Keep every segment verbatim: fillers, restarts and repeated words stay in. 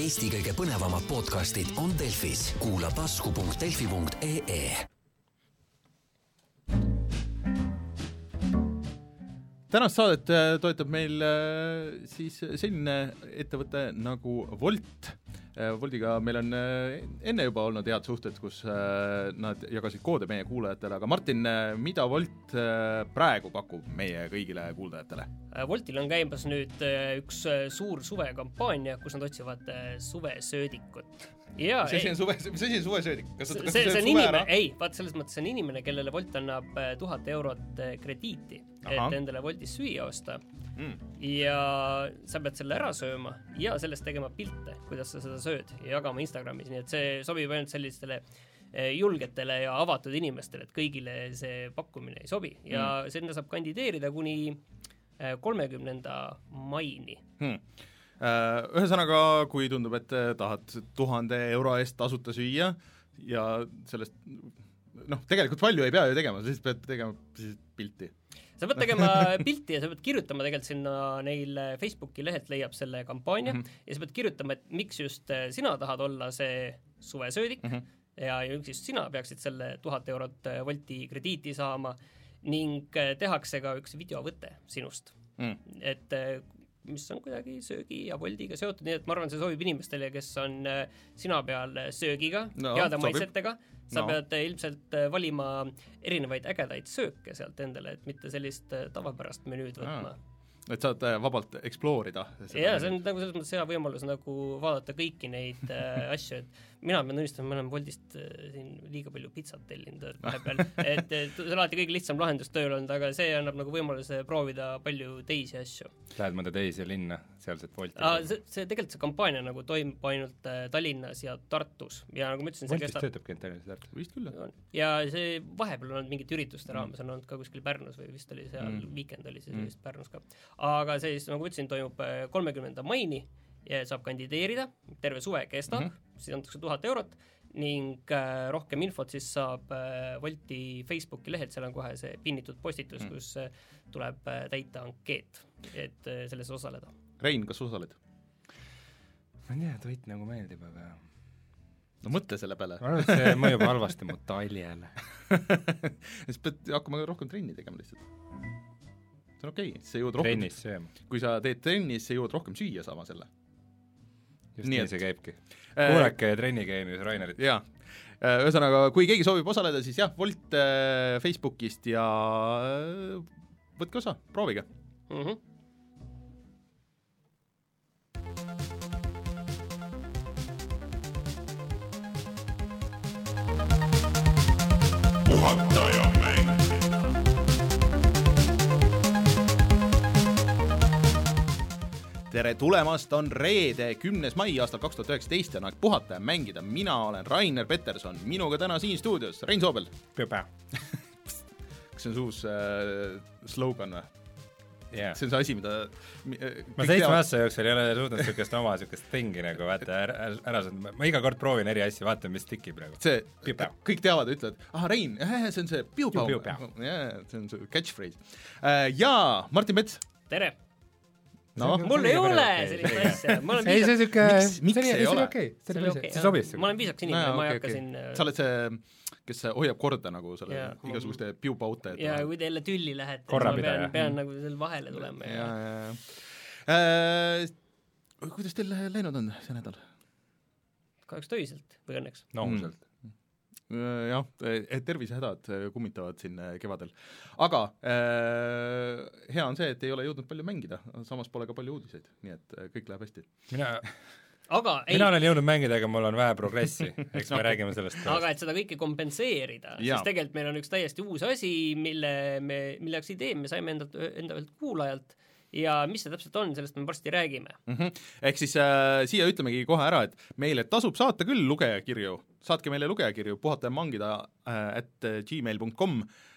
Eesti kõige põnevamad podcastid on Delfis. Kuula tasku punkt delfi punkt ee. Tänast saadet toetab meil siis selline ettevõte nagu Wolt. Woltiga meil on enne juba olnud head suhted, kus nad jagasid koode meie kuulajatele, aga Martin, mida Wolt praegu pakub meie kõigile kuuldajatele? Woltil on käimas nüüd üks suur suvekampaania, kus nad otsivad suvesöödikut. Ja, mis asi on, suve, mis asi on suvesöödik? Kas, see, kas see, see on inimene, ei, vaat selles mõttes see on inimene, kellele Wolt annab tuhat eurot krediiti, Aha. et endale Woltis süüa osta. Mm. Ja sa pead selle ära sööma ja sellest tegema pilte, kuidas sa seda sööd ja jagama Instagramis, nii et see sobib ainult sellistele julgetele ja avatud inimestele, et kõigile see pakkumine ei sobi ja mm. sinna saab kandideerida kuni kolmekümnenda maini. Hmm. Ühesõnaga, kui tundub, et tahad tuhande euro eest tasuta süüa ja sellest, noh, tegelikult palju ei pea ju tegema, siis pead tegema siis pilti. Sa pead tegema pilti ja sa pead kirjutama tegelikult sinna neil Facebooki lehelt leiab selle kampaania mm -hmm. ja sa pead kirjutama, et miks just sina tahad olla see suvesöödik mm -hmm. ja miks just sina peaksid selle tuhat eurot Wolti krediiti saama ning tehakse ka üks videovõte sinust. Mm. Et mis on kuidagi söögi ja Woltiga seotud, nii et ma arvan, see sobib inimestele, kes on sina peal söögiga, no, heade maitsetega, sa no. pead ilmselt valima erinevaid ägedaid sööke sealt endale, et mitte sellist tavapärast menüüd võtma. Ah. Et saad vabalt eksploorida. Jaa, see on nagu selles mõttes hea võimalus nagu vaadata kõiki neid äh, asju, et mina pean tunnistama, me oleme Woltist äh, siin liiga palju pizzat tellinud vahepeal, et, et see on alati kõige lihtsam lahendus tööl olnud, aga see annab nagu võimaluse proovida palju teisi asju. Lähed mõnda teisi linna, sealset Wolti? See, see tegelikult see kampaania nagu toimub ainult Tallinnas ja Tartus ja nagu ma ütlesin, Woltist kestab... töötabki ainult Tallinnas ja Tartus? Vist küll. Ja see vahepeal on olnud mingit ürituste raames, on olnud ka kuskil Pärnus või vist oli seal mm. weekend oli see mm. vist Pärnus ka. Aga see siis, nagu ütlesin, toimub kolmekümnenda maini ja saab kandideerida, terve suve kestab, mm -hmm. siis antakse tuhat eurot ning äh, rohkem infot siis saab äh, Wolti Facebooki lehelt, seal on kohe see pinnitud postitus, mm -hmm. kus äh, tuleb äh, täita ankeet, et äh, selles osaleda. Rein, kas osaled? Ma ei tea, toit nagu meeldib, aga... No mõtle selle peale. Ma arvan, et see mõjub halvasti mu taljele. siis pead hakkama rohkem trenni tegema lihtsalt. See on okei, okay. see jõuad rohkem... Trennis sööma. Kui sa teed trennis, see jõuad rohkem süüa saama selle. Just nii, nii see käibki. Kuulake äh, trennikeemius Rainerit. Jaa. Ühesõnaga, kui keegi soovib osaleda, siis jah, Wolt äh, Facebookist ja äh, võtke osa, proovige. Mhm. Puhataja mäng. Tere tulemast, on reede, kümnes mai aastal kaks tuhat üheksateist ja on aeg puhata ja mängida. Mina olen Rainer Peterson, minuga täna siin stuudios Rein Soobel. Püpä. Kas see on suus äh, slogan või? Yeah. See on see asi, mida... Ma seitsme aasta jooksul ei ole suutnud sükest oma sükest tingi nagu vaata ära, ära saada. Ma iga kord proovin eri asju, vaatan, mis tikib praegu. See, kõik teavad, ütlevad, aha, Rein, see on see piu-pau. Yeah, see on see catchphrase. Uh, jaa, Martin Mets. Tere. No, mul ei ole sellist asja. Ma olen ei, see süke... Miks, miks see ei ole? Okay. See oli okei. See sobis. Ma olen viisaks inimene, no, ma ei okay, hakka okay. siin... Sa oled see, kes hoiab korda nagu selle ja, igasuguste piupaute. Ja kui teile tülli lähete, ma pean, pean nagu selle vahele tulema. Ja, ja, ja. Äh, kuidas teil läinud on see nädal? Kahjuks töiselt või õnneks? Nohuselt. Jah, tervisehädad kummitavad siin kevadel. Aga äh, hea on see, et ei ole jõudnud palju mängida, samas pole ka palju uudiseid, nii et kõik läheb hästi. Mina, aga ei... mina olen jõudnud mängida, aga mul on vähe progressi, eks me räägime sellest. Aga et seda kõike kompenseerida, ja. Siis tegelikult meil on üks täiesti uus asi, mille me, milleks idee me saime endalt, endalt kuulajalt ja mis see täpselt on, sellest me varsti räägime. Mm-hmm. Ehk siis äh, siia ütlemegi kohe ära, et meile tasub saata küll lugejakirju, saatke meile lugejakirju puhata ja mangida äh, at gmail punkt com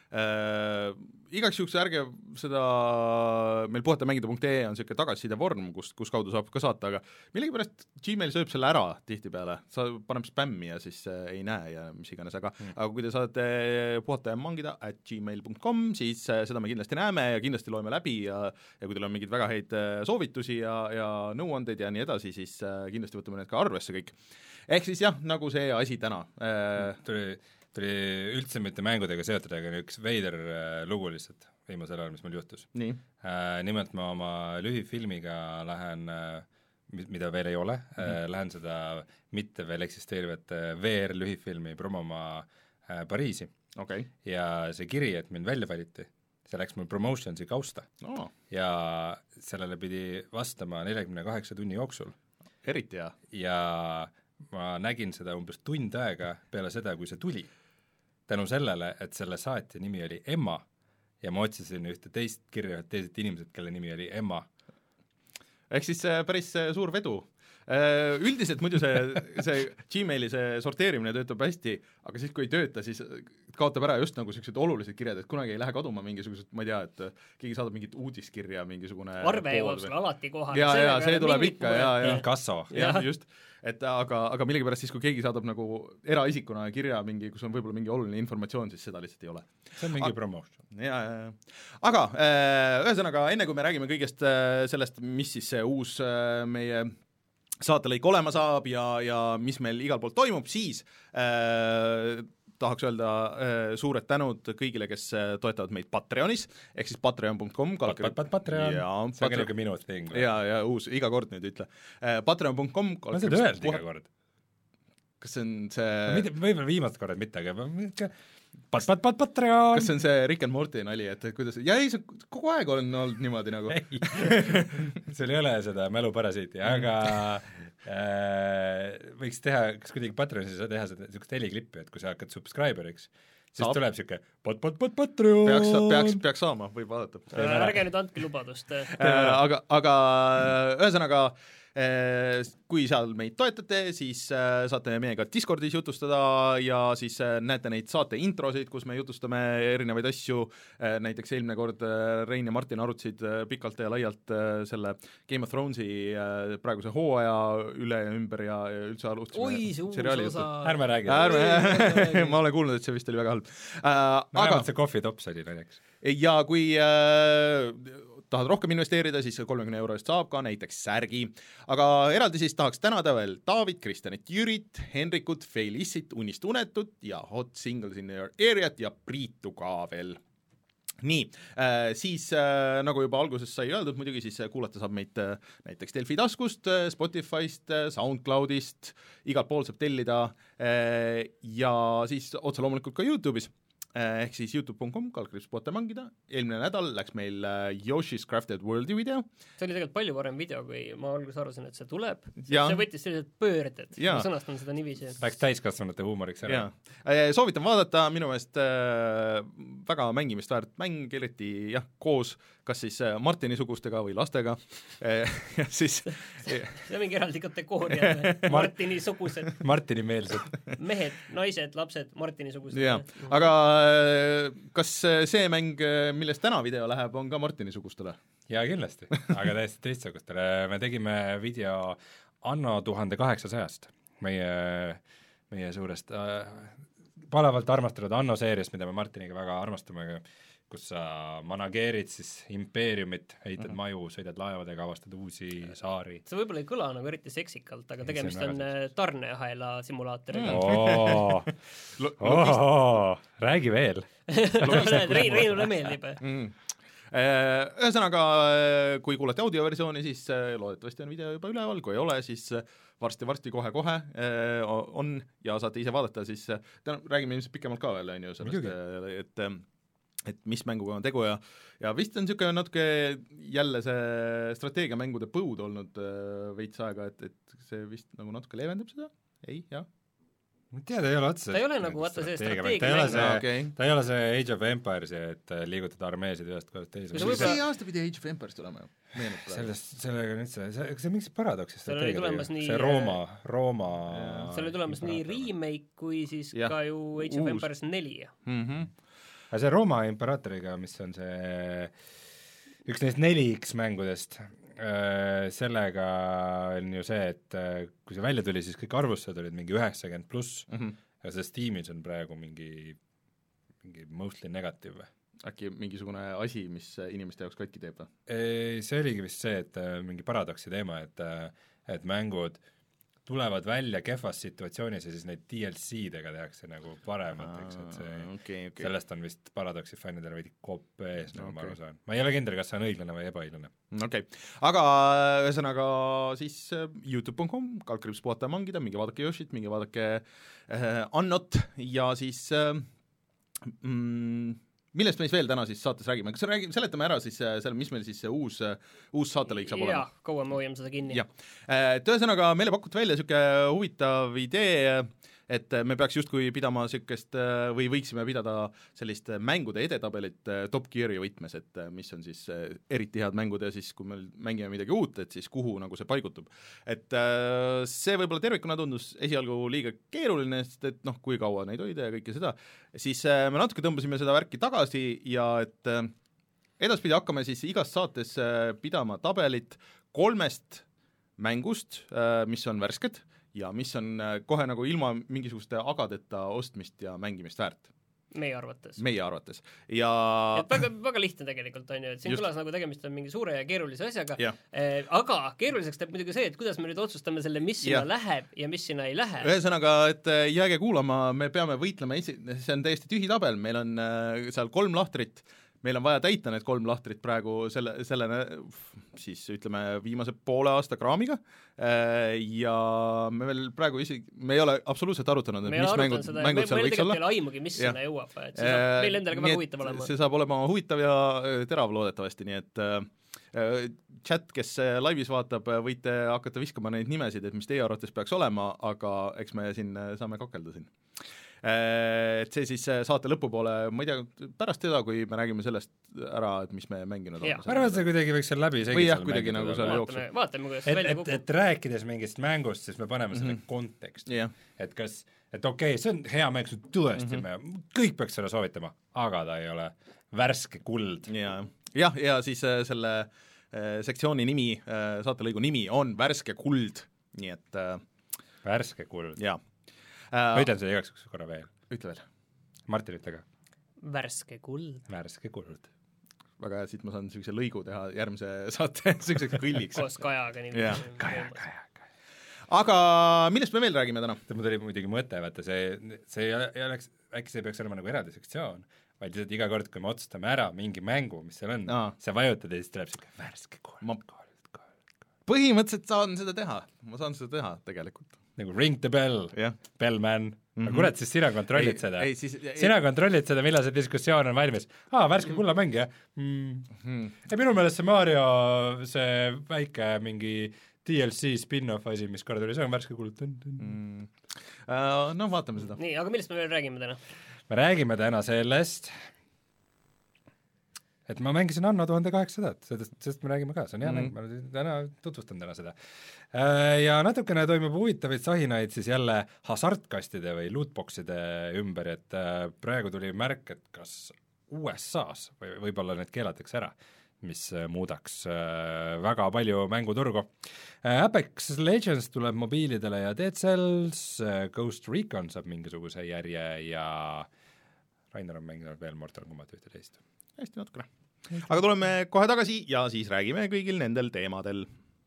äh, igaks juhuks ärge seda, meil puhatamängida.ee on niisugune tagasiside vorm, kus, kus kaudu saab ka saata, aga millegipärast Gmail sööb selle ära tihtipeale, sa paneb spämmi ja siis äh, ei näe ja mis iganes, aga mm. aga kui te saate puhatamängida at gmail dot com, siis äh, seda me kindlasti näeme ja kindlasti loeme läbi ja, ja kui teil on mingeid väga häid äh, soovitusi ja, ja nõuandeid ja nii edasi, siis äh, kindlasti võtame need ka arvesse kõik. Ehk siis jah, nagu see asi täna äh, tuli tuli üldse mitte mängudega seotud, aga üks veider äh, lugu lihtsalt viimasel ajal, mis mul juhtus. Nii. Äh, nimelt ma oma lühifilmiga lähen, äh, mida veel ei ole mm, -hmm. äh, lähen seda mitte veel eksisteerivat äh, V R-lühifilmi promoma äh, Pariisi. Okay. Ja see kiri, et mind välja valiti, see läks mul promotionsi kausta oh. ja sellele pidi vastama neljakümne kaheksa tunni jooksul. Eriti hea. Ja ma nägin seda umbes tund aega peale seda, kui see tuli. Tänu sellele, et selle saatja nimi oli Emma ja ma otsisin ühte teist kirja, ühte teised inimesed, kelle nimi oli Emma. Ehk siis päris suur vedu. Üldiselt muidu see, see Gmaili see sorteerimine töötab hästi, aga siis kui ei tööta, siis kaotab ära just nagu sellised olulised kirjad, et kunagi ei lähe kaduma mingisugused, ma ei tea, et keegi saadab mingit uudiskirja, mingisugune arve jõuab sulle alati kohale. Ja, ja see tuleb ikka, ja, ja. Inkasso. Ja, just. Et aga, aga millegipärast siis, kui keegi saadab nagu eraisikuna kirja mingi, kus on võib-olla mingi oluline informatsioon, siis seda lihtsalt ei ole. See on mingi promotion. Ja, ja, ja. Aga ühesõnaga, enne kui me räägime kõigest sellest, mis siis see uus meie saatelõik olema saab ja, ja mis meil igal pool toimub, siis äh, tahaks öelda äh, suured tänud kõigile, kes toetavad meid Patreonis, ehk siis patreon dot com Pat, pat, pat, Patreon, ja, see on kellega minu thing. Ja, ja uus, iga kord nüüd ütle. Äh, patreon dot com ma seda öeldi iga kord. Kas see on see no, võib-olla viimast korrad mitte, aga pat, pat, pat, Patreon! Kas see on see Rick and Morty nali, et kuidas ja ei, see kogu aeg on olnud niimoodi nagu ei, seal ei ole seda mäluparasiiti, aga äh, võiks teha, kas kuidagi Patreonis ei saa teha seda niisugust heliklippi, et kui sa hakkad subscriberiks, siis Saab. tuleb niisugune pat, pat, pat, Patreon! Peaks, peaks, peaks saama, võib vaadata. Ärge nüüd andke lubadust. aga, aga ühesõnaga kui seal meid toetate, siis saate meiega Discordis jutustada ja siis näete neid saate introsid, kus me jutustame erinevaid asju, näiteks eelmine kord Rein ja Martin arutasid pikalt ja laialt selle Game of Thronesi praeguse hooaja üle ja ümber ja üldse alustasime seriaali juttu. Ärme räägi. Ärme, ma olen kuulnud, et see vist oli väga halb. Uh, aga see Coffee Tops oli näiteks. Ja kui uh, tahad rohkem investeerida, siis kolmekümne euro eest saab ka näiteks särgi. Aga eraldi siis tahaks tänada veel David, Kristjanit, Jürit, Henrikut, Feilissit, Unist Unetut ja Hot Singles in your Areat ja Priitu ka veel. Nii, äh, siis äh, nagu juba alguses sai öeldud, muidugi siis kuulata saab meid äh, näiteks Delfi taskust, Spotify'st, SoundCloudist, igalt pool saab tellida äh, ja siis otse loomulikult ka YouTube'is. Ehk siis youtube dot com kalkriips puhata mängida. Eelmine nädal läks meil Yoshi's Crafted Worldi video. See oli tegelikult palju varem video, kui ma alguses arvasin, et see tuleb. See võttis sellised pöörded. Ma sõnastan seda nivisi. Läks täiskasvanute huumoriks ära. Soovitan vaadata, minu meelest äh, väga mängimist väärt mäng, eriti jah, koos kas siis Martini-sugustega või lastega. Ja siis see on mingi eraldi kategooria. Martini-sugused. Martini-meelsed. Mehed, naised, lapsed, Martini-sugused. Ja, aga kas see mäng, millest täna video läheb, on ka Martini-sugustele? Jaa, kindlasti, aga täiesti teistsugustele. Me tegime video anno tuhande kaheksasajast, meie, meie suurest äh, palavalt armastatud Anno seeriast, mida me Martiniga väga armastame, kus sa manageerid siis impeeriumit, ehitad mm-hmm. maju, sõidad laevadega, avastad uusi saari. See võib-olla ei kõla nagu eriti seksikalt, aga tegemist on, on tarneahela simulaatoriga. Oh, oh, oh, räägi veel. Reinule meeldib. Mm. Ühesõnaga, kui kuulete audioversiooni, siis loodetavasti on video juba üleval, kui ei ole, siis varsti-varsti kohe-kohe on ja saate ise vaadata, siis räägime ilmselt pikemalt ka veel, on ju, sellest, et et mis mänguga on tegu ja, ja vist on niisugune natuke jälle see strateegiamängude põud olnud veits aega, et, et see vist nagu natuke leevendab seda, ei, jah? Ma tead, ei ole otseselt. Ta ei ole nagu vaata see strateegia ta, mäng. Okay. ta ei ole see Age of Empires, et liigutada armeesid ühest kohast teise. See, see aasta pidi Age of Empires tulema ju. Sellest, sellega nüüd see, see, see mingi paradoksi strateegia. See, see Rooma, Rooma... See oli tulemas nii remake kui siis ja. Ka ju Age of Empires neli. Mhm. aga see Rooma imperaatoriga, mis on see üks neist neli X-mängudest, sellega on ju see, et kui see välja tuli, siis kõik arvustused olid mingi üheksakümmend pluss, mm-hmm. aga see Steamis on praegu mingi, mingi mostly negative. Äkki mingisugune asi, mis inimeste jaoks katki teeb? See oligi vist see, et mingi paradoksi teema, et, et mängud tulevad välja kehvas situatsioonis ja siis neid D L C-dega tehakse nagu paremateks, et see, okay, okay. sellest on vist paradoksi fännidele veidi kopp ees, nagu okay. ma aru saan. Ma ei ole kindel, kas see on õiglane või ebaõiglane. Okei, okay. Aga ühesõnaga siis youtube punkt com, kalkriips puhata mangida, mingi vaadake Yoshit, mingi vaadake äh, Annot ja siis äh, mm, millest me siis veel täna siis saates räägime? Kas räägime, seletame ära siis selle, mis meil siis see uus, uus saatelõik saab olema? Jah, kaua me hoiame seda kinni. Jah, et ühesõnaga meile pakut välja niisugune huvitav idee, et me peaks justkui pidama niisugust või võiksime pidada sellist mängude edetabelit Top Geari võtmes, et mis on siis eriti head mängud ja siis kui me mängime midagi uut, et siis kuhu nagu see paigutub. Et see võib-olla tervikuna tundus esialgu liiga keeruline, sest et noh, kui kaua neid hoida ja kõike seda, siis me natuke tõmbasime seda värki tagasi ja et edaspidi hakkame siis igas saates pidama tabelit kolmest mängust, mis on värsked, ja mis on kohe nagu ilma mingisuguste agadeta ostmist ja mängimist väärt. Meie arvates. Meie arvates. Ja et väga, väga lihtne tegelikult on ju, et siin Just... kõlas nagu tegemist on mingi suure ja keerulise asjaga, eh, aga keeruliseks teeb muidugi see, et kuidas me nüüd otsustame selle, mis sinna ja. läheb ja mis sinna ei lähe. Ühesõnaga, et jääge kuulama, me peame võitlema, esi... see on täiesti tühi tabel, meil on äh, seal kolm lahtrit, meil on vaja täita need kolm lahtrit praegu selle, sellene siis ütleme viimase poole aasta kraamiga ja me veel praegu isegi, me ei ole absoluutselt arutanud, et mis mängud, seda, mängud seal võiks olla. Meil ei aimugi, mis ja. sinna jõuab, et see saab meil endale ka väga huvitav olema. See saab olema huvitav ja terav loodetavasti, nii et äh, chat, kes laivis vaatab, võite hakata viskama neid nimesid, et mis teie arvates peaks olema, aga eks me siin saame kakelda siin. Et see siis saate lõpupoole, ma ei tea, pärast seda, kui me räägime sellest ära, et mis me mänginud oleme. Ma arvan, et see kuidagi võiks seal läbi või jah, kuidagi nagu seal jooksu. Vaatame, kuidas et, välja kukub. Et, et rääkides mingist mängust, siis me paneme selle mm -hmm. konteksti. Yeah. Et kas, et okei, okay, see on hea mäng, see tõesti mm, -hmm. me kõik peaks selle soovitama, aga ta ei ole värske kuld. Ja, jah, ja siis äh, selle äh, sektsiooni nimi, äh, saatelõigu nimi on värske kuld, nii et äh, värske kuld. Jaa. Ma ütlen seda igaks korra veel. Ütle veel. Martin, ütle ka. Värske kuld. Värske kuld. Väga hea, siit ma saan niisuguse lõigu teha järgmise saate niisuguseks kõlliks. Koos Kajaga. Kaja, Kaja, Kaja. Aga millest me veel räägime täna? Mul tuli muidugi mõte, vaata see, see ei oleks, äkki see peaks olema nagu eraldi sektsioon, vaid lihtsalt iga kord, kui me otsustame ära mingi mängu, mis seal on, Aa. see vajutad ja siis tuleb siuke värske kuld, ma... kuld, kuld. Põhimõtteliselt saan seda teha. Ma saan seda teha tegelikult. Nagu ring the bell, yeah. Bellman. Mm -hmm. Kurat, siis sina kontrollid ei, seda. Ei, siis, ei, sina kontrollid seda, millal see diskussioon on valmis. Aa, värske kullamäng, jah? Mm. Mm. Ja minu meelest see Mario, see väike mingi D L C spin-off asi, mis korda tuli, see on värske kuld. Mm. Uh, no, vaatame seda. Nii, aga millest me veel räägime täna? Me räägime täna sellest, et ma mängisin Anno tuhande kaheksasadat, sellest, sellest me räägime ka, see on hea mäng, mm. ma täna tutvustan täna seda. Ja natukene toimub huvitavaid sahinaid siis jälle hasartkastide või lootboxide ümber, et praegu tuli märk, et kas U S A-s või võib-olla need keelatakse ära, mis muudaks väga palju mänguturgu. Apex Legends tuleb mobiilidele ja Dead Cells, Ghost Recon saab mingisuguse järje ja Rainer on mänginud veel Mortal Kombat ühte teist. Hästi natukene. Aga tuleme kohe tagasi ja siis räägime kõigil nendel teemadel.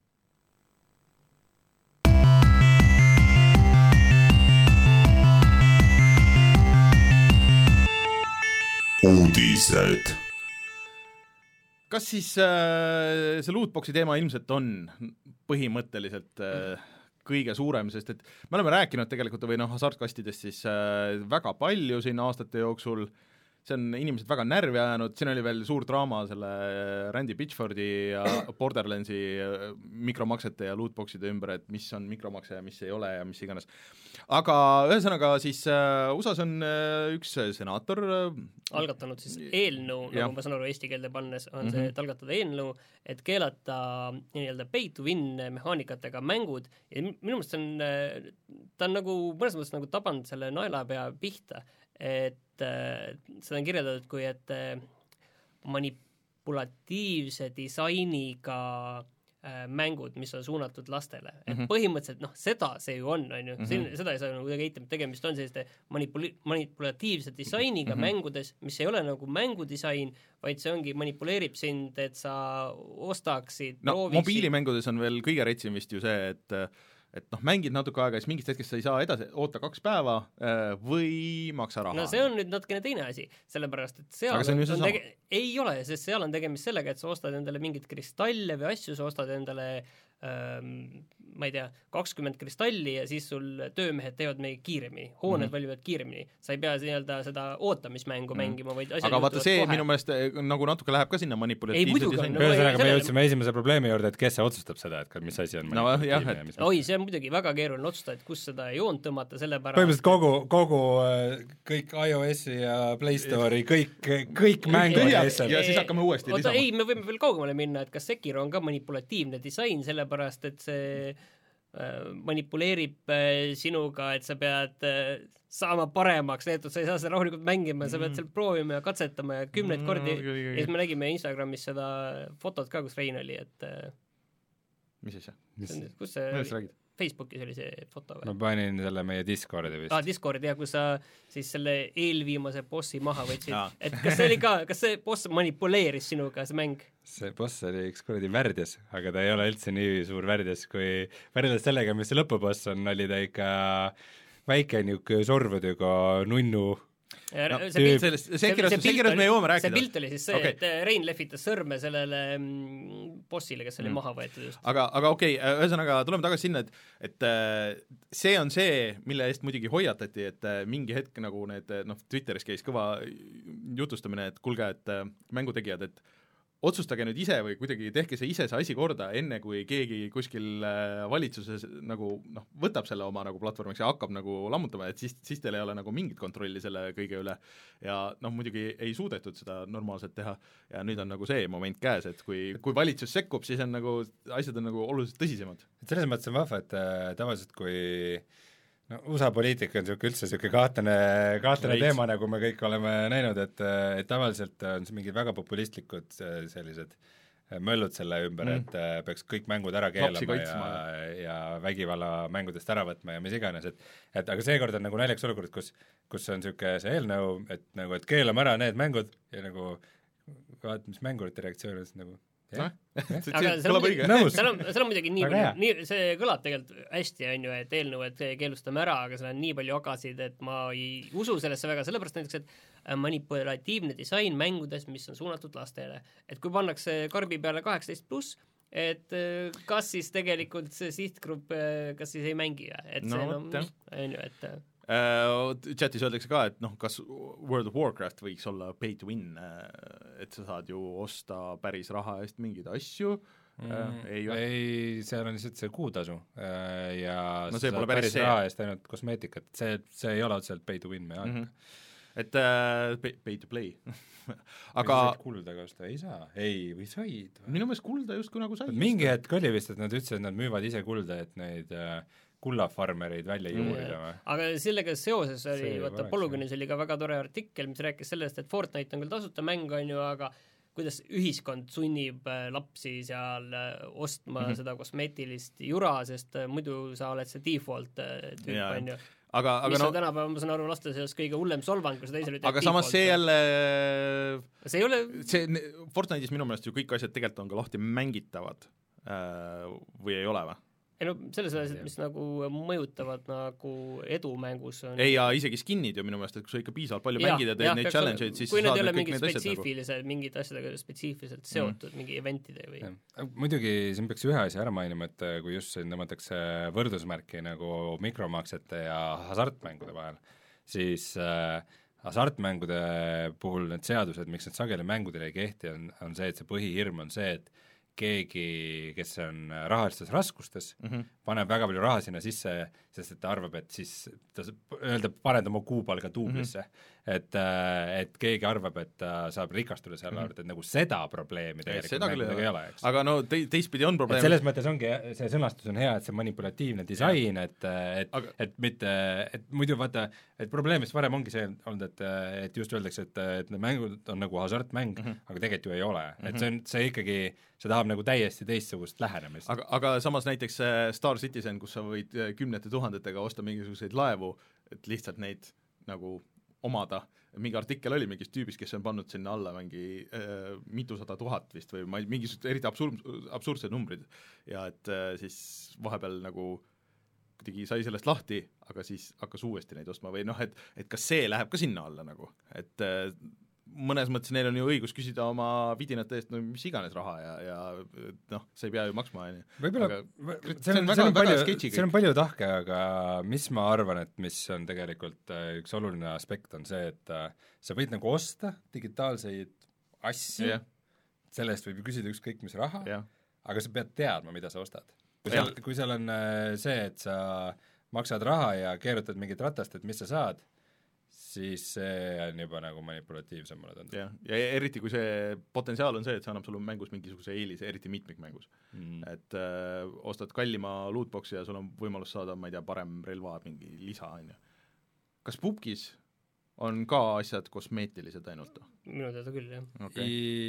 Uudised. Kas siis äh, see lootboxi teema ilmselt on põhimõtteliselt äh, kõige suurem, sest et me oleme rääkinud tegelikult või noh, hasartkastidest siis äh, väga palju siin aastate jooksul, see on inimesed väga närvi ajanud, siin oli veel suur draama selle Randy Pitchfordi ja Borderlandsi mikromaksete ja lootboxide ümber, et mis on mikromakse ja mis ei ole ja mis iganes. Aga ühesõnaga siis uh, U S A-s on uh, üks senaator uh, algatanud siis eelnõu, ja. nagu ma saan aru eesti keelde pannes, on mm -hmm. see, et algatada eelnõu, et keelata nii-öelda pay to win mehaanikatega mängud ja minu meelest on, ta on nagu mõnes mõttes nagu tabanud selle naelapea pihta, et äh, seda on kirjeldatud kui, et äh, manipulatiivse disainiga äh, mängud, mis on suunatud lastele. Et mm-hmm. põhimõtteliselt, noh, seda see ju on, on ju, mm-hmm. seda ei saa nagu kuidagi eitama, tegemist on selliste manipuli- manipulatiivse disainiga mm-hmm. mängudes, mis ei ole nagu mängudisain, vaid see ongi, manipuleerib sind, et sa ostaksid, no prooviksid. Mobiilimängudes on veel kõige retsim vist ju see, et et noh, mängid natuke aega ja siis mingist hetkest sa ei saa edasi, oota kaks päeva või maksa raha. No see on nüüd natukene teine asi, sellepärast et seal aga see on, on, on tege- ei ole, sest seal on tegemist sellega, et sa ostad endale mingit kristalle või asju, sa ostad endale ähm, ma ei tea, kakskümmend kristalli ja siis sul töömehed teevad meid kiiremini, hooned mm-hmm. valmivad kiiremini, sa ei pea nii-öelda seda ootamismängu mm-hmm. mängima, vaid asjad aga vaata see kohe. Minu meelest nagu natuke läheb ka sinna manipulatiivse disaini. No, ühesõnaga me jõudsime esimese probleemi juurde, et kes see otsustab seda, et mis asi on no, jah, et... mis... oi, see on muidugi väga keeruline otsustada, et kus seda joont tõmmata, sellepärast põhimõtteliselt kogu, kogu kõik iOS-i ja Play Store'i, kõik, kõik mängud ja, ja siis hakkame uuesti Oota, lisama. Ei, me võime veel kaugemale minna, et kas Sekiro on ka manipulatiivne disain, sellepärast et see manipuleerib sinuga, et sa pead saama paremaks, nii et sa ei saa seda rahulikult mängima, sa pead seal proovima ja katsetama ja kümneid mm, kordi ja siis me nägime Instagramis seda fotot ka, kus Rein oli, et mis asja? kus see oli? Facebookis oli see foto või? Ma panin selle meie Discordi vist. Ah, Discordi, jah, kus sa siis selle eelviimase bossi maha võtsid. Et kas see oli ka, kas see boss manipuleeris sinuga, see mäng? See boss oli üks kuradi värdjas, aga ta ei ole üldse nii suur värdjas, kui võrreldes sellega, mis see lõpuboss on, oli ta ikka väike niuke sorvudega nunnu. No, see pilt, sellest, see kirjas, see kirjas me jõuame rääkida. See pilt oli siis see, okay. et Rein lehvitas sõrme sellele bossile, kes oli mm. maha võetud just. Aga, aga okei, okay, ühesõnaga tuleme tagasi sinna, et, et see on see, mille eest muidugi hoiatati, et mingi hetk nagu need, noh, Twitteris käis kõva jutustamine, et kuulge, et mängutegijad, et otsustage nüüd ise või kuidagi tehke see ise see asi korda, enne kui keegi kuskil valitsuses nagu noh, võtab selle oma nagu platvormiks ja hakkab nagu lammutama, et siis, siis teil ei ole nagu mingit kontrolli selle kõige üle ja noh, muidugi ei suudetud seda normaalselt teha ja nüüd on nagu see moment käes, et kui, kui valitsus sekkub, siis on nagu, asjad on nagu oluliselt tõsisemad. Et selles mõttes on vahva, et äh, tavaliselt kui no U S A poliitika on niisugune üldse niisugune kahtlane, kahtlane teema, nagu me kõik oleme näinud, et, et tavaliselt on see mingid väga populistlikud sellised möllud selle ümber mm., et peaks kõik mängud ära keelama ja, ja vägivalla mängudest ära võtma ja mis iganes, et et aga seekord on nagu naljakas olukord, kus, kus on niisugune see eelnõu, et nagu, et keelame ära need mängud ja nagu vaat, mis mängurite reaktsioon on nagu jah, aga seal on, seal on, seal on muidugi nii palju, nii, see kõlab tegelikult hästi, on ju, et eelnõu, et keelustame ära, aga seal on nii palju agasid, et ma ei usu sellesse väga, sellepärast näiteks, et manipulatiivne disain mängudes, mis on suunatud lastele, et kui pannakse karbi peale kaheksateist pluss, et kas siis tegelikult see sihtgrupp, kas siis ei mängi, et see no, no, on ju, et Uh, chatis öeldakse ka, et noh, kas World of Warcraft võiks olla pay to win, et sa saad ju osta päris raha eest mingeid asju mm, uh, ei, ei, seal on lihtsalt see kuutasu uh, ja no, sa saad päris see. raha eest ainult kosmeetikat, see, see ei ole otseselt pay to win me mm -hmm. et uh, pay, pay to play aga kulda ka osta, ei saa, ei, või said või? Minu meelest kulda justkui nagu sai mingi hetk oli vist, et nad ütlesid, et nad müüvad ise kulda, et neid uh, kullafarmereid välja juurida või? Aga sellega seoses oli, vaata Polügonis oli ka väga tore artikkel, mis rääkis sellest, et Fortnite on küll tasuta mäng, on ju, aga kuidas ühiskond sunnib lapsi seal ostma mm -hmm. seda kosmeetilist jura, sest muidu sa oled see default tüüp, on ju. Aga, aga mis no, on tänapäeva, ma saan aru, laste seas kõige hullem solvang, kui sa teisel ütled aga default. Samas see jälle see ei ole see, Fortnite'is minu meelest ju kõik asjad tegelikult on ka lahti mängitavad või ei ole või? ei no selles asjad, mis nagu mõjutavad nagu edumängus on ei ja isegi skin'id ju minu meelest, et kui sa ikka piisavalt palju ja, mängid ja teed neid challenge'id, siis kui need ei ole mingid spetsiifilised nagu... mingid asjadega spetsiifiliselt seotud mm. mingi eventide või ja. Muidugi siin peaks ühe asja ära mainima, et kui just siin tõmmatakse võrdusmärki nagu mikromaksete ja hasartmängude vahel, siis äh, hasartmängude puhul need seadused, miks need sageli mängudele ei kehti, on, on see, et see põhihirm on see, et keegi, kes on rahalistes raskustes mm, -hmm. paneb väga palju raha sinna sisse, sest et ta arvab, et siis ta öelda, paned oma kuupalga duublisse mm, -hmm. et, et keegi arvab, et ta saab rikastuda selle mm -hmm. arvelt, et nagu seda probleemi tegelikult mängudega ei ole, eks. aga no te, teistpidi on probleem. selles mõttes ongi, see sõnastus on hea, et see manipulatiivne disain, et, et aga... et mitte, et muidu vaata, et probleem, mis varem ongi see olnud, et, et just öeldakse, et, et need mängud on nagu hasartmäng mm, -hmm. aga tegelikult ju ei ole mm, -hmm. et see on, see ikkagi, see tahab nagu täiesti teistsugust lähenemist. aga, aga samas näiteks Star Citizen, kus sa võid kümnete tuhandetega osta mingisuguseid laevu, et lihtsalt neid nagu omada, mingi artikkel oli mingist tüübist, kes on pannud sinna alla mingi äh, mitusada tuhat vist või ma ei, mingisugused eriti absurd, absurdsed numbrid ja et äh, siis vahepeal nagu kuidagi sai sellest lahti, aga siis hakkas uuesti neid ostma või noh, et, et kas see läheb ka sinna alla nagu, et äh, mõnes mõttes neil on ju õigus küsida oma vidinate eest no mis iganes raha ja, ja noh, sa ei pea ju maksma, on ju. võib-olla, seal on, on, on palju tahke, aga mis ma arvan, et mis on tegelikult üks oluline aspekt, on see, et sa võid nagu osta digitaalseid asju yeah., selle eest võib ju küsida ükskõik mis raha yeah., aga sa pead teadma, mida sa ostad. kui seal, yeah. kui seal on see, et sa maksad raha ja keerutad mingit ratast, et mis sa saad, siis see on juba nagu manipulatiivsem, mulle tundub. jah, ja eriti kui see potentsiaal on see, et see annab sulle mängus mingisuguse eelise, eriti mitmikmängus mm.. et öö, ostad kallima lootboxi ja sul on võimalus saada, ma ei tea, parem relva, mingi lisa, on ju. kas pubgis on ka asjad kosmeetilised ainult? minu teada küll, jah okay..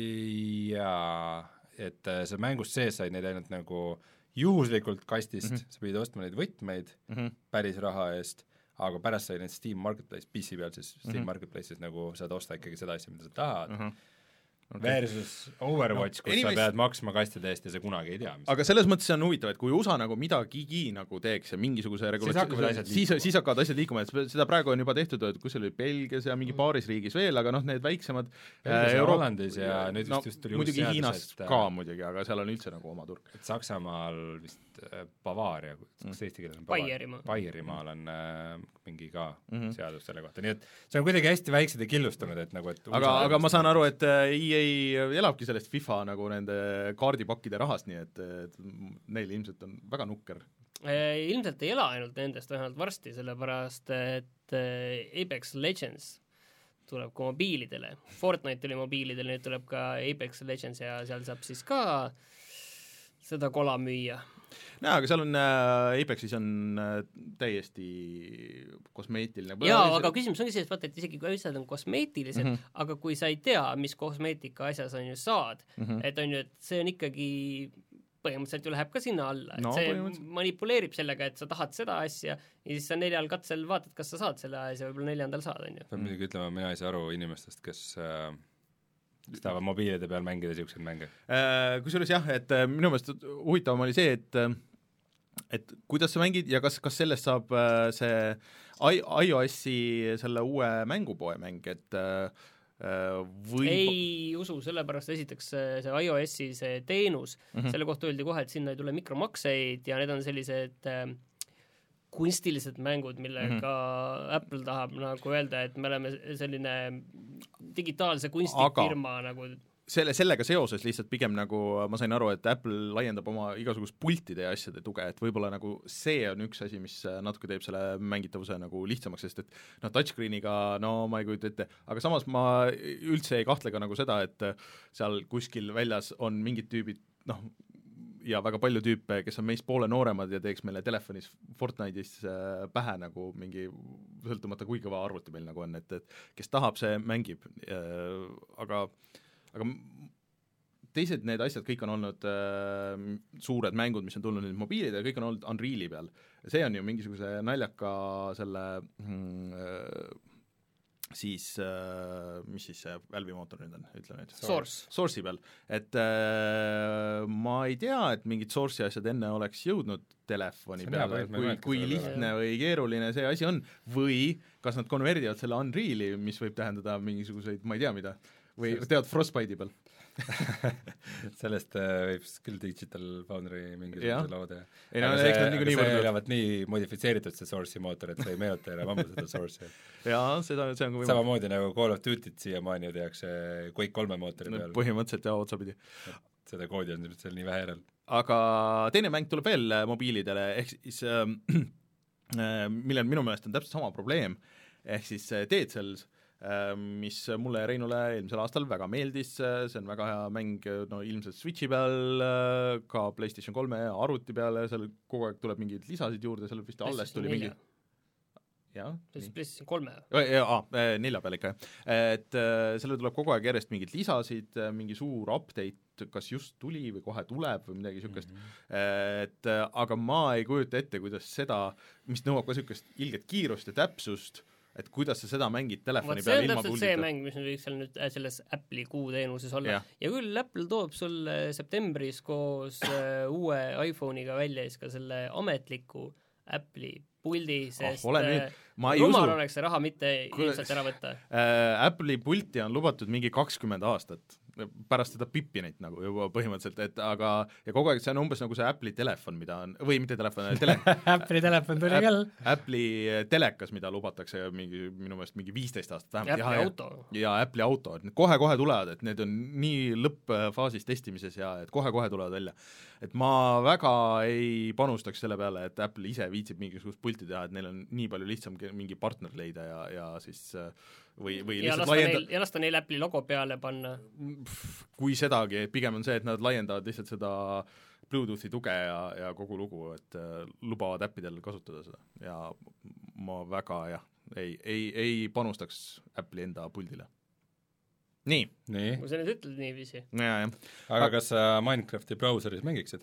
Jaa, et sa mängust sees said neid ainult nagu juhuslikult kastist mm, -hmm. sa pidid ostma neid võtmeid mm -hmm. päris raha eest, aga pärast sai need Steam Marketplace, P C peal siis Steam mm -hmm. Marketplace'is nagu saad osta ikkagi seda asja, mida sa tahad mm, -hmm. okay. versus Overwatch no,, kus anyways... sa pead maksma kastide eest ja sa kunagi ei tea, mis aga selles mõttes see on huvitav, et kui U S A nagu midagigi nagu teeks ja mingisuguse regulatsioon, siis, siis hakkavad asjad liikuma, et seda praegu on juba tehtud, et kus see oli Belgias ja mingi paaris riigis veel, aga noh, need väiksemad Belgias ja Hollandis ja nüüd no, just, just tuli muidugi Hiinas et, ka muidugi, aga seal on üldse nagu oma turg. Et Saksamaal vist Bavaaria, kas eesti keeles on Baierimaa. Baierimaal on äh, mingi ka mm -hmm. seadus selle kohta, nii et see on kuidagi hästi väiksed ja killustunud, et nagu et aga, aga ma saan aru, et E A elabki sellest FIFA nagu nende kaardipakkide rahast, nii et, et neil ilmselt on väga nukker. Ilmselt ei ela ainult nendest, vähemalt varsti, sellepärast et Apex Legends tuleb ka mobiilidele. Fortnite oli mobiilidele, nüüd tuleb ka Apex Legends ja seal saab siis ka seda kola müüa. Jaa, aga seal on äh, Apexis on äh, täiesti kosmeetiline. Jaa, aga küsimus ongi see, et vaata, et isegi kui asjad on kosmeetilised, mm -hmm. aga kui sa ei tea, mis kosmeetika asjas on ju saad, mm -hmm. et on ju, et see on ikkagi põhimõtteliselt ju läheb ka sinna alla, et no, see manipuleerib sellega, et sa tahad seda asja ja siis sa neljal katsel vaatad, kas sa saad selle asja, võib-olla neljandal saad, on ju. Peab muidugi ütlema, mina ei saa aru inimestest, kes äh... kes tahavad mobiilide peal mängida siukseid mänge? Kusjuures jah, et minu meelest huvitavam oli see, et et kuidas sa mängid ja kas, kas sellest saab see iOS-i selle uue mängupoe mäng, et või ei usu, sellepärast esiteks see iOS-i see teenus mm, -hmm. selle kohta öeldi kohe, et sinna ei tule mikromakseid ja need on sellised äh, kunstilised mängud, millega mm -hmm. Apple tahab nagu öelda, et me oleme selline digitaalse kunstifirma aga nagu selle, sellega seoses lihtsalt pigem nagu ma sain aru, et Apple laiendab oma igasugust pultide ja asjade tuge, et võib-olla nagu see on üks asi, mis natuke teeb selle mängitavuse nagu lihtsamaks, sest et noh, touchscreeniga no ma ei kujuta ette, aga samas ma üldse ei kahtle ka nagu seda, et seal kuskil väljas on mingid tüübid, noh, ja väga palju tüüpe, kes on meist poole nooremad ja teeks meile telefonis Fortnite'is pähe nagu mingi sõltumata, kui kõva arvuti meil nagu on, et, et kes tahab, see mängib, aga aga teised need asjad kõik on olnud äh, suured mängud, mis on tulnud nüüd mobiilide ja kõik on olnud Unreali peal. See on ju mingisuguse naljaka selle mm, äh, siis äh, mis siis see Valve'i mootor nüüd on, ütle nüüd. Source. Source'i peal. Et äh, ma ei tea, et mingid Source'i asjad enne oleks jõudnud telefoni peale, kui, kui lihtne või keeruline see asi on, või kas nad konverdivad selle Unreali, mis võib tähendada mingisuguseid, ma ei tea mida, või tead Frostbite'i peal sellest äh, võib küll Digital Foundry mingisuguse lood ja ei, no, see, see, see olevat nii modifitseeritud see Source'i mootor, et see ei meenuta enam ammu seda Source'i. jaa, seda, see on kui samamoodi nagu Call of Duty't siiamaani tehakse Quake kolme mootori peal. Põhimõtteliselt jah, otsapidi. seda koodi on seal nii vähe järel. Aga teine mäng tuleb veel mobiilidele, ehk siis äh, millel minu meelest on täpselt sama probleem, ehk siis Dead Cells, mis mulle ja Reinule eelmisel aastal väga meeldis, see on väga hea mäng, no ilmselt Switchi peal, ka PlayStation kolme arvuti peale, seal kogu aeg tuleb mingeid lisasid juurde, seal vist alles tuli mingi jah, PlayStation kolme jaa, nelja peal ikka, et selle tuleb kogu aeg järjest mingeid lisasid, mingi suur update, kas just tuli või kohe tuleb või midagi niisugust mm-hmm. et aga ma ei kujuta ette, kuidas seda, mis nõuab ka niisugust ilget kiirust ja täpsust, et kuidas sa seda mängid telefoni peal ilma puldita. See on täpselt see mäng, mis võiks seal nüüd selles Apple'i kuuteenuses olla. Ja. ja küll Apple toob sulle septembris koos uh, uue iPhone'iga välja siis ka selle ametliku Apple'i puldi, sest oh, rumal oleks see raha mitte ilmselt ära võtta. Äh, Apple'i pulti on lubatud mingi kakskümmend aastat. Pärast seda Pippinit nagu juba põhimõtteliselt, et aga ja kogu aeg see on umbes nagu see Apple'i telefon, mida on, või mitte telefon, tele, Apple'i telefon tuli App, küll. Apple'i telekas, mida lubatakse mingi, minu meelest mingi viisteist aastat vähemalt. Apple'i ja, auto. Ja Apple'i auto, et need kohe-kohe tulevad, et need on nii lõppfaasis testimises ja et kohe-kohe tulevad välja. Et ma väga ei panustaks selle peale, et Apple ise viitsib mingisugust pulti teha, et neil on nii palju lihtsam mingi partner leida ja, ja siis või, või ja lasta laienda... neil, ja lasta neil Apple'i logo peale panna. Kui sedagi, pigem on see, et nad laiendavad lihtsalt seda Bluetoothi tuge ja, ja kogu lugu, et uh, lubavad äppidel kasutada seda ja ma väga jah, ei, ei, ei panustaks Apple'i enda puldile. Nii. nii. Kui sa nüüd ütled niiviisi. Ja, ja. Aga kas sa Minecrafti brauseris mängiksid?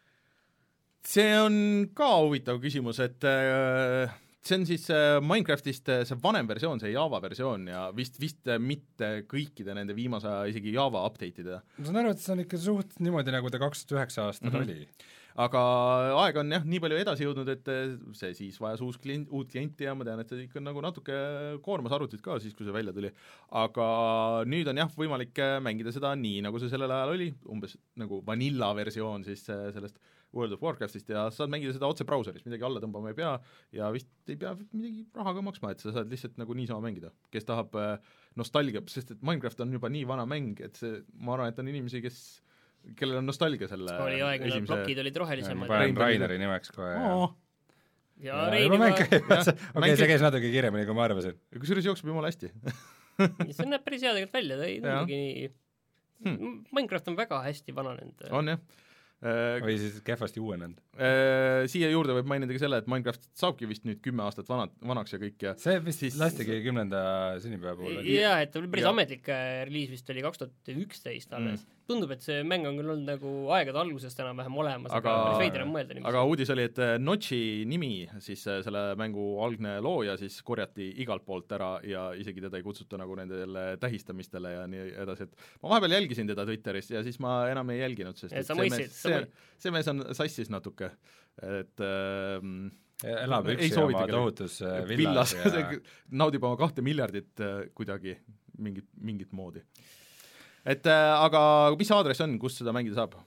See on ka huvitav küsimus, et äh, see on siis äh, Minecraftist see vanem versioon, see Java versioon ja vist, vist mitte kõikide nende viimase aja isegi Java update'ide. Ma saan aru, et see on ikka suht niimoodi, nagu ta kaks tuhat üheksa aastal mm-hmm. oli. Aga aeg on jah nii palju edasi jõudnud, et see siis vajas uus klient, uut klienti ja ma tean, et see ikka nagu natuke koormas arvutit ka siis, kui see välja tuli. Aga nüüd on jah võimalik mängida seda nii, nagu see sellel ajal oli, umbes nagu vanilla versioon siis sellest World of Warcraftist ja saad mängida seda otse brauseris, midagi alla tõmbama ei pea ja vist ei pea midagi raha ka maksma, et sa saad lihtsalt nagu niisama mängida. Kes tahab nostalgia, sest et Minecraft on juba nii vana mäng, et see, ma arvan, et on inimesi, kes kellel on nostalgia selle oli aeg, esimese... need plokid olid rohelisemad. Ma panen Raineri nimeks kohe. Oh. Ja, ja Reini ma... Okei, okay, see käis natuke kiiremini, kui ma arvasin. Kusjuures jookseb jumala hästi. See näeb päris hea tegelikult välja, ta ei tundugi nii... Hmm. Minecraft on väga hästi vananenud. On jah. Või siis kehvasti uuenenud. Siia juurde võib mainida ka selle, et Minecraft saabki vist nüüd kümme aastat vana, vanaks ja kõik ja see vist siis... lastigi kümnenda sünnipäeva puhul. Jaa, et päris ja. Ametlik reliis vist oli kaks tuhat üksteist alles. Mm. Tundub, et see mäng on küll olnud nagu aegade algusest enam-vähem olemas, aga, aga päris veider on mõelda niimoodi. Aga uudis oli, et Notchi nimi, siis selle mängu algne looja siis korjati igalt poolt ära ja isegi teda ei kutsuta nagu nendele tähistamistele ja nii edasi, et ma vahepeal jälgisin teda Twitteris ja siis ma enam ei jälginud, sest ja, sa mõistsid, see, see mees on sassis natuke, et ähm, elab üksi oma tohutus villas, villas ja... naudib oma kahte miljardit kuidagi mingit, mingit moodi. Et äh, aga mis aadress on, kus seda mängida saab?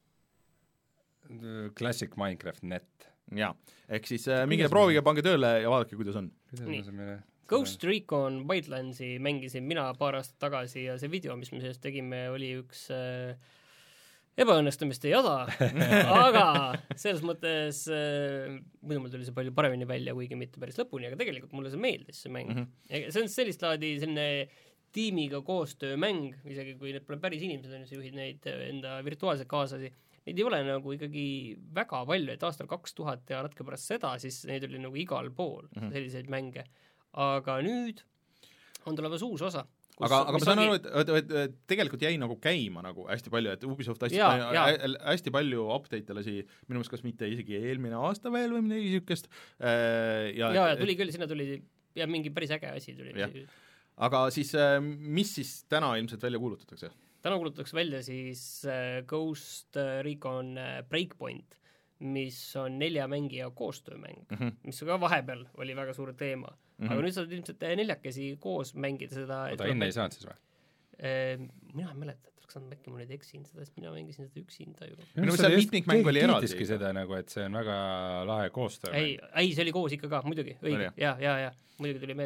Classic Minecraft dot net. Jaa, ehk siis äh, minge proovige, pange tööle ja vaadake, kuidas on. Ghost Recon Wildlandsi mängisin mina paar aastat tagasi ja see video, mis me sellest tegime, oli üks äh, ebaõnnestumiste jada, aga selles mõttes äh, muidu mul tuli see palju paremini välja, kuigi mitte päris lõpuni, aga tegelikult mulle see meeldis, see mäng. Mm-hmm. See on sellist laadi selline tiimiga koostöömäng, isegi kui need pole päris inimesed, on sa juhid neid enda virtuaalseid kaaslasi, neid ei ole nagu ikkagi väga palju, et aastal kaks tuhat ja natuke pärast seda, siis neid oli nagu igal pool mm-hmm. selliseid mänge. Aga nüüd on tulemas uus osa. Kus, aga, aga ma saan aru, et, et, et, et tegelikult jäi nagu käima nagu hästi palju, et Ubisoft hästi, ja, palju, ja. hästi palju update lasi, minu meelest kas mitte isegi eelmine aasta veel või midagi niisugust. Ja, ja, ja tuli küll, sinna tuli ja mingi päris äge asi tuli. Aga siis, mis siis täna ilmselt välja kuulutatakse? Täna kuulutatakse välja siis Ghost Recon Breakpoint, mis on nelja mängija koostöömäng, mm-hmm. mis ka vahepeal oli väga suur teema. Mm-hmm. Aga nüüd saad ilmselt neljakesi koos mängida seda. Oda enne ei saanud siis või? Mina ei mäleta, et oleks andnud äkki ma nüüd eksin seda, sest mina mängisin seda üksinda juba. Minu see mitmikmäng oli eraldi. Kiitiski seda nagu, et see on väga lahe koostöö. Ei, ei, see oli koos ikka ka, muidugi, õige, ja, ja, ja, muidugi tuli meelde.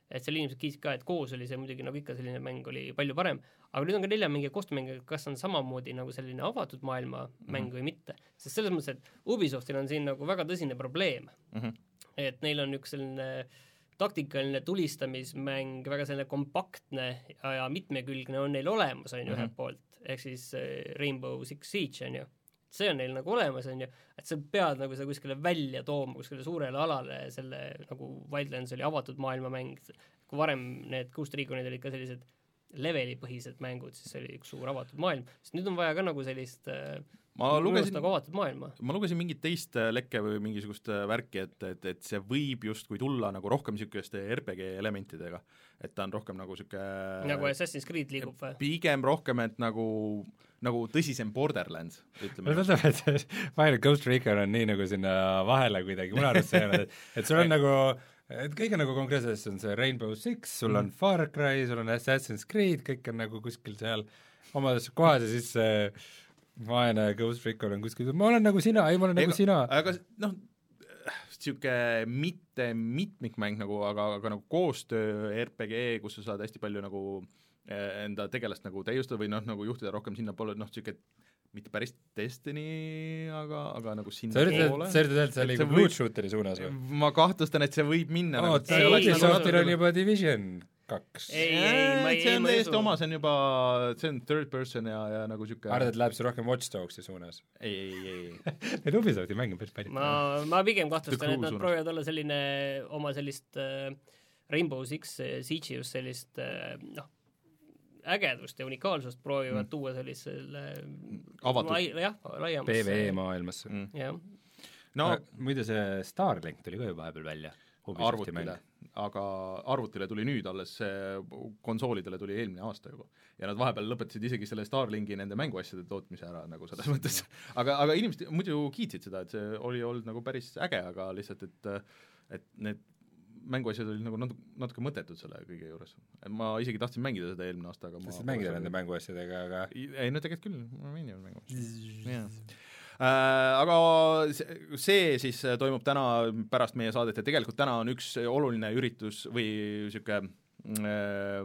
et seal inimesed kiitsid ka, et koos oli see muidugi nagu ikka selline mäng oli palju parem, aga nüüd on ka nelja mängija koostöömäng, kas on samamoodi nagu selline avatud maailma mäng mm -hmm. või mitte, sest selles mõttes, et Ubisoftil on siin nagu väga tõsine probleem mm, -hmm. et neil on üks selline taktikaline tulistamismäng, väga selline kompaktne ja, ja mitmekülgne on neil olemas, on ju mm -hmm. ühelt poolt, ehk siis Rainbow Six Siege on ju, see on neil nagu olemas, on ju, et sa pead nagu seda kuskile välja tooma, kuskile suurele alale, selle nagu Wildlands oli avatud maailmamäng, kui varem need Ghost Reconid olid ka sellised levelipõhised mängud, siis see oli üks suur avatud maailm, sest nüüd on vaja ka nagu sellist ma lugesin, nagu avatud maailma. ma lugesin mingit teist lekke või mingisugust värki, et, et, et see võib justkui tulla nagu rohkem niisuguste R P G elementidega, et ta on rohkem nagu niisugune nagu Assassin's Creed liigub või? Pigem rohkem, et nagu nagu tõsisem Borderlands, ütleme. mulle tundub, et Fire Ghost Recon on nii nagu sinna vahele kuidagi, mul arvas see, et, et sul on nagu et kõik on nagu konkreetselt, on see Rainbow Six, sul on Far Cry, sul on Assassin's Creed, kõik on nagu kuskil seal omas kohas ja siis see vaene Ghost Recon on kuskil, ma olen nagu sina, ei ma olen ei, nagu sina. Aga noh, niisugune mitte mitmikmäng nagu, aga, aga nagu koostöö R P G, kus sa saad hästi palju nagu enda tegelast nagu täiustada või noh, nagu juhtida rohkem sinna poole, noh, niisugune mitte päris Destiny, aga, aga nagu sinna sa üritad, poole. Sa üritad öelda, see liigub loot shooteri suunas või? Ma kahtlustan, et see võib minna oh, nagu Ubisoftil on juba Division kaks. ei, ei, ma ei see on täiesti oma, see on juba, see on third person ja, ja nagu niisugune arvad, et läheb see rohkem Watch Dogsi suunas? ei, ei, ei Need Ubisofti mäng on päris pärit. Ma, ma pigem kahtlustan, et nad suunas. Proovivad olla selline oma sellist äh, Rainbow Six Siege just sellist äh, noh, ägedust ja unikaalsust proovivad mm. tuua sellisele lai, jah, laiemasse P V E maailmasse mm. jah. No, no muide see Starlink tuli ka juba vahepeal välja arvutile, aga arvutile tuli nüüd alles, konsoolidele tuli eelmine aasta juba ja nad vahepeal lõpetasid isegi selle Starlinki nende mänguasjade tootmise ära nagu selles mõttes, aga, aga inimesed muidu kiitsid seda, et see oli olnud nagu päris äge, aga lihtsalt, et et need mänguasjad olid nagu natuke, natuke mõttetud selle kõige juures. Ma isegi tahtsin mängida seda eelmine aasta, aga ma tahtsid mängida nende mänguasjadega, aga ei, no tegelikult küll, ma mänginud mänguasjad. Äh, aga see, see siis toimub täna pärast meie saadet ja tegelikult täna on üks oluline üritus või niisugune äh,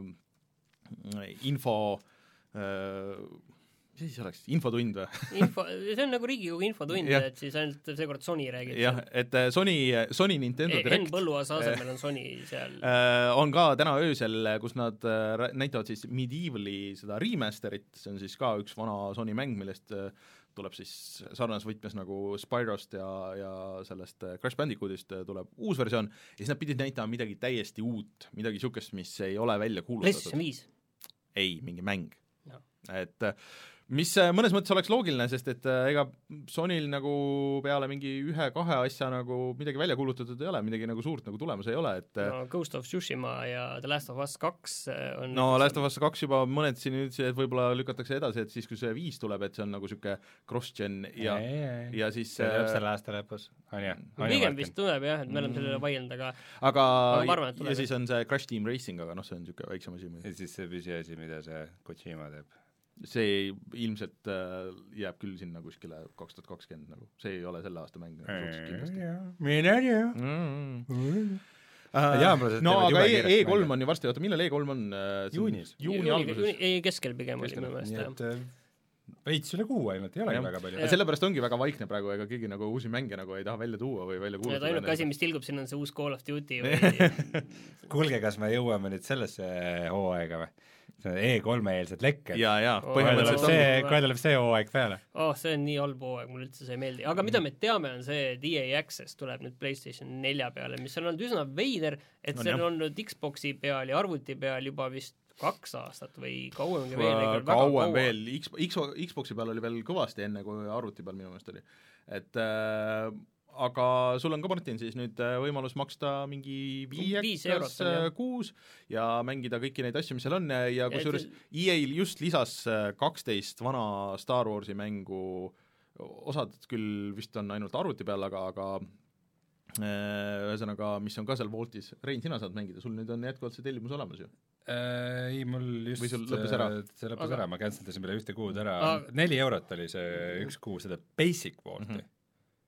info äh, mis siis oleks, infotund või? Info, see on nagu Riigikogu infotund, et siis ainult seekord Sony räägib. jah, et Sony, Sony Nintendo Direct Henn Põlluaasa asemel on Sony seal on ka täna öösel, kus nad näitavad siis Medievali seda remasterit, see on siis ka üks vana Sony mäng, millest tuleb siis sarnases võtmes nagu Spyrost ja, ja sellest Crash Bandicootist tuleb uus versioon ja siis nad pidid näitama midagi täiesti uut, midagi niisugust, mis ei ole välja kuulutatud. PlayStation viis? Ei, mingi mäng no.. et mis mõnes mõttes oleks loogiline, sest et ega Sonyl nagu peale mingi ühe-kahe asja nagu midagi välja kuulutatud ei ole, midagi nagu suurt nagu tulemas ei ole, et no Ghost of Tsushima ja The Last of Us kaks on no Last of Us kaks juba mõned siin ütlesid, et võib-olla lükatakse edasi, et siis kui see viis tuleb, et see on nagu niisugune cross-gen ja, ei, ei. ja siis see tuleb selle aasta lõpus, on jah? Pigem vist tuleb jah, et me oleme sellele vaielnud, aga aga ma arvan, et tuleb. Ja siis on see Crash Team Racing, aga noh, see on niisugune väiksem asi. Ja siis see püsiasi, mida see Kojima teeb. See ilmselt äh, jääb küll sinna kuskile kaks tuhat kakskümmend nagu, see ei ole selle aasta mäng mine tea no aga E kolm on ju varsti, oota, millal E kolm on? Juunis juuni alguses ei, keskel pigem oli minu meelest veits üle kuu ainult, ei olegi väga palju. Sellepärast ongi väga vaikne praegu, ega keegi nagu uusi mänge nagu ei taha välja tuua või välja kuulutada. Ainuke asi, mis tilgub sinna, on see uus Call of Duty või... Kuulge, kas me jõuame nüüd sellesse hooaega või? E kolme-eelsed lekked. Jaa, jaa, põhimõtteliselt see, kohe tuleb see hooaeg peale. Oh, see on nii halb hooaeg, mulle üldse see ei meeldi. Aga mida me teame on see, et E A Access tuleb nüüd PlayStation nelja peale, mis on olnud üsna veider, et no, see on olnud Xboxi peal ja arvuti peal juba vist kaks aastat või kauemgi veel. Kauem veel, Xboxi peal oli veel kõvasti enne, kui arvuti peal minu meelest oli. Et äh, aga sul on ka, Martin, siis nüüd võimalus maksta mingi viiekas kuus ja mängida kõiki neid asju, mis seal on ja kusjuures E A-l just lisas kaksteist vana Star Warsi mängu, osad küll vist on ainult arvuti peal, aga, aga ühesõnaga, mis on ka seal Vaultis. Rein, sina saad mängida, sul nüüd on jätkuvalt see tellimus olemas ju? Äh, ei, mul just või sul lõppes ära? See lõppes aga... ära, ma canceldasin peale ühte kuud ära. Neli eurot oli see üks kuu seda basic Vaulti. Mm -hmm.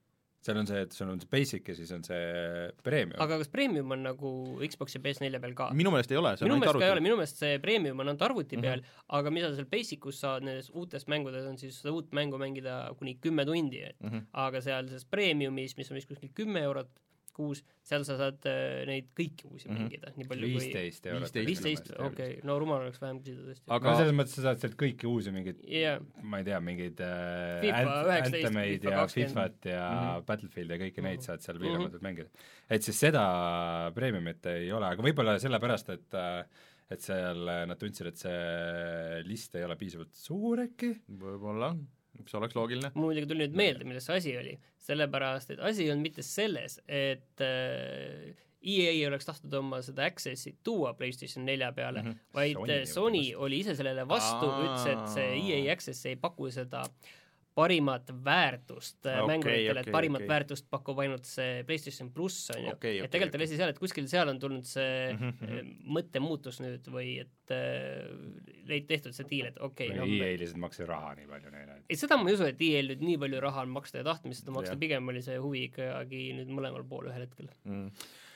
seal on see, et sul on see basic ja siis on see premium. aga kas premium on nagu Xbox ja P S four peal ka? minu meelest ei ole, see minu on ainult meelest ka ei arvuti. ole, minu meelest see premium on ainult arvuti peal, Mhm. mm-hmm. aga mida seal basicus saad nendest uutest mängudest on siis seda uut mängu mängida kuni kümme tundi, Mhm. aga seal selles premiumis, mis on vist kuskil kümme eurot kuus, seal sa saad äh, neid kõiki uusi Mhm. mängida, nii palju kui viisteist eurot. viisteist, okei, no rumal oleks vähem küsida tõesti. Aga- no selles mõttes sa saad sealt kõiki uusi mingeid Jaa, ma ei tea, mingeid äh, FIFA Ant- üheksateist, Anthemeid FIFA ja kakskümmend. Fifat ja Mhm. Battlefield ja kõiki neid Mhm. saad seal piiramatult mängida. Et siis seda premiumit ei ole, aga võib-olla sellepärast, et äh, et seal äh, nad tundsid, et see list ei ole piisavalt suur äkki. võib-olla, see oleks loogiline. mul muidugi tuli nüüd meelde, milles see asi oli, sellepärast et asi on mitte selles, et äh, E A ei oleks tahtnud oma seda access'i tuua PlayStation nelja peale mm, Mhm. -hmm. vaid Sony Sony, oli Sony oli ise sellele vastu, Aa. ütles, et see E A access ei paku seda parimat väärtust Okei, okay, mänguritele, okei, et parimat okei. okay. väärtust pakub ainult see PlayStation pluss, on ju. Okei, et okei, tegelikult okei. oli asi seal, et kuskil seal on tulnud see Mhm, mm -hmm. mõttemuutus nüüd või et äh, leid tehtud see diil, et okei okay, no, no, E A lihtsalt maksis raha nii palju neile. ei, seda ma ei usu, et E A-l nüüd nii palju raha on maksta ja tahtmist seda maksta, Jah. pigem oli see huvi ikkagi nüüd mõlemal pool ühel hetkel. Mm.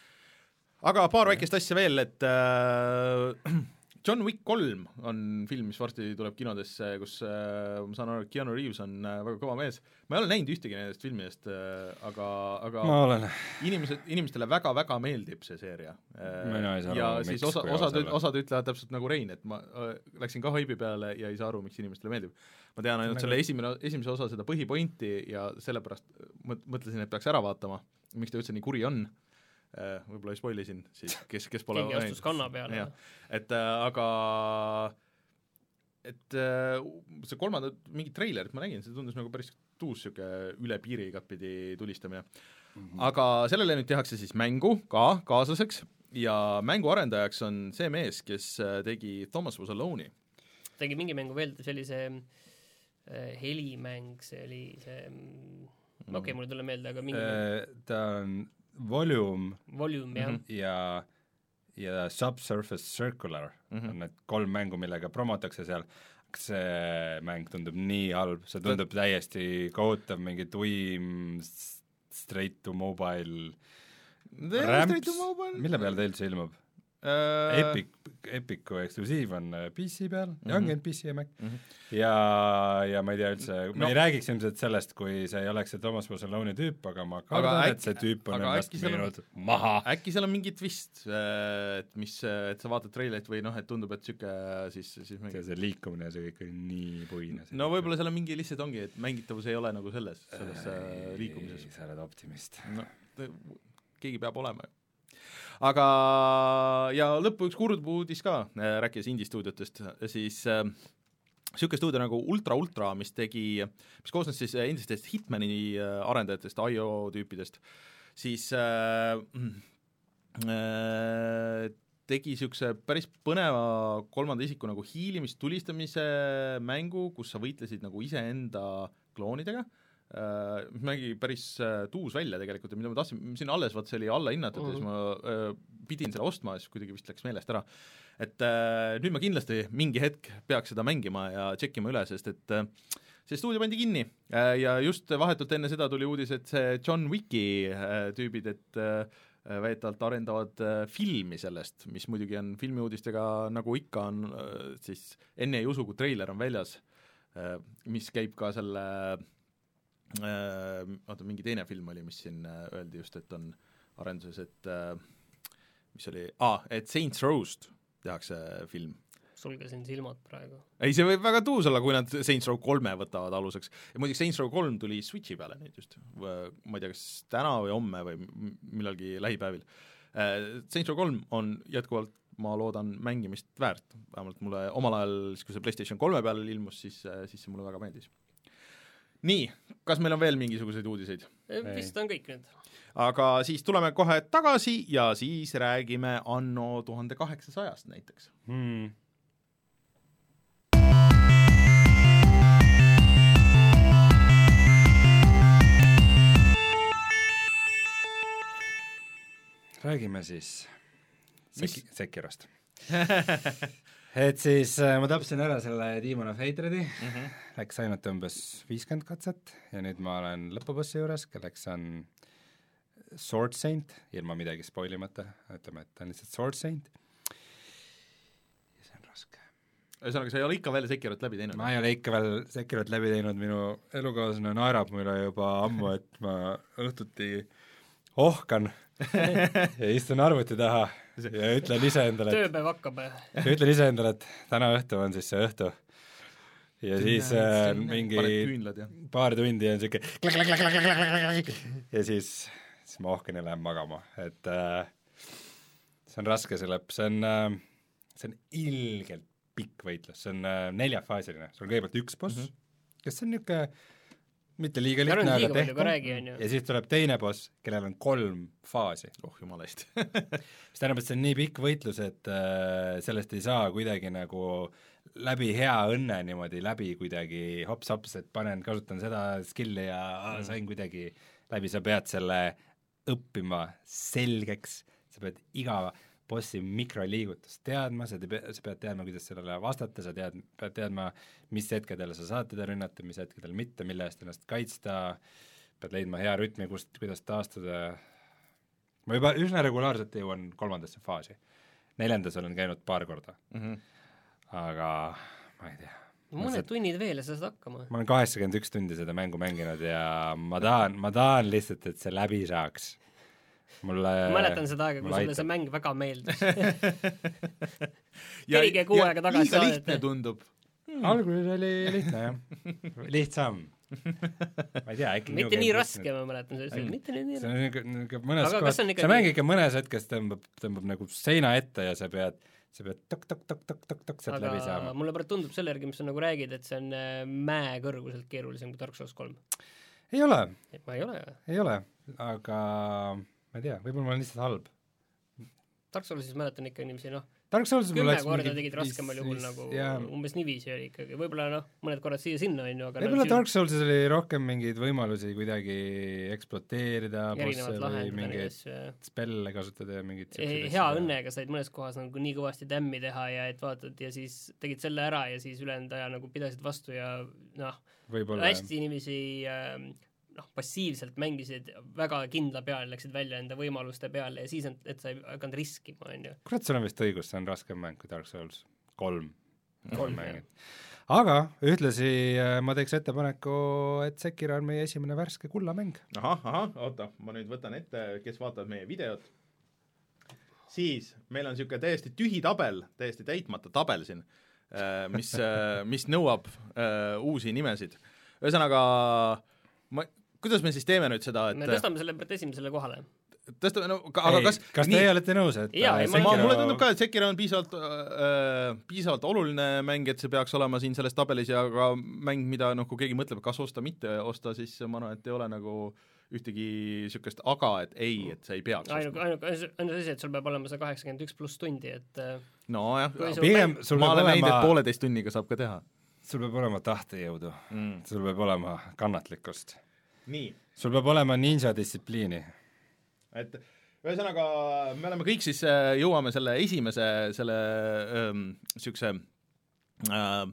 aga paar väikest asja veel, et äh, John Wick kolm on film, mis varsti tuleb kinodesse, kus äh, ma saan aru, et Keanu Reeves on äh, väga kõva mees. ma ei ole näinud ühtegi nendest filmidest äh,, aga, aga ma olen inimesed, inimestele väga-väga meeldib see seeria äh, Mina ei saa ja aru, siis miks, osa, kui osad, ausalt olla. osad ütlevad täpselt nagu Rein, et ma äh, läksin ka haibi peale ja ei saa aru, miks inimestele meeldib. ma tean ainult Nagu- selle esimene, esimese osa seda põhipointi ja sellepärast mõt- mõtlesin, et peaks ära vaatama, miks ta üldse nii kuri on. Uh, võib-olla ei spoilisin siis, kes, kes pole keegi astus kanna peale. et äh, aga et äh, see kolmanda mingi treilerit ma nägin, see tundus nagu päris tuus niisugune üle piiri igatpidi tulistamine mm. -hmm. aga sellele nüüd tehakse siis mängu ka kaaslaseks ja mängu arendajaks on see mees, kes tegi Thomas Was Alone'i. tegi mingi mängu veel, see oli see äh, helimäng, see oli see mm, okei okay,, mul ei tule meelde, aga mingi äh, ta on Volume Volume, jah Mhm. mm. ja ja Subsurface Circular mm -hmm. on need kolm mängu, millega promotakse seal. see mäng tundub nii halb, see tundub täiesti kohutav, mingi tuim straight to mobile rämps, mille peal ta üldse ilmub? Uh, Epic, Epicu eksklusiiv on P C peal mm -hmm. ja ongi P C ja Mac mm -hmm. ja, ja ma ei tea üldse, ma no. ei räägiks ilmselt sellest, kui see ei oleks see Thomas Was Alone'i tüüp, aga ma kardan, et see tüüp on ennast müünud maha. äkki seal on mingi twist, et mis, et sa vaatad treilerit või noh, et tundub, et niisugune siis, siis mingi... see liikumine ja see kõik on nii puine. no võib-olla seal on mingi lihtsalt ongi, et mängitavus ei ole nagu selles, selles äh, liikumises. sa oled optimist. no keegi peab olema ju. aga ja lõppu üks kurb uudis ka, rääkides indie-stuudiotest, siis niisugune äh, stuudio nagu Ultra Ultra, mis tegi, mis koosnes siis endistest Hitmani arendajatest, I O tüüpidest, siis äh, äh, tegi niisuguse päris põneva kolmanda isiku nagu hiilimist tulistamise mängu, kus sa võitlesid nagu iseenda kloonidega, Uh, mis nägi päris uh, tuus välja tegelikult ja mida ma tahtsin, siin alles vaat see oli alla hinnatud uh -huh. ja siis ma uh, pidin selle ostma ja siis kuidagi vist läks meelest ära. Et uh, nüüd ma kindlasti mingi hetk peaks seda mängima ja tšekkima üle, sest et uh, see stuudio pandi kinni uh, ja just vahetult enne seda tuli uudis, et see John Wicki uh, tüübid, et uh, väidetavalt arendavad uh, filmi sellest, mis muidugi on filmiuudistega, nagu ikka on uh, siis enne ei usu, kui treiler on väljas uh,, mis käib ka selle Uh, oota, mingi teine film oli, mis siin uh, öeldi just, et on arenduses, et uh, mis oli, aa, et Saints Row'st tehakse film. sulgesin silmad praegu. ei, see võib väga tuus olla, kui nad Saints Row kolme võtavad aluseks. ja muidugi Saints Row kolm tuli Switchi peale nüüd just, ma ei tea, kas täna või homme või millalgi lähipäevil. Uh, Saints Row kolm on jätkuvalt, ma loodan, mängimist väärt, vähemalt mulle omal ajal, kui see PlayStation kolme peal ilmus, siis, siis see mulle väga meeldis. Nii, kas meil on veel mingisuguseid uudiseid? Vist on kõik nüüd. Aga siis tuleme kohe tagasi ja siis räägime anno tuhande kaheksasajast näiteks hmm.. räägime siis Sek- Sekirost. et siis äh, ma tapsin ära selle Demon of Hatred'i mm, -hmm. läks ainult umbes viiskümmend katset ja nüüd ma olen lõpubossi juures, kelleks on Sword Saint, ilma midagi spoilimata, ütleme, et ta on lihtsalt Sword Saint. Ja see on raske. Ühesõnaga, sa ei ole ikka veel Sekirot läbi teinud? ma ei ole ikka veel Sekirot läbi teinud, minu elukaaslane naerab mulle juba ammu, et ma õhtuti ohkan ja istun arvuti taha ja ütlen ise endale, et tööpäev hakkab. ja ütlen ise endale, et täna õhtu on siis see õhtu. Ja siis äh, mingi küünlad, paar tundi on siuke ja siis, siis ma ohkan ja lähen magama, et äh, see on raske, see lõpp, see on äh, see on ilgelt pikk võitlus, see on äh, neljafaasiline, sul on kõigepealt üks boss mm, -hmm. kes on niuke mitte liiga lihtne, aga tehtav, ja siis tuleb teine boss, kellel on kolm faasi. Oh jumala hästi. mis tähendab, et see on nii pikk võitlus, et äh, sellest ei saa kuidagi nagu läbi hea õnne niimoodi läbi kuidagi hops-hops, et panen, kasutan seda skill'i ja mm. sain kuidagi läbi, sa pead selle õppima selgeks, sa pead iga bossi mikroliigutust teadma, sa, te, sa pead teadma, kuidas sellele vastata, sa tead, pead teadma, mis hetkedel sa saad teda rünnata, mis hetkedel mitte, mille eest ennast kaitsta, pead leidma hea rütmi, kust, kuidas taastuda. Ma juba üsna regulaarselt jõuan kolmandasse faasi. Neljandas olen käinud paar korda. Mm -hmm. Aga ma ei tea. Mõned see, tunnid veel ja sa saad hakkama. Ma olen kaheksakümmend üks tundi seda mängu mänginud ja ma tahan, ma tahan lihtsalt, et see läbi saaks. Mulle, ma mäletan seda aega, kui sulle see mäng väga meeldis. kerige kuu aega tagasi liiga saadete. Lihtne tundub. Hmm. Alguses oli lihtne, jah. Lihtsam. Ma ei tea, äkki mitte nii raske, ma mäletan, see oli mitte nii raske. See on niisugune mõnes kohas, see mäng ikka mõnes hetkes tõmbab, tõmbab nagu seina ette ja sa pead sa pead tok-tok-tok-tok-tok sealt läbi saama. Mulle praegu tundub selle järgi, mis sa nagu räägid, et see on mäe kõrguselt keerulisem kui Dark Souls kolm. Ei ole. Ma ei ole. Ei ole, aga ma ei tea, võib-olla ma olen lihtsalt halb. Dark Soulsis mäletan ikka inimesi, noh, Dark Souls kümme korda tegid raskemal juhul nagu ja... umbes niiviisi oli ikkagi, võib-olla noh, mõned korrad siia-sinna on ju, aga võib-olla no, Dark Soulsis oli rohkem mingeid võimalusi kuidagi ekspluateerida, bosse või mingeid spelle kasutada ja mingid hea ja... õnnega said mõnes kohas nagu nii kõvasti tämmi teha ja et vaatad ja siis tegid selle ära ja siis ülejäänud aja nagu pidasid vastu ja noh, hästi inimesi äh, noh, passiivselt mängisid väga kindla peal, läksid välja enda võimaluste peale ja siis, et sa ei hakanud riskima, on ju. Kurat, sul on vist õigus, see on raskem mäng kui Dark Souls kolm. kolm mängid. Aga ühtlasi ma teeks ettepaneku, et Sekiro on meie esimene värske kullamäng. Ahah, ahah, oota, ma nüüd võtan ette, kes vaatavad meie videot. Siis meil on niisugune täiesti tühi tabel, täiesti täitmata tabel siin, mis, mis nõuab uh, uusi nimesid. Ühesõnaga, ma kuidas me siis teeme nüüd seda, et me tõstame selle esimesele kohale. Tõstame, no, aga ei, kas kas nii, teie olete nõus, et jaa, Sekiro... ma, mulle tundub ka, et Sekiro on piisavalt, äh, piisavalt oluline mäng, et see peaks olema siin selles tabelis ja ka mäng, mida noh, kui keegi mõtleb, kas osta, mitte osta, siis ma arvan, et ei ole nagu ühtegi niisugust aga, et ei, et see ei peaks ainuke, ainuke, ainus asi, et sul peab olema see kaheksakümmend üks pluss tundi, et no jah, pigem sul ma olen olema... näinud, et pooleteist tunniga saab ka teha. Sul peab olema tahtejõudu mm., sul peab olema kannatlikkust. Nii. Sul peab olema ninja distsipliini. Et ühesõnaga, me oleme kõik siis, jõuame selle esimese, selle ähm, niisuguse äh,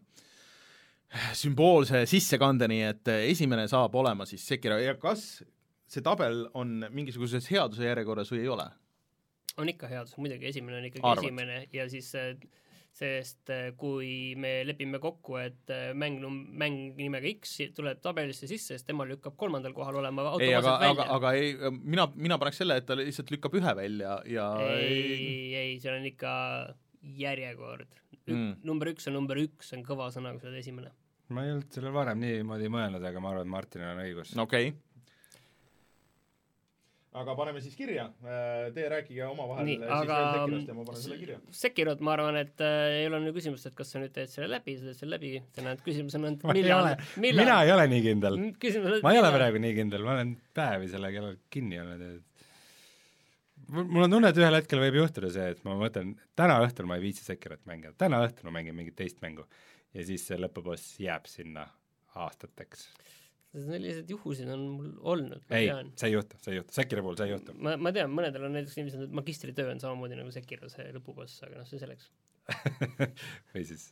sümboolse sissekandeni, et esimene saab olema siis Sekiro ja kas see tabel on mingisuguses headuse järjekorras või ei ole? On ikka headus, muidugi esimene on ikkagi Arvad. esimene ja siis sest kui me lepime kokku, et mäng, mäng nimega X tuleb tabelisse sisse, sest tema lükkab kolmandal kohal olema automaatselt ei, aga, välja. Aga, aga ei, mina, mina paneks selle, et ta lihtsalt lükkab ühe välja ja ei, ei, see on ikka järjekord. Ük, mm. Number üks on number üks, on kõva sõna, kui sa oled esimene. Ma ei olnud sellel varem niimoodi mõelnud, aga ma arvan, et Martinil on õigus. Okei. Okay. Aga paneme siis kirja, teie rääkige oma vahel nii, siis aga Sekirost ja ma panen selle kirja. Sekirot ma arvan, et äh, ei ole nüüd küsimust, et kas sa nüüd teed selle läbi, sa teed selle läbi, täna, et küsimus on, et millal, millal? Mina ei ole nii kindel. Küsimus, ma ei ole praegu nii kindel, ma olen päevi selle kellel kinni olnud. Mul on tunne, et ühel hetkel võib juhtuda see, et ma mõtlen, täna õhtul ma ei viitsi Sekirot mängida, täna õhtul ma mängin mingit teist mängu ja siis see lõpuboss jääb sinna aastateks. sellised juhused on mul olnud, ma ei, tean. see ei juhtu, see ei juhtu, Sekiro puhul see ei juhtu. Ma, ma tean, mõnedel on näiteks niiviisi, et magistritöö on samamoodi nagu Sekiro see lõpuboss, aga noh, see selleks. või siis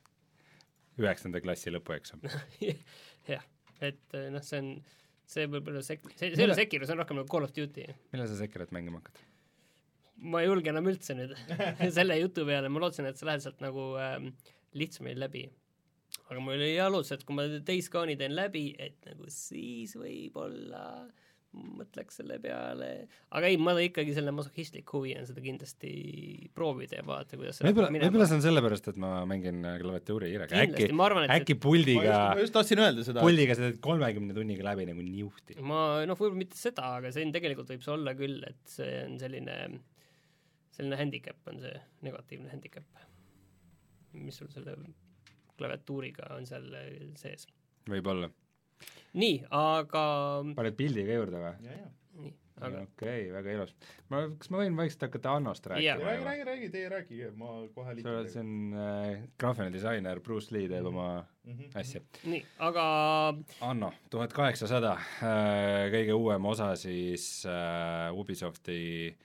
üheksanda klassi lõpueksam. jah, et noh, see on, see võib-olla sek-, see, see ei ole Sekiro, see on rohkem nagu Call of Duty. Millal sa Sekirot mängima hakkad? Ma ei julge enam üldse nüüd selle jutu peale, ma lootsin, et sa lähed sealt nagu ähm, lihtsamini läbi. Aga mul oli alus, et kui ma teiskaani teen läbi, et nagu siis võib-olla mõtleks selle peale. Aga ei, ma ikkagi selle masohhistlik huvi on seda kindlasti proovida ja vaadata, kuidas see võib-olla, võib-olla see on sellepärast, et ma mängin klaviatuuri hiirega. Äkki, arvan, äkki puldiga, ma just, just tahtsin öelda seda. Puldiga sa teed kolmekümne tunniga läbi nagu niuhti. Ma, noh, võib-olla mitte seda, aga see on tegelikult võib see olla küll, et see on selline, selline handicap on see, negatiivne handicap. Mis sul selle klaviatuuriga on seal sees. Võib-olla. Nii, aga... Paned pildiga juurde või? Ja, ja. Nii, aga... Okei, okay, väga ilus. Ma, kas ma võin vaikselt hakata Annost rääkima? Räägi, räägi, räägi, teie räägi, ma kohe liikin. See on äh, graafiline disainer, Bruce Lee teeb oma mm-hmm. asja. Nii, aga... Anno, tuhat kaheksasada, äh, kõige uuem osa siis äh, Ubisofti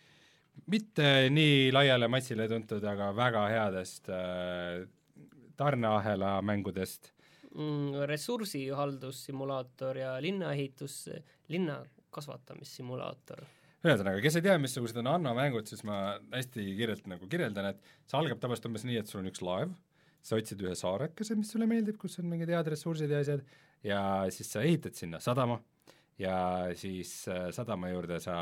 mitte nii laiale massile tuntud, aga väga headest äh, tarneahela mängudest. Mm, ressursihaldussimulaator ja linnaehitus, linna kasvatamissimulaator. Ühesõnaga, kes ei tea, missugused on Anno mängud, siis ma hästi kirjalt nagu kirjeldan, et see algab tavaliselt umbes nii, et sul on üks laev, sa otsid ühe saarekese, mis sulle meeldib, kus on mingid head ressursid ja asjad, ja siis sa ehitad sinna sadama ja siis äh, sadama juurde sa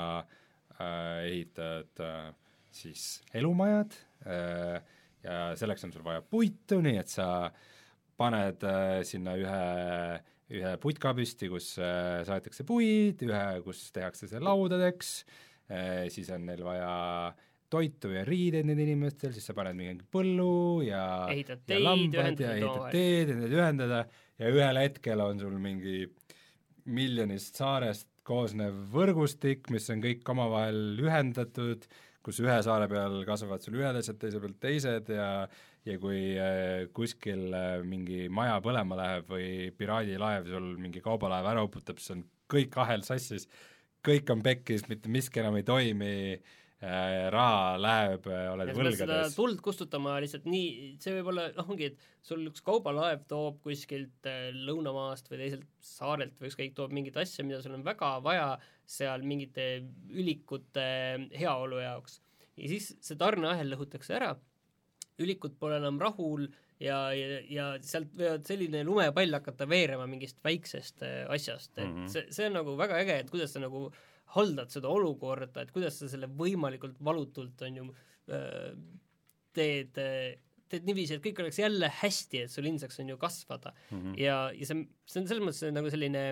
äh, ehitad äh, siis elumajad äh, ja selleks on sul vaja puitu, nii et sa paned äh, sinna ühe, ühe putka püsti, kus äh, saetakse puid, ühe, kus tehakse see laudadeks, äh, siis on neil vaja toitu ja riideid need inimestel, siis sa paned mingi põllu ja, ehitad ja teid, lambad ja ehitad teed ja need ühendada ja ühel hetkel on sul mingi miljonist saarest koosnev võrgustik, mis on kõik omavahel ühendatud, kus ühe saare peal kasvavad sul ühed asjad, teise peal teised ja, ja kui äh, kuskil äh, mingi maja põlema läheb või piraadilaev sul mingi kaubalaev ära uputab, siis on kõik ahel sassis, kõik on pekkis, mitte miski enam ei toimi, äh, raha läheb, oled ja võlgades. seda tuld kustutama lihtsalt nii, see võib olla, noh ongi, et sul üks kaubalaev toob kuskilt äh, lõunamaast või teiselt saarelt või ükskõik toob mingit asja, mida sul on väga vaja seal mingite ülikute heaolu jaoks. Ja siis see tarneahel lõhutakse ära, ülikud pole enam rahul ja, ja, ja sealt võivad selline lumepall hakata veerema mingist väiksest asjast, et mm-hmm. see, see on nagu väga äge, et kuidas sa nagu haldad seda olukorda, et kuidas sa selle võimalikult valutult on ju äh, teed, teed niiviisi, et kõik oleks jälle hästi, et sul ilmseks on ju kasvada mm-hmm. ja, ja see, see on selles mõttes nagu selline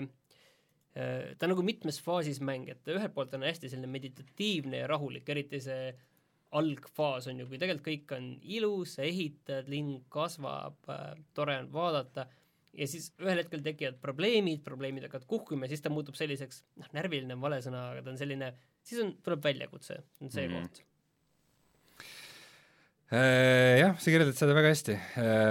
ta on nagu mitmes faasis mäng, et ühelt poolt on hästi selline meditatiivne ja rahulik, eriti see algfaas on ju, kui tegelikult kõik on ilus, sa ehitad, linn kasvab, tore on vaadata ja siis ühel hetkel tekivad probleemid, probleemid hakkavad kuhkuma ja siis ta muutub selliseks, noh, närviline on vale sõna, aga ta on selline, siis on, tuleb väljakutse, on see mm-hmm. koht. Jah, sa kirjeldad seda väga hästi.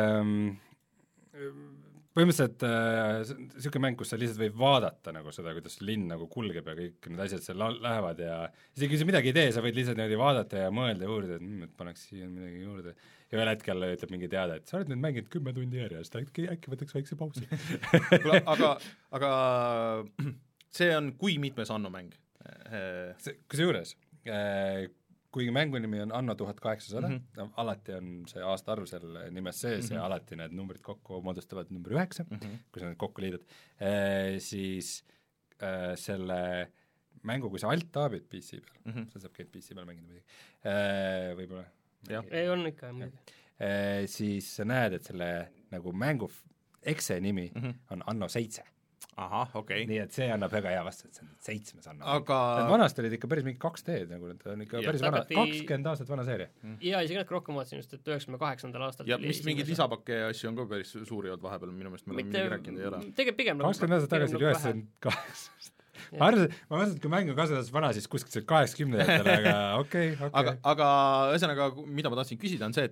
Põhimõtteliselt niisugune äh, mäng, kus sa lihtsalt võib vaadata nagu seda, kuidas linn nagu kulgeb ja kõik need asjad seal lähevad ja isegi kui sa midagi ei tee, sa võid lihtsalt niimoodi vaadata ja mõelda juurde, et, mm, et paneks siia midagi juurde. Ja ühel hetkel ütleb mingi teade, et sa oled nüüd mänginud kümme tundi järjest, äkki, äkki võtaks väikse pausi. aga, aga see on kui mitmes Anno mäng? Kusjuures, kuigi mängu nimi on Anno tuhat kaheksasada, mm-hmm. alati on see aastaarv seal nimes sees mm-hmm. ja alati need numbrid kokku moodustavad number üheksa, mm-hmm. kui sa need kokku liidad, e, siis e, selle mängu, kui sa alt taabid P C peal, mm-hmm. sa saab käid P C peal mängida muidugi, e, võib-olla ei on ikka e, siis sa näed, et selle nagu mängu exe nimi mm-hmm. on Anno seitse. Ahah, okei okay.. nii et see annab väga hea vastu, et see on seitsmes Anno. Aga... vanast olid ikka päris mingi kaks teed, nagu need on ikka ja, päris vana, kakskümmend aastat vana seeria. Ja isegi natuke rohkem vaatasin just, et üheksakümne kaheksandal aastal ja mis mingid lisapakke ja asju on ka päris suuri olnud vahepeal, minu meelest me oleme mingi rääkinud ei ole. Tegelikult pigem kakskümmend aastat tagasi oli üheksakümmend kaheksa. ma arvasin, ma mõtlesin, et kui mäng on kasvatatud vana, siis kuskilt kaheksakümnendatel, aga okei okay, okay. aga, aga ühesõnaga, mida ma tahtsin küsida, on see, et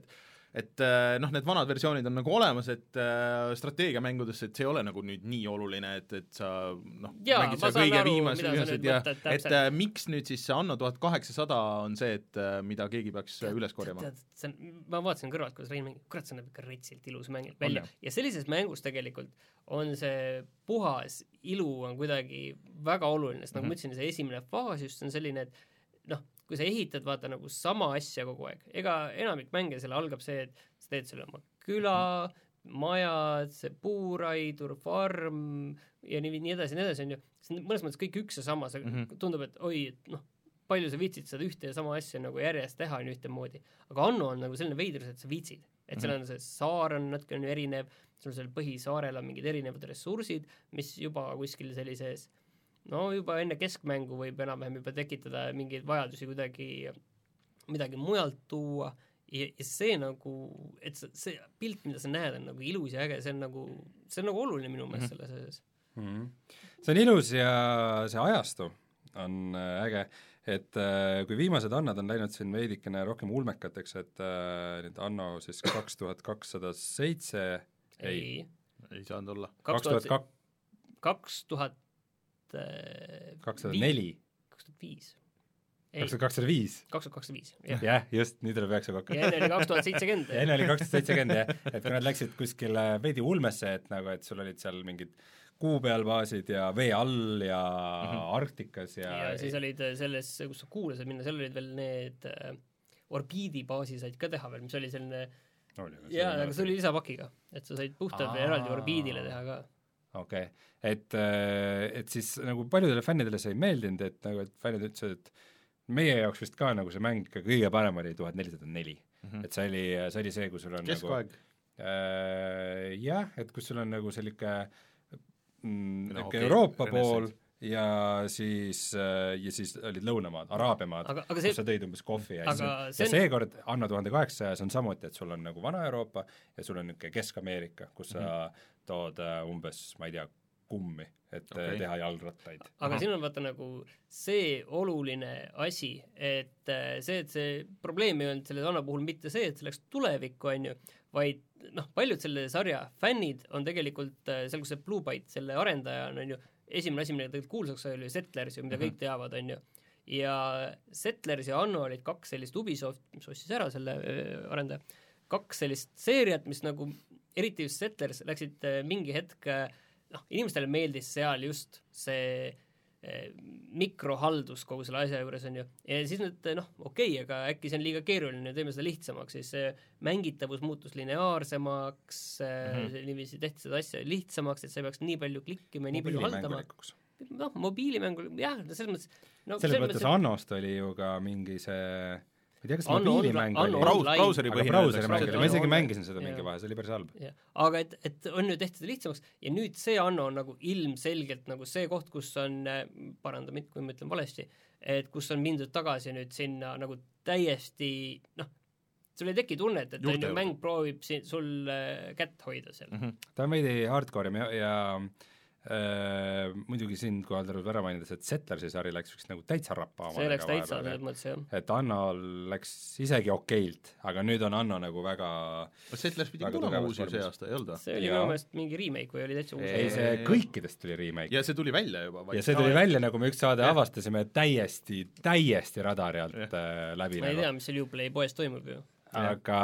et noh, need vanad versioonid on nagu olemas, et äh, strateegiamängudes, et see ei ole nagu nüüd nii oluline, et, et sa noh, mängid seal kõige viimased, viimased ja võtta, et äh, miks nüüd siis see Anno tuhat kaheksasada on see, et äh, mida keegi peaks tead, üles korjama? Tead, see on, ma vaatasin kõrvalt, kuidas Rein mängib, kurat, see on ikka retsilt ilus mäng välja on, ja sellises mängus tegelikult on see puhas ilu on kuidagi väga oluline, sest nagu mm -hmm. ma ütlesin, see esimene faas just on selline, et noh, kui sa ehitad, vaata nagu sama asja kogu aeg, ega enamik mänge selle algab see, et sa teed selle oma küla, majad, see puuraidur, farm ja nii, nii edasi, nii edasi on ju, see on mõnes mõttes kõik üks ja sama, see mm -hmm. tundub, et oi, et noh, palju sa viitsid seda ühte ja sama asja nagu järjest teha on ühtemoodi, aga Anno on nagu selline veidrus, et sa viitsid, et seal on see saar on natuke on erinev, sul seal põhisaarel on mingid erinevad ressursid, mis juba kuskil sellises no juba enne keskmängu võib enam-vähem juba tekitada mingeid vajadusi kuidagi midagi mujalt tuua ja, ja see nagu, et see, see pilt, mida sa näed, on nagu ilus ja äge, see on nagu, see on nagu oluline minu meelest mm -hmm. selle sees mm. -hmm. See on ilus ja see ajastu on äge, et äh, kui viimased annad on läinud siin veidikene rohkem ulmekateks, et äh, nüüd Anno siis kaks tuhat kakssada seitse ei, ei saanud olla. kaks tuhat kaks kaks tuhat kakssada neli kaks tuhat viis kakssada viis kaks tuhat kakssada viis jah, just, nii tuleb üheksa kokku. ja enne oli kaks tuhat seitsekümmend ja enne oli kaks tuhat seitsekümmend jah, et kui nad läksid kuskile veidi ulmesse, et nagu, et sul olid seal mingid kuu peal baasid ja vee all ja mm-hmm. Arktikas ja ja siis olid selles, kus sa kuule said minna, seal olid veel need äh, orbiidibaasi said ka teha veel, mis oli selline no, jaa, aga see oli lisapakiga, et sa said puhtalt veel eraldi orbiidile teha ka. Okei okay., et, et siis nagu paljudele fännidele see ei meeldinud, et nagu, et fännid ütlesid, et meie jaoks vist ka nagu see mäng ikka kõige parem oli tuhat nelisada neli mm-hmm. et see oli, see oli see, kus sul on keskoaeg nagu äh, jah, et kus sul on nagu selline mm, no, okay. Euroopa pool ja siis, ja siis olid lõunamaad, Araabia maad, kus see... sa tõid umbes kohvi ja, see... ja seekord Anno tuhande kaheksasajas on samuti, et sul on nagu Vana-Euroopa ja sul on niisugune Kesk-Ameerika, kus mm -hmm. sa tood umbes, ma ei tea, kummi, et okay. teha jalgrattaid. aga Aha. siin on vaata nagu see oluline asi, et see, et see probleem ei olnud selle Anno puhul mitte see, et see läks tulevikku, on ju, vaid noh, paljud selle sarja fännid on tegelikult seal, kus see Blue Byte, selle arendaja on, on ju, esimene asi, mida tegelikult kuulsaks oli, oli Settlers, mida mm -hmm. kõik teavad, on ju. Ja Settlers ja Anno olid kaks sellist Ubisoft, mis ostis ära selle äh, arendaja, kaks sellist seeriat, mis nagu, eriti just Settlers, läksid äh, mingi hetk, äh, noh, inimestele meeldis seal just see äh, mikrohaldus kogu selle asja juures, on ju. Ja siis nüüd, noh, okei okay,, aga äkki see on liiga keeruline, teeme seda lihtsamaks, siis see mängitavus muutus lineaarsemaks mm, -hmm. niiviisi tehti seda asja lihtsamaks, et sa ei peaks nii palju klikkima ja nii palju haldama. Noh, mobiilimängul, jah, selles mõttes no, selles mõttes mõttes Annost oli ju ka mingi see ma ei tea, kas mobiilimäng oli brauseri põhine, ma isegi mängisin seda mingi vahe, see oli päris halb. aga et, et on ju tehtud lihtsamaks ja nüüd see Anno on nagu ilmselgelt nagu see koht, kus on, paranda mind, kui ma ütlen valesti, et kus on mindud tagasi nüüd sinna nagu täiesti, noh, sul ei teki tunnet, et juurde, mäng proovib siin, sul äh, kätt hoida seal mm. -hmm. ta on veidi hardcore ja, ja äh, muidugi siin kohal tuleb ära mainides, et Settlersi sari läks üks nagu täitsa rappa see läks täitsa, selles mõttes, jah. et Anno läks isegi okeilt, aga nüüd on Anno nagu väga Settlers pidi tulema uusi see aasta, ei olnud? see oli minu meelest mingi remake või oli täitsa uus? ei, see kõikidest tuli remake. ja see tuli välja juba. ja see tuli välja, nagu me üks saade ja. avastasime, täiesti, täiesti radari alt ja. läbi. ma ei tea, mis seal Uplay poes toimub ju. aga,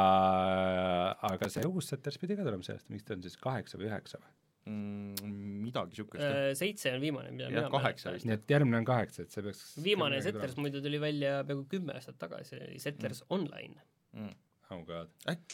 aga see uus Settlers pidi ka tulema sellest, miks ta on siis kaheksa või üheksa või? Mm, midagi sükest. Seitse on viimane, mida jah, kaheksa vist. nii et järgmine on kaheksa, et see peaks viimane Settlers muidu tuli välja peaaegu kümme aastat tagasi, oli Settlers mm. Online mm.. oh god äkki?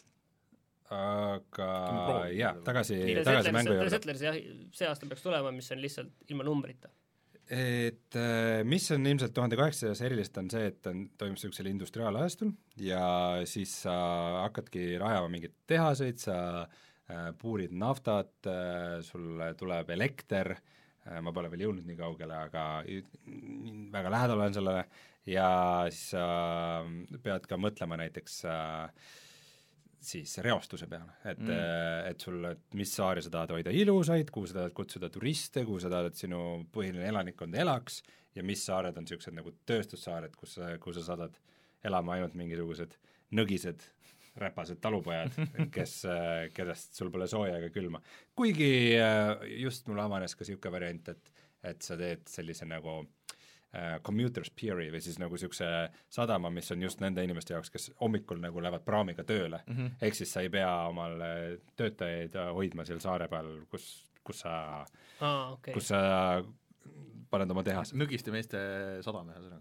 aga jah, tagasi, tagasi mängu juurde. Settlers jah, see aasta peaks tulema, mis on lihtsalt ilma numbrita. Et mis on ilmselt tuhande kaheksasajas erilist, on see, et on, toimub niisugusel industriaalajastul ja siis sa hakkadki rajama mingeid tehaseid, sa puurid naftat, sul tuleb elekter, ma pole veel jõudnud nii kaugele, aga väga lähedal olen sellele ja siis sa pead ka mõtlema näiteks siis reostuse peale, et mm., et sul, et mis saari sa tahad hoida ilusaid, kuhu sa tahad kutsuda turiste, kuhu sa tahad, et sinu põhiline elanikkond elaks ja mis saared on niisugused nagu tööstussaared, kus, kuhu sa saadad elama ainult mingisugused nõgised räpased talupojad, kes, kellest sul pole sooja ega külma. Kuigi just mul avanes ka niisugune variant, et, et sa teed sellise nagu uh, commuter's pieri või siis nagu niisuguse sadama, mis on just nende inimeste jaoks, kes hommikul nagu lähevad praamiga tööle mm, -hmm. ehk siis sa ei pea omal töötajaid hoidma seal saare peal, kus, kus sa ah, okay. kus sa paned oma tehase. Nõgiste meeste sadam ühesõnaga.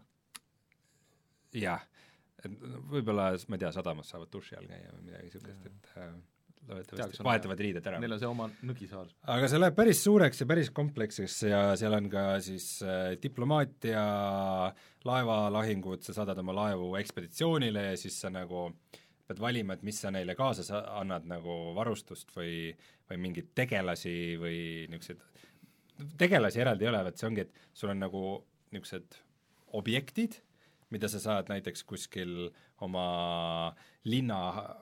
jah, võib-olla, ma ei tea, sadamas saavad duši all käia või midagi niisugust, et äh, loodetavasti vahetavad riided ära. Neil on see oma nõgisaar. aga see läheb päris suureks ja päris kompleksiks ja seal on ka siis äh, diplomaatia, laevalahingud, sa saadad oma laevu ekspeditsioonile ja siis sa nagu pead valima, et mis sa neile kaasa sa annad nagu varustust või, või mingeid tegelasi või niisugused, tegelasi eraldi ei ole, et see ongi, et sul on nagu niisugused objektid, mida sa saad näiteks kuskil oma linna,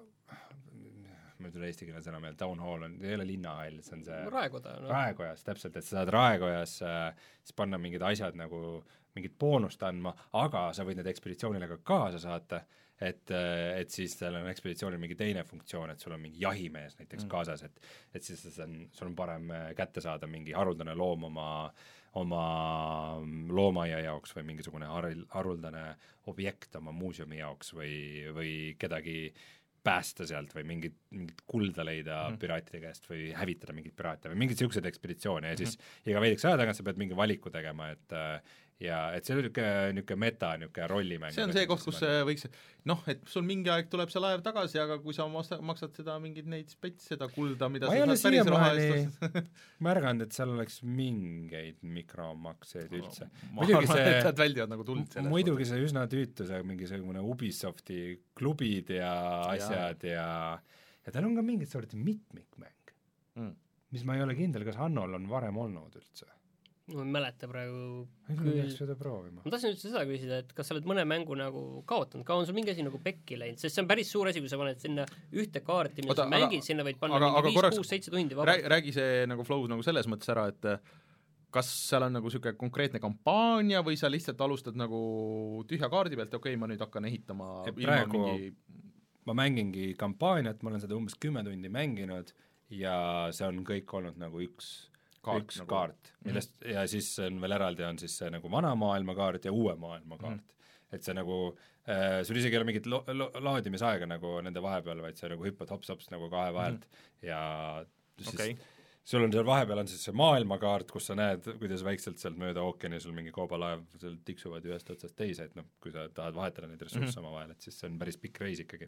ma ei tule eesti keele sõna meelde, town hall on, ei ole linnahall, see on see Raekoda, no. Raekojas, täpselt, et sa saad Raekojas äh, siis panna mingid asjad nagu mingit boonust andma, aga sa võid need ekspeditsioonile ka kaasa saata, et, et siis seal on ekspeditsioonil mingi teine funktsioon, et sul on mingi jahimees näiteks mm. kaasas, et et siis on, sul on parem kätte saada mingi haruldane loom oma, oma loomaia jaoks või mingisugune haril, haruldane objekt oma muuseumi jaoks või, või kedagi päästa sealt või mingit, mingit kulda leida mm. piraatide käest või hävitada mingit piraate või mingid niisugused ekspeditsioone ja siis mm. iga veidikese aja tagant sa pead mingi valiku tegema, et ja et see on niisugune, niisugune meta, niisugune rollimäng. See on see koht, kus võiks, noh, et sul mingi aeg tuleb see laev tagasi, aga kui sa maksad seda mingit neid spets, seda kulda, mida ma sa saad päris raha eest märganud, et seal oleks mingeid mikromakseid üldse. ma arvan, see, et nad väldivad nagu tuld sellest. Muidugi see üsna tüütu, see mingisugune Ubisofti klubid ja asjad ja ja tal on ka mingit sorti mitmikmäng, mm. mis ma ei ole kindel, kas Hannol on varem olnud üldse. ma ei mäleta praegu küll. Seda proovima. Ma tahtsin üldse seda küsida, et kas sa oled mõne mängu nagu kaotanud, ka on sul mingi asi nagu pekki läinud, sest see on päris suur asi, kui sa paned sinna ühte kaarti, mida Oota, sa mängid, sinna võid panna aga, mingi viis, kuus, seitse tundi vabalt. Räägi see nagu flow nagu selles mõttes ära, et kas seal on nagu niisugune konkreetne kampaania või sa lihtsalt alustad nagu tühja kaardi pealt, okei okay,, ma nüüd hakkan ehitama ja praegu mingi... ma mängingi kampaaniat, ma olen seda umbes kümme tundi mänginud ja see on kõik olnud nagu üks kaart, üks nagu... kaart, millest mm -hmm. ja siis on veel eraldi on siis see nagu vana maailma kaart ja uue maailma kaart mm. -hmm. et see nagu äh,, sul isegi ei ole mingit lo- lo- laadimisaega nagu nende vahepeal, vaid sa nagu hüppad hops-hops nagu kahe vahelt mm -hmm. ja siis okay. sul on seal vahepeal on siis see maailmakaart, kus sa näed, kuidas väikselt sealt mööda ookeani sul mingi kaubalaev seal tiksuvad ühest otsast teise, et noh, kui sa tahad vahetada neid ressursse mm -hmm. omavahel, et siis see on päris pikk reis ikkagi.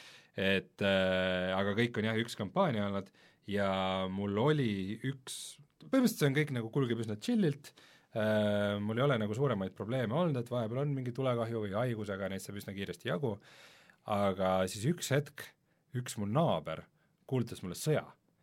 Et äh, aga kõik on jah, üks kampaania olnud ja mul oli üks põhimõtteliselt see on kõik nagu kulgeb üsna chillilt äh,, mul ei ole nagu suuremaid probleeme olnud, et vahepeal on mingi tulekahju või haigusega, neid saab üsna kiiresti jagu, aga siis üks hetk, üks mu naaber kuulutas mulle sõja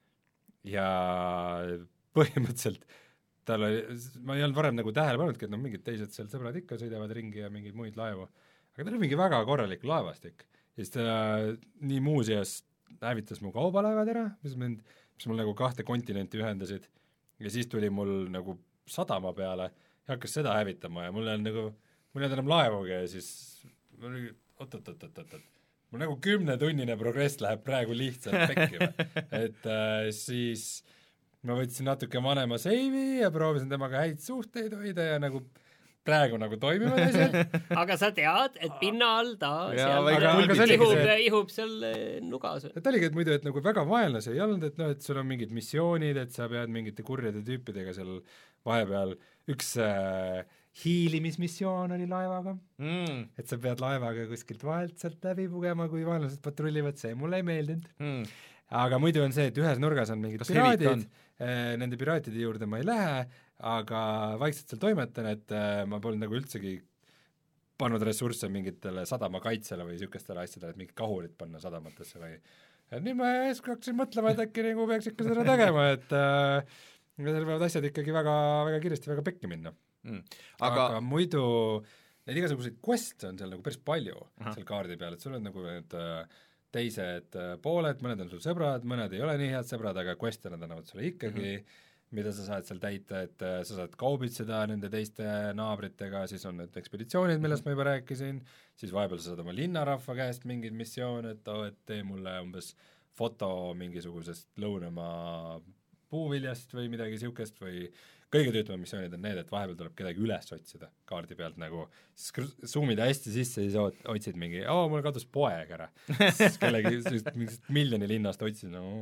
ja põhimõtteliselt tal oli, ma ei olnud varem nagu tähele pannudki, et no mingid teised seal sõbrad ikka sõidavad ringi ja mingeid muid laevu, aga tal oli mingi väga korralik laevastik ja siis ta nii muuseas hävitas mu kaubalaevad ära, mis mind, mis mul nagu kahte kontinenti ühendasid ja siis tuli mul nagu sadama peale ja hakkas seda hävitama ja mul on nagu, mul ei olnud enam laevugi ja siis oot-oot-oot-oot-oot, mul nagu kümnetunnine progress läheb praegu lihtsalt pekkima, et äh, siis ma võtsin natuke vanema seivi ja proovisin temaga häid suhteid hoida ja nagu praegu nagu toimivad asjad. aga sa tead, et pinna all ta ja, seal ihub, ihub seal nugas. et oligi, et muidu, et nagu väga vaenlane see ei olnud, et noh, et sul on mingid missioonid, et sa pead mingite kurjade tüüpidega seal vahepeal üks äh, hiilimismissioon oli laevaga mm., et sa pead laevaga kuskilt vahelt sealt läbi pugema, kui vaenlased patrullivad, see mulle ei meeldinud mm. aga muidu on see, et ühes nurgas on mingid Kas piraadid, äh, nende piraatide juurde ma ei lähe, aga vaikselt seal toimetan, et äh, ma polnud nagu üldsegi pannud ressursse mingitele sadamakaitsele või niisugustele asjadele, et mingid kahurid panna sadamatesse või et nüüd ma hakkasin mõtlema, et äkki nagu peaks ikka seda tegema, et äh, seal võivad asjad ikkagi väga, väga kiiresti väga pekki minna mm.. Aga... aga muidu neid igasuguseid quest'e on seal nagu päris palju Aha. seal kaardi peal, et sul on nagu need äh, teised äh, pooled, mõned on sul sõbrad, mõned ei ole nii head sõbrad, aga quest'e nad annavad sulle ikkagi mm, -hmm. mida sa saad seal täita, et sa saad kaubitseda nende teiste naabritega, siis on need ekspeditsioonid, millest ma juba rääkisin, siis vahepeal sa saad oma linnarahva käest mingeid missioone, et oh, et tee mulle umbes foto mingisugusest lõunamaa puuviljast või midagi niisugust või kõige tüütama missioonid on need, et vahepeal tuleb kedagi üles otsida kaardi pealt nagu, siis zoomid hästi sisse, siis otsid mingi, oo, mul kadus poeg ära. Siis kellegi mingist miljoni linnast otsin, no,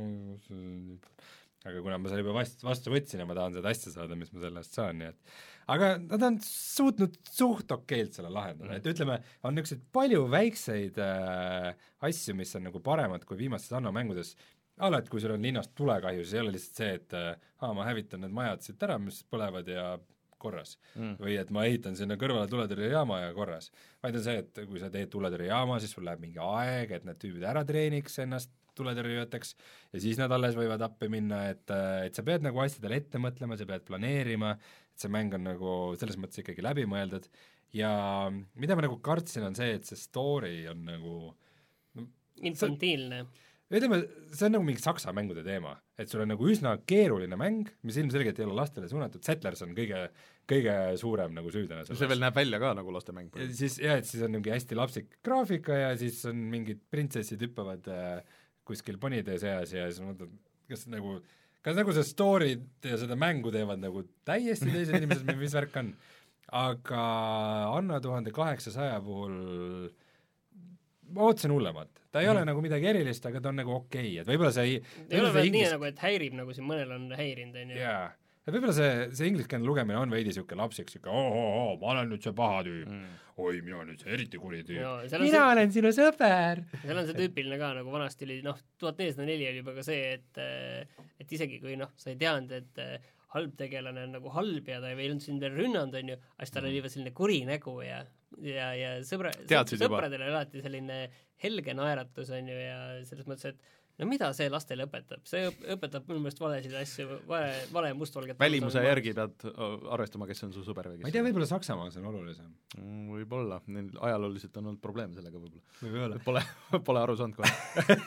aga kuna ma selle juba vastu, vastu võtsin ja ma tahan seda asja saada, mis ma selle eest saan, nii et aga nad on suutnud suht okeilt selle lahendada, et ütleme, on niisuguseid palju väikseid äh, asju, mis on nagu paremad kui viimastes Anno mängudes, alati, kui sul on linnast tulekahju, siis ei ole lihtsalt see, et aa, ma hävitan need majad siit ära, mis põlevad ja korras mm. või et ma ehitan sinna kõrvale tuletõrjejaama ja korras, vaid on see, et kui sa teed tuletõrjejaama, siis sul läheb mingi aeg, et need tüübid ära treeniks ennast tuletõrjujateks ja siis nad alles võivad appi minna, et, et sa pead nagu asjadele ette mõtlema, sa pead planeerima, et see mäng on nagu selles mõttes ikkagi läbi mõeldud ja mida ma nagu kartsin, on see, et see story on nagu no, infantiilne ütleme, see on nagu mingi saksa mängude teema, et sul on nagu üsna keeruline mäng, mis ilmselgelt ei ole lastele suunatud, Settlers on kõige, kõige suurem nagu süüdena selles. See veel näeb välja ka nagu lastemäng. Ja siis, jah, et siis on mingi hästi lapsik graafika ja siis on mingid printsessid hüppavad äh, kuskil ponide seas ja siis mõtled, kas nagu, kas nagu see story ja seda mängu teevad nagu täiesti teised inimesed, mis värk on. Aga Anno tuhande kaheksasaja puhul ma ootasin hullemat. Ta ei mm. ole nagu midagi erilist, aga ta on nagu okei okay., et võib-olla see ei ei ole veel inglis... nii nagu, et häirib, nagu siin mõnel on häirinud, on ju. jaa, et võib-olla see, see ingliskeelne lugemine on veidi niisugune lapsik, niisugune oo, oo, oo, ma olen nüüd see paha tüüp mm., oi, mina olen nüüd see eriti kuri tüüp no,, mina see... olen sinu sõber. Seal on see tüüpiline ka, nagu vanasti oli, noh, tuhat nelisada neli oli juba ka see, et et isegi kui, noh, sa ei teadnud, et halb tegelane on nagu halb ja ta ei olnud sind veel rünnanud, on ju, aga siis tal oli juba selline kuri nägu ja ja, ja sõbra, sõpradel oli alati selline helge naeratus, on ju, ja selles mõttes, et no mida see lastele õpetab? See õpetab minu meelest valesid asju, vale, vale mustvalget välimuse järgi pead arvestama, kes on su sõber või kes. Ma ei tea, võib-olla Saksamaa on olulisem. Võib-olla, neil ajalooliselt on olnud probleem sellega võib-olla. Võib-olla. Pole, pole aru saanud kohe.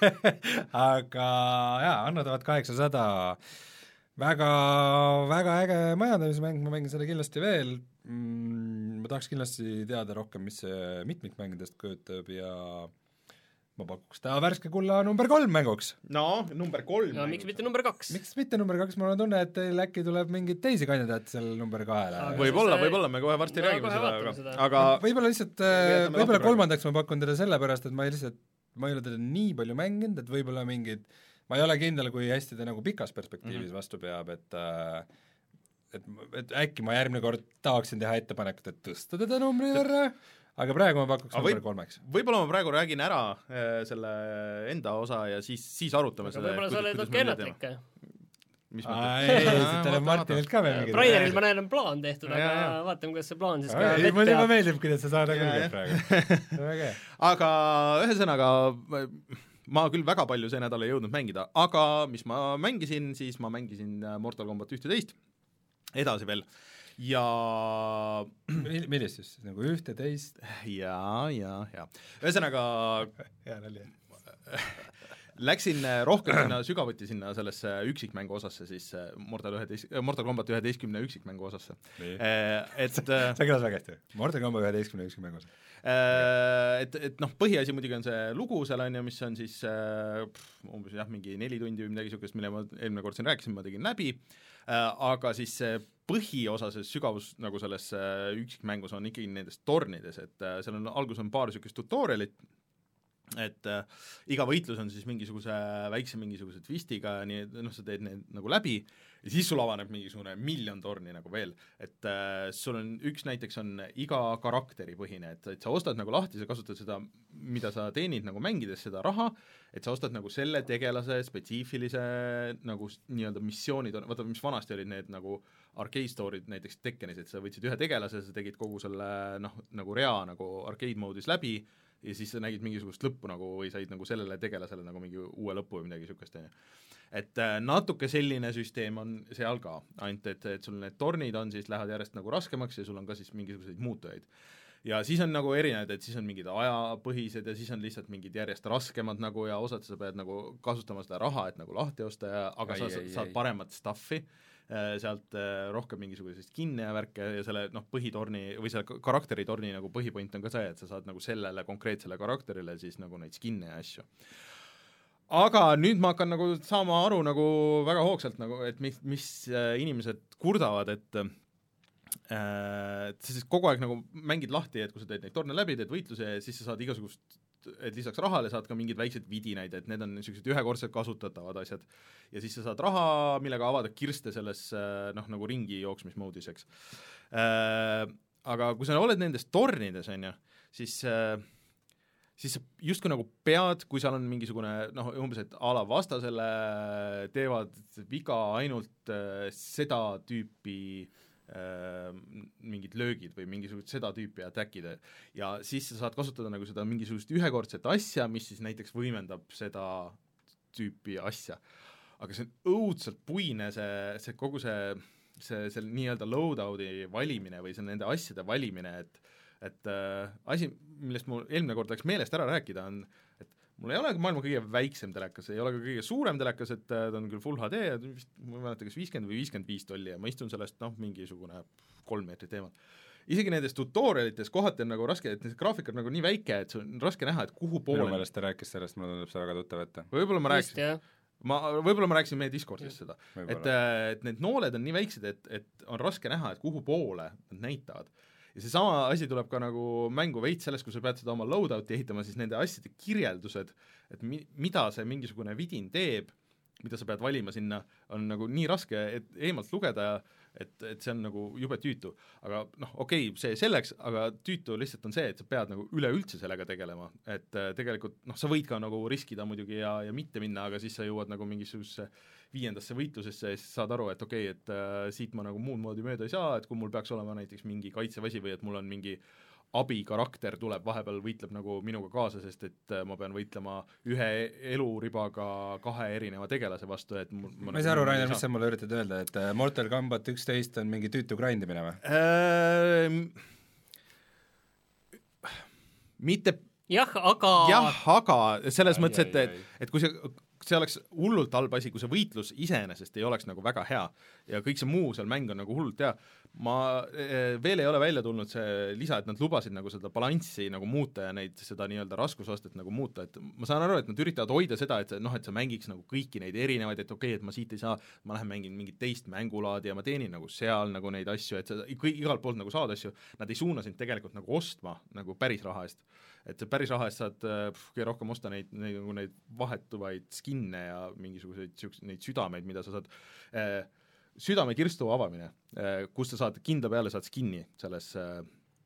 Aga jaa, Anno tuhat kaheksasada väga, väga äge majandamismäng, ma mängin selle kindlasti veel, mm, ma tahaks kindlasti teada rohkem, mis see mitmikmängidest kujutab ja ma pakuks ta värske kulla number kolm mänguks. No, number kolm no, miks mitte number kaks? Miks mitte number kaks? Mul on tunne, et teil äkki tuleb mingeid teisi kandidaate seal number kahele. Võib-olla, võib-olla, me kohe varsti räägime seda, aga, aga... võib-olla lihtsalt, võib-olla kolmandaks ma pakun teda sellepärast, et ma ei lihtsalt, ma ei ole teda nii palju mänginud, et võib-olla mingid, ma ei ole kindel, kui hästi ta nagu pikas perspektiivis mm-hmm. vastu peab, et et, et äkki ma järgmine kord tahaksin teha ettepanekut, et tõsta teda numbri võrra, aga praegu ma pakuks number kolmeks. Võib-olla ma praegu räägin ära äh, selle enda osa ja siis, siis arutame aga seda. Võib-olla sa oled natuke ennatlik. Mis mõttes? Ei, Martinilt ka veel mingid. Raideril ma näen on plaan tehtud, aga ja, vaatame, kuidas see plaan siis ka vett peab. Mulle juba meeldib, kuidas sa saad küll praegu. Aga ühesõnaga, ma küll väga palju see nädal ei jõudnud mängida, aga mis ma mängisin, siis ma mängisin Mortal Kombat ühteteist edasi veel. Ja millest siis? Nagu ühte, teist? Ja, ja, ja. Ühesõnaga hea nalja. Läksin rohkem sinna sügavuti sinna sellesse üksikmängu osasse, siis Mortal, üheteist, Mortal Kombat üheteistkümne üksikmängu osasse. Et, see kõlas väga hästi. Mortal Kombat üheteistkümne üksikmängu osasse. Et, et noh, põhiasi muidugi on see lugu seal on ja mis on siis pff, umbes jah, mingi neli tundi või midagi niisugust, mille ma eelmine kord siin rääkisin, ma tegin läbi, aga siis see põhiosa, see sügavus nagu selles üksikmängus on ikkagi nendes tornides, et seal on, algus on paar niisugust tutorialit, et äh, iga võitlus on siis mingisuguse väikse mingisuguse twistiga, nii noh, sa teed need nagu läbi ja siis sul avaneb mingisugune miljon torni nagu veel, et äh, sul on üks näiteks on iga karakteri põhine, et, et sa ostad nagu lahti, sa kasutad seda, mida sa teenid nagu mängides seda raha, et sa ostad nagu selle tegelase spetsiifilise nagu nii-öelda missioonid, vaata mis vanasti olid need nagu arcade store'id näiteks Tekkenis, et sa võtsid ühe tegelase, sa tegid kogu selle noh, nagu rea nagu arcade mode'is läbi ja siis sa nägid mingisugust lõppu nagu või said nagu sellele tegelasele nagu mingi uue lõpu või midagi niisugust, on ju. Et äh, natuke selline süsteem on seal ka, ainult et, et sul need tornid on, siis lähevad järjest nagu raskemaks ja sul on ka siis mingisuguseid muutujaid. ja siis on nagu erinevad, et siis on mingid ajapõhised ja siis on lihtsalt mingid järjest raskemad nagu ja osad sa pead nagu kasutama seda raha, et nagu lahti osta ja aga ai, sa ai, saad ai. paremat stuffi, sealt rohkem mingisuguseid skin'e ja värke ja selle noh, põhitorni või selle karakteritorni nagu põhipoint on ka see, et sa saad nagu sellele konkreetsele karakterile siis nagu neid skin'e ja asju. Aga nüüd ma hakkan nagu saama aru nagu väga hoogsalt nagu, et mis, mis inimesed kurdavad, et et sa siis kogu aeg nagu mängid lahti, et kui sa teed neid torne läbi, teed võitluse ja siis sa saad igasugust, et lisaks rahale saad ka mingid väiksed vidinaid, et need on niisugused ühekordselt kasutatavad asjad. Ja siis sa saad raha, millega avada kirste selles noh, nagu ringi jooksmismoodis, eks. Aga kui sa oled nendes tornides, on ju, siis siis sa justkui nagu pead, kui seal on mingisugune noh, umbes, et a la vastasele teevad viga ainult seda tüüpi äh, mingid löögid või mingisugused seda tüüpi attack'id ja siis sa saad kasutada nagu seda mingisugust ühekordset asja, mis siis näiteks võimendab seda tüüpi asja. Aga see on õudselt puine, see, see kogu see, see, see nii-öelda loadout'i valimine või see nende asjade valimine, et et äh, asi, millest mul eelmine kord läks meelest ära rääkida, on, et mul ei ole maailma kõige väiksem telekas, ei ole ka kõige suurem telekas, et ta on küll Full H D, ma ei mäleta, kas viiskümmend või viiskümmend viis tolli ja ma istun sellest noh, mingisugune kolm meetrit teemal. Isegi nendes tutorialites kohati on nagu raske, et need graafikad nagu nii väike, et see on raske näha, et kuhu poole... Minu meelest ta rääkis sellest, mulle tundub see väga tuttav ette. Võib-olla ma rääkisin, ma, võib-olla ma rääkisin meie Discordis seda, et, et need nooled on nii väiksed, et, et on raske näha, et kuhu poole nad näitavad. Ja see sama asi tuleb ka nagu mängu veits sellest, kui sa pead seda oma loadout'i ehitama, siis nende asjade kirjeldused, et mi-, mida see mingisugune vidin teeb, mida sa pead valima sinna, on nagu nii raske, et eemalt lugeda, et, et see on nagu jube tüütu. Aga noh, okei, okay, see selleks, aga tüütu lihtsalt on see, et sa pead nagu üleüldse sellega tegelema. Et tegelikult, noh, sa võid ka nagu riskida muidugi ja, ja mitte minna, aga siis sa jõuad nagu mingisugusesse viiendasse võitlusesse ja siis saad aru, et okei okay,, et äh, siit ma nagu muud moodi mööda ei saa, et kui mul peaks olema näiteks mingi kaitseväsi või et mul on mingi abikarakter tuleb, vahepeal võitleb nagu minuga kaasa, sest et äh, ma pean võitlema ühe eluribaga kahe erineva tegelase vastu, et mul, ma, ma ei saa aru, Rainer, mis sa mulle üritad öelda, et Mortal Combat üksteist on mingi tüütu grindimine või? Ähm, mitte jah, aga jah, aga selles ai, mõttes, et, et, et kui see see oleks hullult halb asi, kui see võitlus iseenesest ei oleks nagu väga hea ja kõik see muu seal mäng on nagu hullult hea. Ma veel ei ole välja tulnud see lisa, et nad lubasid nagu seda balanssi nagu muuta ja neid seda nii-öelda raskusastet nagu muuta, et ma saan aru, et nad üritavad hoida seda, et noh, et sa mängiks nagu kõiki neid erinevaid, et okei okay,, et ma siit ei saa, ma lähen mängin mingit teist mängulaadi ja ma teenin nagu seal nagu neid asju, et sa kõik, igalt poolt nagu saad asju, nad ei suuna sind tegelikult nagu ostma nagu päris raha eest. Et päris raha eest saad kõige rohkem osta neid, neid, nagu neid vahetuvaid skinne ja mingisuguseid neid südameid, mida sa saad äh, südamekirstu avamine, äh, kus sa saad kindla peale, saad skinni selles äh,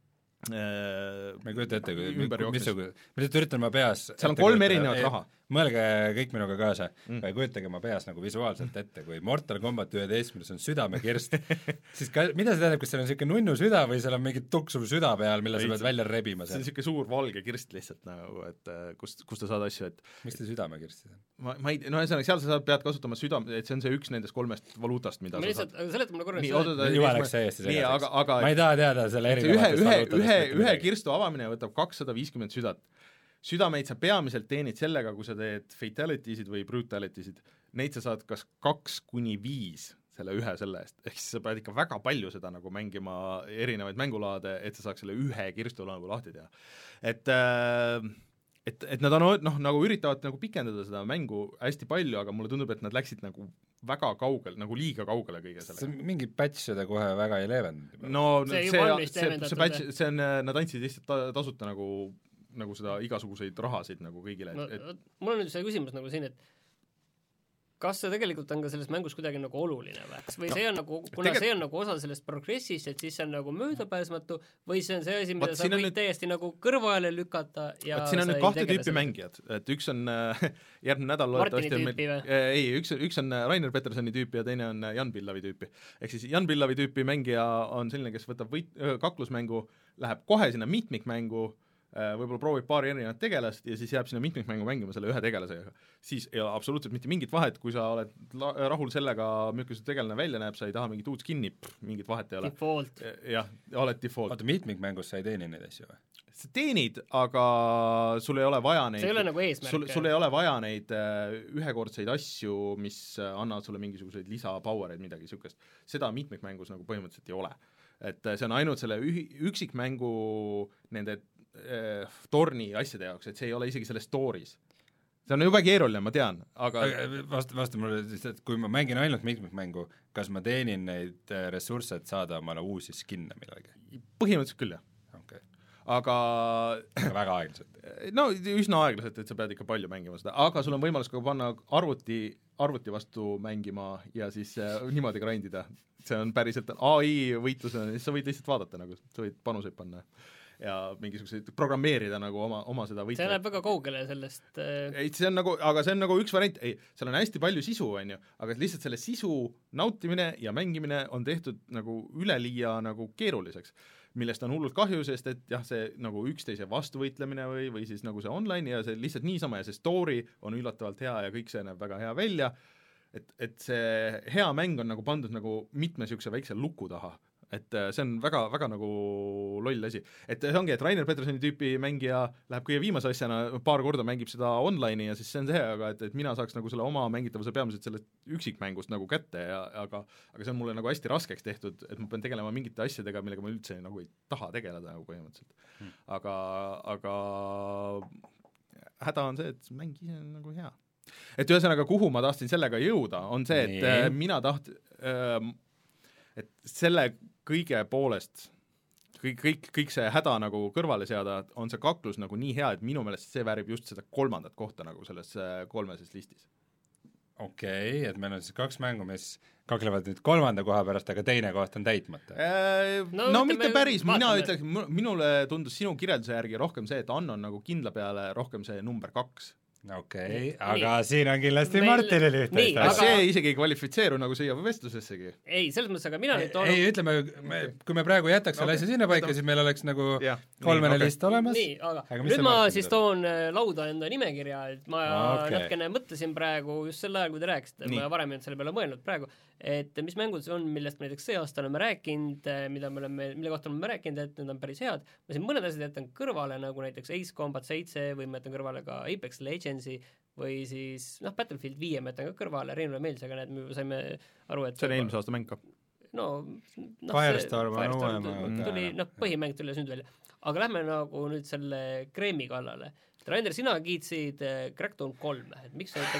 ma ei kujuta ette, missugune, ma lihtsalt üritan ma peas seal on kolm erinevat raha. Mõelge kõik minuga kaasa mm., või kujutage ma peas nagu visuaalselt ette, kui Mortal Combat üheteistkümnes on südamekirst, siis ka, mida see tähendab, kas seal on niisugune nunnu süda või seal on mingi tuksuv süda peal, mille sa pead välja rebima? See on niisugune suur valge kirst lihtsalt nagu, et kust, kust sa saad asju, et mis see südamekirst siis on? Ma, ma ei, no ühesõnaga, seal sa saad, pead kasutama südam, et see on see üks nendest kolmest valuutast, mida ma sa lihtsalt, saad seleta mulle korraks juba läks see Eesti segaseks. Aga, ma ei taha teada selle erinevatest ühe, ühe, ühe, ühe kirstu avamine võtab kakssada viiskümmend südat. Südameid sa peamiselt teenid sellega, kui sa teed fatalities'id või brutality'sid, neid sa saad kas kaks kuni viis selle ühe selle eest, ehk siis sa pead ikka väga palju seda nagu mängima erinevaid mängulaade, et sa saaks selle ühe kirstu nagu lahti teha. Et, et, et nad on, noh, nagu üritavad nagu pikendada seda mängu hästi palju, aga mulle tundub, et nad läksid nagu väga kaugel, nagu liiga kaugele kõige selle. See mingi patch seda kohe väga ei leevendanud. No see, see, see, see, patch, see on, nad andsid lihtsalt tasuta nagu nagu seda igasuguseid rahasid nagu kõigile. No, et... mul on nüüd see küsimus nagu siin, et kas see tegelikult on ka selles mängus kuidagi nagu oluline või? Või see on nagu, kuna Tegel... see on nagu osa sellest progressist, et siis see on nagu möödapääsmatu või see on see asi, mida Vat, sa võid nüüd... täiesti nagu kõrvale lükata ja Vat, siin on nüüd kahte tüüpi mängijad, et üks on äh, järgmine nädal Martini tüüpi või? Äh, ei, üks, üks on Rainer Petersoni tüüpi ja teine on Jan Pillavi tüüpi. Ehk siis Jan Pillavi tüüpi mängija on selline, kes võtab võit, kaklusmängu, läheb kohe sinna mitmikmängu võib-olla proovib paari erinevat tegelast ja siis jääb sinna mitmikmängu mängima selle ühe tegelasega, siis ei ole absoluutselt mitte mingit vahet, kui sa oled la- rahul sellega, milline see tegelane välja näeb, sa ei taha mingit uut skin'i, mingit vahet ei ole. Default. Jah, oled default. Oota, mitmikmängus sa ei teeni neid asju või? Sa teenid, aga sul ei ole vaja neid see ei ole nagu eesmärk. sul, sul ei ole vaja neid uh, ühekordseid asju, mis uh, annavad sulle mingisuguseid lisa-powereid, midagi niisugust. Seda mitmikmängus nagu põhimõtteliselt ei ole. Et uh, see on ainult selle ühi, üksikmängu nende uh, torni asjade jaoks, et see ei ole isegi selles story's. See on jube keeruline, ma tean, aga Vasta, vasta mulle, et kui ma mängin ainult mitmikmängu, kas ma teenin neid ressursse, et saada omale uusi skinne millalgi? põhimõtteliselt küll, jah. Okay. Aga väga aeglaselt. no üsna aeglaselt, et sa pead ikka palju mängima seda, aga sul on võimalus ka panna arvuti, arvuti vastu mängima ja siis äh, niimoodi grindida. See on päriselt A I võitlusena, siis sa võid lihtsalt vaadata, nagu sa võid panuseid panna ja mingisuguseid programmeerida nagu oma, oma seda võitlust. see läheb väga kaugele sellest äh... ei, see on nagu, aga see on nagu üks variant, ei, seal on hästi palju sisu, on ju, aga lihtsalt selle sisu nautimine ja mängimine on tehtud nagu üleliia nagu keeruliseks, millest on hullult kahju, sest et jah, see nagu üksteise vastu võitlemine või, või siis nagu see online ja see lihtsalt niisama ja see story on üllatavalt hea ja kõik see näeb väga hea välja, et, et see hea mäng on nagu pandud nagu mitme niisuguse väikse luku taha, et see on väga, väga nagu loll asi. Et see ongi, et Rainer Petersoni tüüpi mängija läheb kõige viimase asjana, paar korda mängib seda online'i ja siis see on see, aga et, et mina saaks nagu selle oma mängitavuse peamiselt sellest üksikmängust nagu kätte ja aga, aga see on mulle nagu hästi raskeks tehtud, et ma pean tegelema mingite asjadega, millega ma üldse nagu ei taha tegeleda nagu põhimõtteliselt hmm.. Aga, aga häda on see, et mäng ise on nagu hea. Et ühesõnaga, kuhu ma tahtsin sellega jõuda, on see, et nee. mina taht- äh, et selle kõige poolest, kõik, kõik, kõik see häda nagu kõrvale seada, on see kaklus nagu nii hea, et minu meelest see väärib just seda kolmandat kohta nagu selles kolmeses listis. Okei, okay, et meil on siis kaks mängu, mis kaklevad nüüd kolmanda koha pärast, aga teine koht on täitmata. No, no mitte päris, mina ütleks, minule tundus sinu kirjelduse järgi rohkem see, et Ann on nagu kindla peale rohkem see number kaks. Okei, okay, aga nii. Siin on kindlasti meil... Martinil ühte. Aga see isegi ei kvalifitseeru nagu siia vestlusessegi. Ei, selles mõttes, aga mina nüüd toon... Ei, ütleme, me, kui me praegu jätaks selle okay. asja sinna paika, siis meil oleks nagu ja. kolmene nii, okay. list olemas. Nii, aga, aga nüüd ma siis toon lauda enda nimekirja, et ma okay. natkene mõtlesin praegu just sel ajal, kui te rääkisite, ma varem ei olnud selle peale mõelnud praegu, et mis mängud on, millest me näiteks see aasta oleme rääkinud, mida me oleme, mille kohta oleme rääkinud, et need on päris head. Ma siin mõned asjad jätan kõrvale, nagu näiteks Ace Combat seitse või ma jätan kõrvale ka Apex Legendsi või siis, noh, Battlefield viie ma jätan ka kõrvale, Reinule meeldis, aga need me saime aru, et see on eelmise aasta mäng ka. No, no Firestorm on uuema. Tuli, noh, põhimäng tuli nüüd välja. Aga lähme nagu nüüd selle kreemi kallale. Rainer, sina kiitsid äh, Crackdown kolm, et miks sa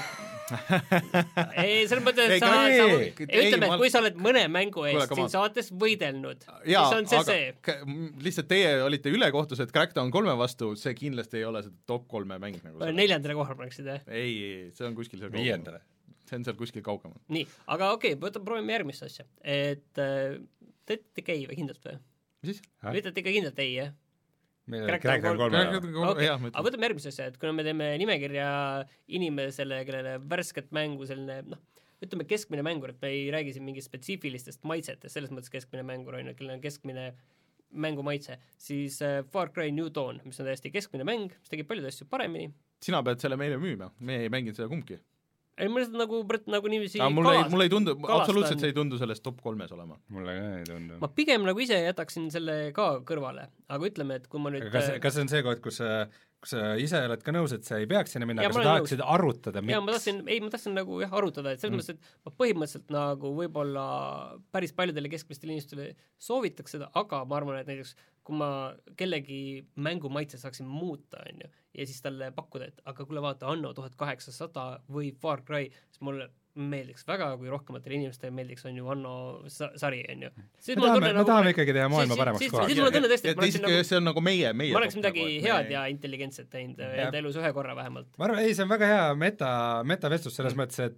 ütled... ei, selles mõttes, et sa, sa ütleme, et kui sa oled mõne mängu eest siin saates võidelnud, jaa, siis on see aga see. K- lihtsalt teie olite ülekohtused Crackdown kolme vastu, see kindlasti ei ole seda top kolme mäng nagu neljandale kohal paneksid, jah? Ei, ei, see on kuskil seal viiendale. See on seal kuskil kaugemal. Nii, aga okei, okay, võtame proovime järgmist asja. Et äh, te ütlete ei või kindlalt või? Mis siis? Ütlete ikka kindlalt ei, jah? Crackdown kolm. Okay. Aga võtame järgmist asja, et kuna me teeme nimekirja inimesele, kellele värsket mängu selline, noh, ütleme keskmine mängur, et me ei räägi siin mingist spetsiifilistest maitsetest, selles mõttes keskmine mängur on, kellel on keskmine mängumaitse, siis uh, Far Cry New Dawn, mis on täiesti keskmine mäng, mis tegi palju asju paremini. Sina pead selle meile müüma, me ei mänginud seda kumbki. Ei, ma lihtsalt nagu, nagu niiviisi mulle ei, mul ei tundu, absoluutselt see ei tundu selles top kolmes olema. Mulle ka ei tundu. Ma pigem nagu ise jätaksin selle ka kõrvale, aga ütleme, et kui ma nüüd... Kas, kas see on see koht, kus, kus sa ise oled ka nõus, et see ei peaks sinna minna, aga sa tahaksid nõus. arutada, miks? Ja, ma tahtsin, ei, ma tahtsin nagu jah, arutada, et selles mm. mõttes, et ma põhimõtteliselt nagu võib-olla päris paljudele keskmistele inimestele soovitaks seda, aga ma arvan, et näiteks kui ma kellegi mängumaitse saaksin muuta, on ju, ja siis talle pakkuda, et aga kuule vaata, Anno tuhat kaheksasada või Far Cry, siis mulle meeldiks väga, kui rohkematele inimestele meeldiks, on ju, Anno sa- sari, on ju. Me tahame, me tahame nagu, ikkagi teha maailma siis, paremaks kohaks. Siis mulle tunne tõesti, et ma oleksin nagu, see on nagu meie, meie ma oleks midagi nagu, head ja intelligentset teinud enda elus ühe korra vähemalt. Ma arvan, ei, see on väga hea meta, metavestlus selles mm. mõttes,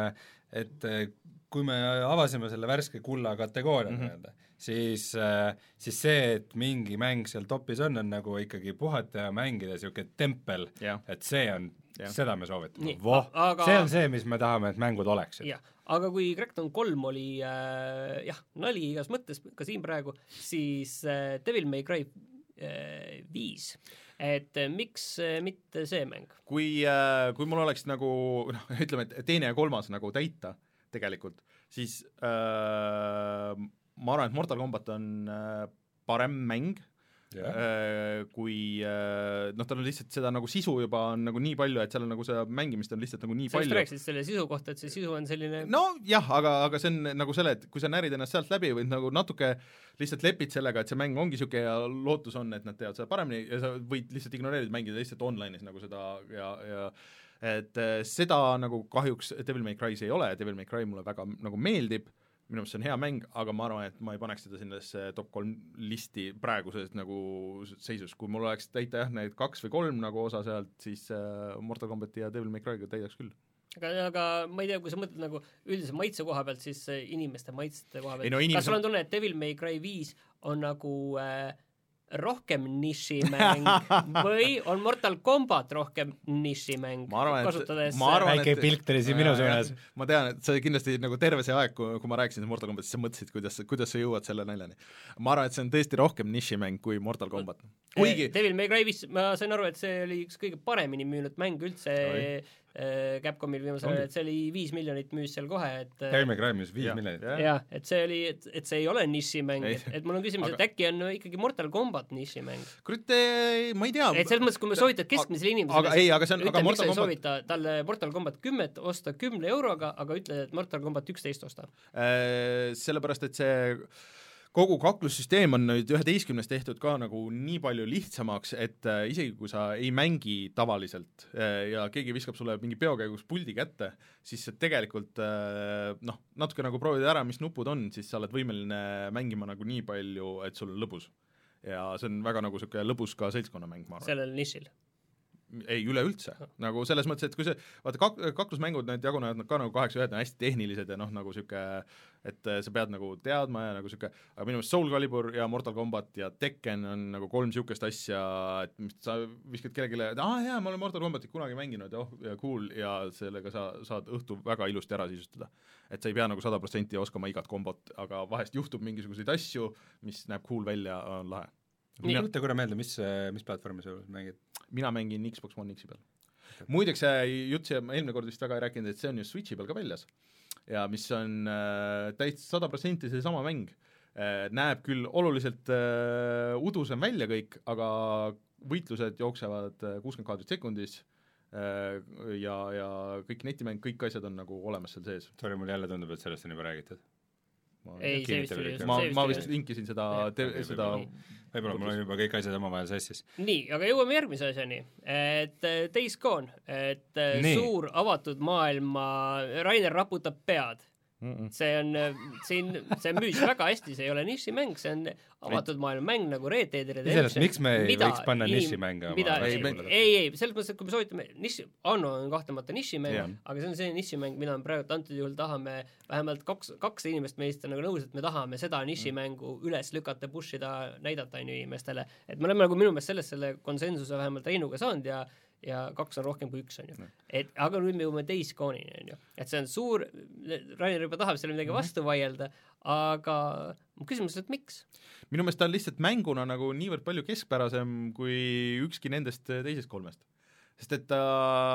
et, et kui me avasime selle värske kulla kategooria mm -hmm. siis, siis see, et mingi mäng seal topis on, on nagu ikkagi puhata ja mängida niisugune tempel, yeah. et see on, yeah. seda me soovitame. Voh, aga... see on see, mis me tahame, et mängud oleksid. jah, aga kui Crackdown kolm oli äh, jah, nali igas mõttes ka siin praegu, siis äh, Devil May Cry äh, viis et miks mitte see mäng? kui, kui mul oleks nagu noh, ütleme, et teine ja kolmas nagu täita tegelikult, siis äh, ma arvan, et Mortal Combat on äh, parem mäng, Yeah. kui noh, tal on lihtsalt seda nagu sisu juba on nagu nii palju, et seal on nagu seda mängimist on lihtsalt nagu nii sa palju. sa rääkisid selle sisu kohta, et see sisu on selline no jah, aga, aga see on nagu selle, et kui sa närid ennast sealt läbi, võid nagu natuke lihtsalt lepid sellega, et see mäng ongi niisugune ja lootus on, et nad teevad seda paremini ja sa võid lihtsalt ignoreerida, mängida lihtsalt online'is nagu seda ja, ja et seda nagu kahjuks Devil May Cry's ei ole, Devil May Cry mulle väga nagu meeldib, minu meelest see on hea mäng, aga ma arvan, et ma ei paneks seda sellesse top kolm listi praeguses nagu seisus, kui mul oleks täita jah, need kaks või kolm nagu osa sealt, siis äh, Mortal Combati ja Devil May Cry'ga täidaks küll. aga, aga ma ei tea, kui sa mõtled nagu üldise maitse koha pealt, siis inimeste maitste koha pealt, no, inimesed... kas sul on tunne, et Devil May Cry viis on nagu äh, rohkem nišimäng või on Mortal Combat rohkem nišimäng, kasutades väike pilk tuli siin minu suunas. Ma tean, et sa kindlasti nagu terve see aeg, kui, kui ma rääkisin Mortal Combat, siis sa mõtlesid, kuidas, kuidas sa jõuad selle naljani. Ma arvan, et see on tõesti rohkem nišimäng kui Mortal Combat. Kuigi... Devil May Cry viis, ma sain aru, et see oli üks kõige paremini müünud mäng üldse Capcomil viimasel ajal, et see oli viis miljonit müüs seal kohe, et Devil May Cry müüs viis miljonit. jah, et see oli, et, et see ei ole nišimäng, et, et mul on küsimus, aga... et äkki on ikkagi Mortal Combat nišimäng. Kurit, ma ei tea. Et selles mõttes, kui me soovitad keskmisele inimesele, aga ei, aga see on, ütle, aga miks Mortal sa ei Combat... soovita talle Mortal Combat kümme osta kümne euroga, aga ütle, et Mortal Combat üksteist osta. Sellepärast, et see kogu kaklussüsteem on nüüd üheteistkümnes tehtud ka nagu nii palju lihtsamaks, et äh, isegi kui sa ei mängi tavaliselt äh, ja keegi viskab sulle mingi peokäigus puldi kätte, siis tegelikult äh, noh, natuke nagu proovid ära, mis nupud on, siis sa oled võimeline mängima nagu nii palju, et sul on lõbus. Ja see on väga nagu niisugune lõbus ka seltskonnamäng, ma arvan. Sellel nišil? Ei, üleüldse. Nagu selles mõttes, et kui see, vaata kak-, kaklusmängud, need jagunevad ka nagu kaheksa ühed, on hästi tehnilised ja noh, nagu siuke, et sa pead nagu teadma ja nagu siuke, aga minu meelest Soul Calibur ja Mortal Combat ja Tekken on nagu kolm siukest asja, et mis sa viskad kellelegi, et aa jaa, ma olen Mortal Combatit kunagi mänginud ja oh, ja cool ja sellega sa saad õhtu väga ilusti ära sisustada. Et sa ei pea nagu sada protsenti oskama igat kombot, aga vahest juhtub mingisuguseid asju, mis näeb cool välja, on lahe. Mina võtta korra meelde, mis, mis platvormi sa mängid? Mina mängin Xbox One X-i peal. Muideks jutt see, ma eelmine kord vist väga ei rääkinud, et see on ju Switchi peal ka väljas ja mis on äh, täitsa sada protsenti see sama mäng. Äh, näeb küll oluliselt äh, udusem välja kõik, aga võitlused jooksevad kuuskümmend kaadrit sekundis äh, ja, ja kõik netimäng, kõik asjad on nagu olemas seal sees. Sorry, mul jälle tundub, et sellest on juba räägitud. Ma, ei, see vist oli ma, ma vist linkisin seda, te, seda võib-olla mul on juba kõik asjad omavahel sassis. Nii, aga jõuame järgmise asjani, et Days Gone, et Nii. Suur avatud maailma, Rainer raputab pead. Mm-mm. See on siin, see müüs väga hästi, see ei ole nišimäng, see on avatud maailma mäng nagu Red Dead Redemption. Miks me ei mida, võiks panna nišimänge? Mida, ei, ei, ei, selles mõttes, et kui me soovitame, niši, Anno on kahtlemata nišimäng, yeah. aga see on see nišimäng, mida me praegu antud juhul tahame, vähemalt kaks, kaks inimest meist on nagu nõus, et me tahame seda nišimängu mm. üles lükata, pushida, näidata inimestele. Et me oleme nagu minu meelest sellest selle konsensuse vähemalt Reinuga saanud ja ja kaks on rohkem kui üks, on ju. Et, aga nüüd me jõuame Days Gone'ini, on ju. Et see on suur, Rainer juba tahab selle midagi vastu vaielda, aga ma küsimus, et miks? Minu meelest ta on lihtsalt mänguna nagu niivõrd palju keskpärasem kui ükski nendest teisest kolmest. Sest et ta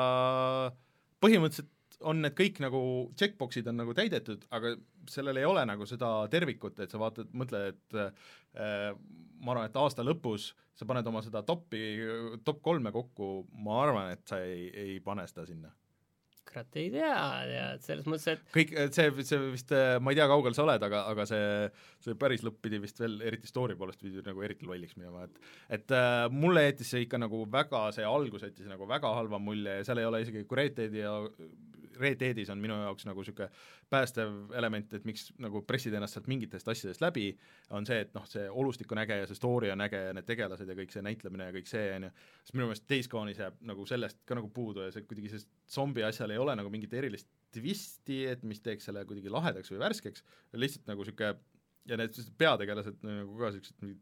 põhimõtteliselt on need kõik nagu checkboxid on nagu täidetud, aga sellel ei ole nagu seda tervikut, et sa vaatad, mõtled, et äh, ma arvan, et aasta lõpus sa paned oma seda topi, top kolme kokku, ma arvan, et sa ei, ei pane seda sinna. Kurat ei tea, tead, selles mõttes, et kõik, see, see vist, ma ei tea, kaugel sa oled, aga, aga see, see päris lõpp pidi vist veel, eriti story poolest pidi nagu eriti lolliks minema, et et äh, mulle jättis see ikka nagu väga, see algus jättis nagu väga halva mulje ja seal ei ole isegi, kui Red Deadi ja Red Deadis on minu jaoks nagu niisugune päästev element, et miks nagu pressid ennast sealt mingitest asjadest läbi, on see, et noh, see olustik on äge ja see story on äge ja need tegelased ja kõik see näitlemine ja kõik see, on ju, sest minu meelest Days Gone'is jääb nagu sellest ka nagu puudu ja see kuidagi see zombi asjal ei ole nagu mingit erilist twisti, et mis teeks selle kuidagi lahedaks või värskeks, lihtsalt nagu niisugune ja need peategelased nagu ka sellised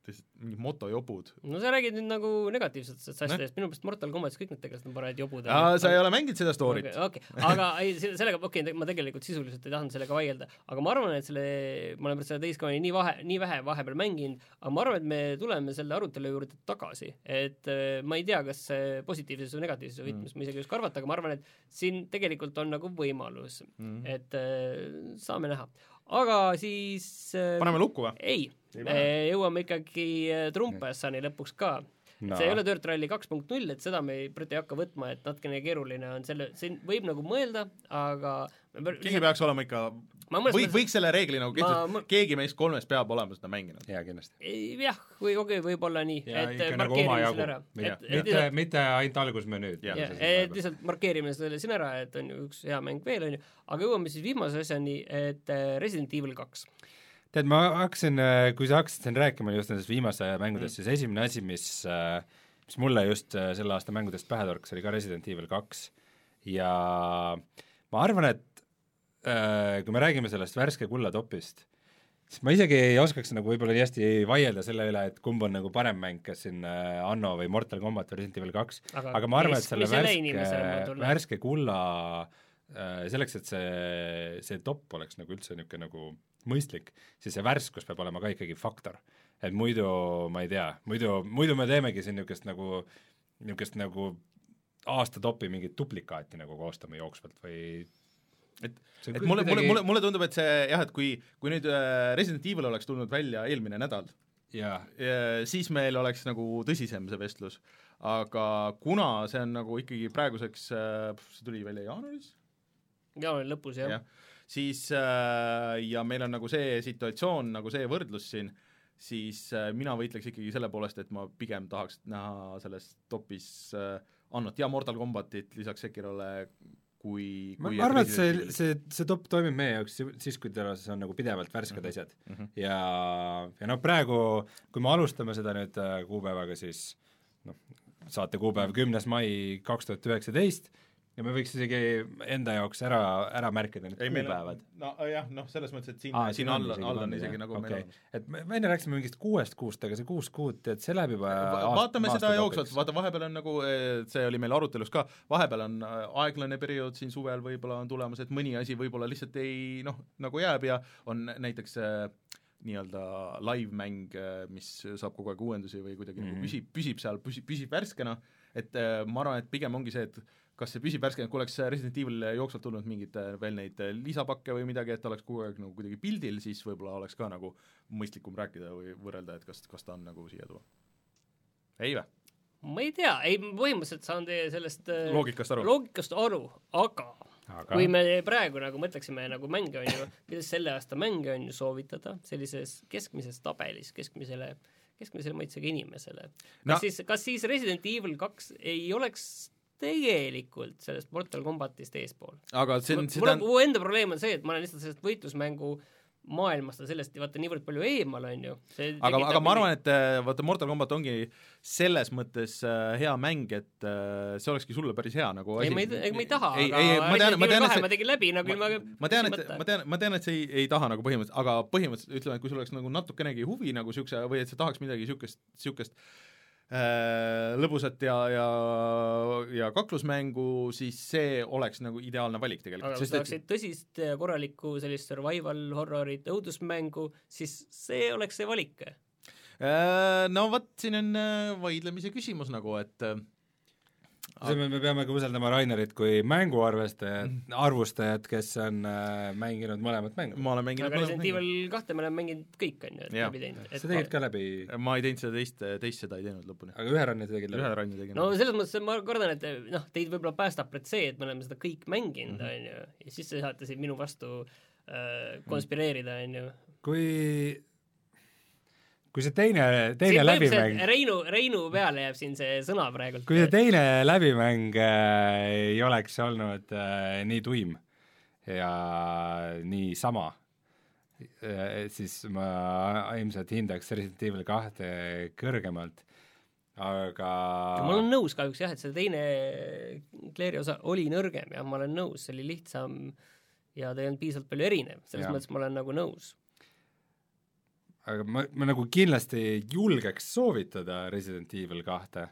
mingid motojobud. No sa räägid nüüd nagu negatiivsetest asjadest, minu pärast Mortal Kombatis kõik need tegelased on parajad jobud. Aa, sa ei ole mänginud seda storyt. Okay, okay. Aga ei, sellega, okei, okay, ma tegelikult sisuliselt ei tahtnud sellega vaielda, aga ma arvan, et selle, ma olen pärast selle teiskoni nii, vahe, nii vähe vahepeal mänginud, aga ma arvan, et me tuleme selle arutelu juurde tagasi. Et ma ei tea, kas positiivses või negatiivses võtmes, mm. ma isegi ei oska arvata, aga ma arvan, et siin tegelikult on nagu võimalus, mm. et äh, saame näha. Aga siis paneme lukku või? Ei, ei jõuame ikkagi Trumpassani lõpuks ka. No. See ei ole Dirt Rally kaks punkt null, et seda me ei, ei hakka võtma, et natkene keeruline on selle, siin võib nagu mõelda, aga keegi peaks olema ikka või, võiks selle reegli nagu kehtestada, ma... keegi meist kolmest peab olema seda mänginud. Jaa, kindlasti. Jah, või okei, okay, võib-olla nii, ja, et nagu oma jagu. Et, et, mitte, mitte ainult algusmenüüd. Ja, et lihtsalt markeerime selle siin ära, et on ju üks hea mäng veel, on ju, aga jõuame siis viimase asjani, et Resident Evil kaks. Tead, ma hakkasin, kui sa hakkasid siin rääkima just nendest viimase mängudest, mm. siis esimene asi, mis, mis mulle just selle aasta mängudest pähe torkas, oli ka Resident Evil kaks ja ma arvan, et kui me räägime sellest värske kullatopist, siis ma isegi ei oskaks nagu võib-olla nii hästi vaielda selle üle, et kumb on nagu parem mäng, kas siin Anno või Mortal Kombat või Resident Evil kaks, aga, aga ma arvan, et selle värske, värske kulla selleks, et see, see top oleks nagu üldse niisugune nagu mõistlik, siis see värskus peab olema ka ikkagi faktor. Et muidu, ma ei tea, muidu, muidu me teemegi siin niisugust nagu, niisugust nagu aasta topi mingit duplikaati nagu koostame jooksvalt või et, et mulle, mulle, mulle, mulle tundub, et see jah, et kui, kui nüüd Resident Evil oleks tulnud välja eelmine nädal, ja. siis meil oleks nagu tõsisem see vestlus, aga kuna see on nagu ikkagi praeguseks, see tuli välja jaanuaris? jaanuari lõpus, jah ja. Siis ja meil on nagu see situatsioon, nagu see võrdlus siin, siis mina võitleks ikkagi selle poolest, et ma pigem tahaks näha selles topis Annot ja Mortal Kombatit lisaks Sekirole kui, kui ma arvan, et see, see, see top toimib meie jaoks siis, kui teil on nagu pidevalt värsked asjad mm -hmm. ja, ja noh, praegu kui me alustame seda nüüd kuupäevaga, siis noh, saate kuupäev kümnes mai kaks tuhat üheksateist ja me võiks isegi enda jaoks ära, ära märkida need kuupäevad. No jah, noh, selles mõttes, et siin, Aa, siin all, all on isegi nagu okay. meil on. Et me, me enne rääksime mingist kuuest kuust, aga see kuus kuud, et see läheb juba Va vaatame aasta, seda jooksvalt, vaata vahepeal on nagu, see oli meil arutelus ka, vahepeal on aeglane periood siin suvel võib-olla on tulemas, et mõni asi võib-olla lihtsalt ei, noh, nagu jääb ja on näiteks nii-öelda live-mäng, mis saab kogu aeg uuendusi või kuidagi mm -hmm. nagu püsib, püsib seal, püsib, püsib värskena, et ma arvan, et pigem ongi see, et kas see püsib värskena, kui oleks Resident Evil jooksvalt tulnud mingid veel neid lisapakke või midagi, et oleks kogu aeg nagu kuidagi pildil, siis võib-olla oleks ka nagu mõistlikum rääkida või võrrelda, et kas, kas ta on nagu siia tuua. Ei või? Ma ei tea, ei põhimõtteliselt saan teie sellest loogikast aru, loogikast aru aga, aga kui me praegu nagu mõtleksime nagu mänge on ju, kuidas selle aasta mänge on ju soovitada sellises keskmises tabelis, keskmisele, keskmisele maitsega inimesele. Kas, no. siis, kas siis Resident Evil kaks ei oleks tegelikult sellest Mortal Kombatist eespool. Aga see on, mul, mul enda probleem on see, et ma olen lihtsalt sellest võitlusmängu maailmast ja sellest vaata niivõrd palju eemal, on ju. aga, aga ma arvan, et vaata Mortal Kombat ongi selles mõttes hea mäng, et see olekski sulle päris hea nagu ei, asi. Ma ei, ma ei taha, ei, aga ei, ma tean, ma tean, et see, ma tegin läbi nagu ma, ma tean, et, ma tean, ma tean, et see ei, ei taha nagu põhimõtteliselt, aga põhimõtteliselt ütleme, et kui sul oleks nagu natukenegi huvi nagu siukse, või et sa tahaks midagi siukest, siukest lõbusat ja, ja, ja kaklusmängu, siis see oleks nagu ideaalne valik tegelikult. aga kui sa tahaksid tõsist korralikku sellist survival horrorit, õudusmängu, siis see oleks see valik? No vot, siin on vaidlemise küsimus nagu, et me, me peame ka usaldama Rainerit kui mänguarvestajat, arvustajat, kes on äh, mänginud mõlemat mängu. Ma olen mänginud aga Resident Evil kahte me oleme mänginud kõik, on ju, et läbi teinud. Sa tegid ka läbi? Ma ei teinud seda teist, teist seda ei teinud lõpuni. Aga ühe ranni tegid läbi? Ühe ranni tegin. No selles mõttes ma kardan, et noh, teid võib-olla päästab see, et me oleme seda kõik mänginud, mm -hmm. on ju, ja siis te saate siin minu vastu äh, konspireerida, on ju. Kui kui see teine, teine läbimäng Reinu, Reinu peale jääb siin see sõna praegult. Kui see teine läbimäng äh, ei oleks olnud äh, nii tuim ja nii sama, äh, siis ma ilmselt hindaks Resident Evil kahte kõrgemalt, aga ja ma olen nõus kahjuks jah, et see teine Claire'i osa oli nõrgem ja ma olen nõus, see oli lihtsam ja ta ei olnud piisavalt palju erinev, selles ja. mõttes ma olen nagu nõus. aga ma, ma nagu kindlasti julgeks soovitada Resident Evil kahte,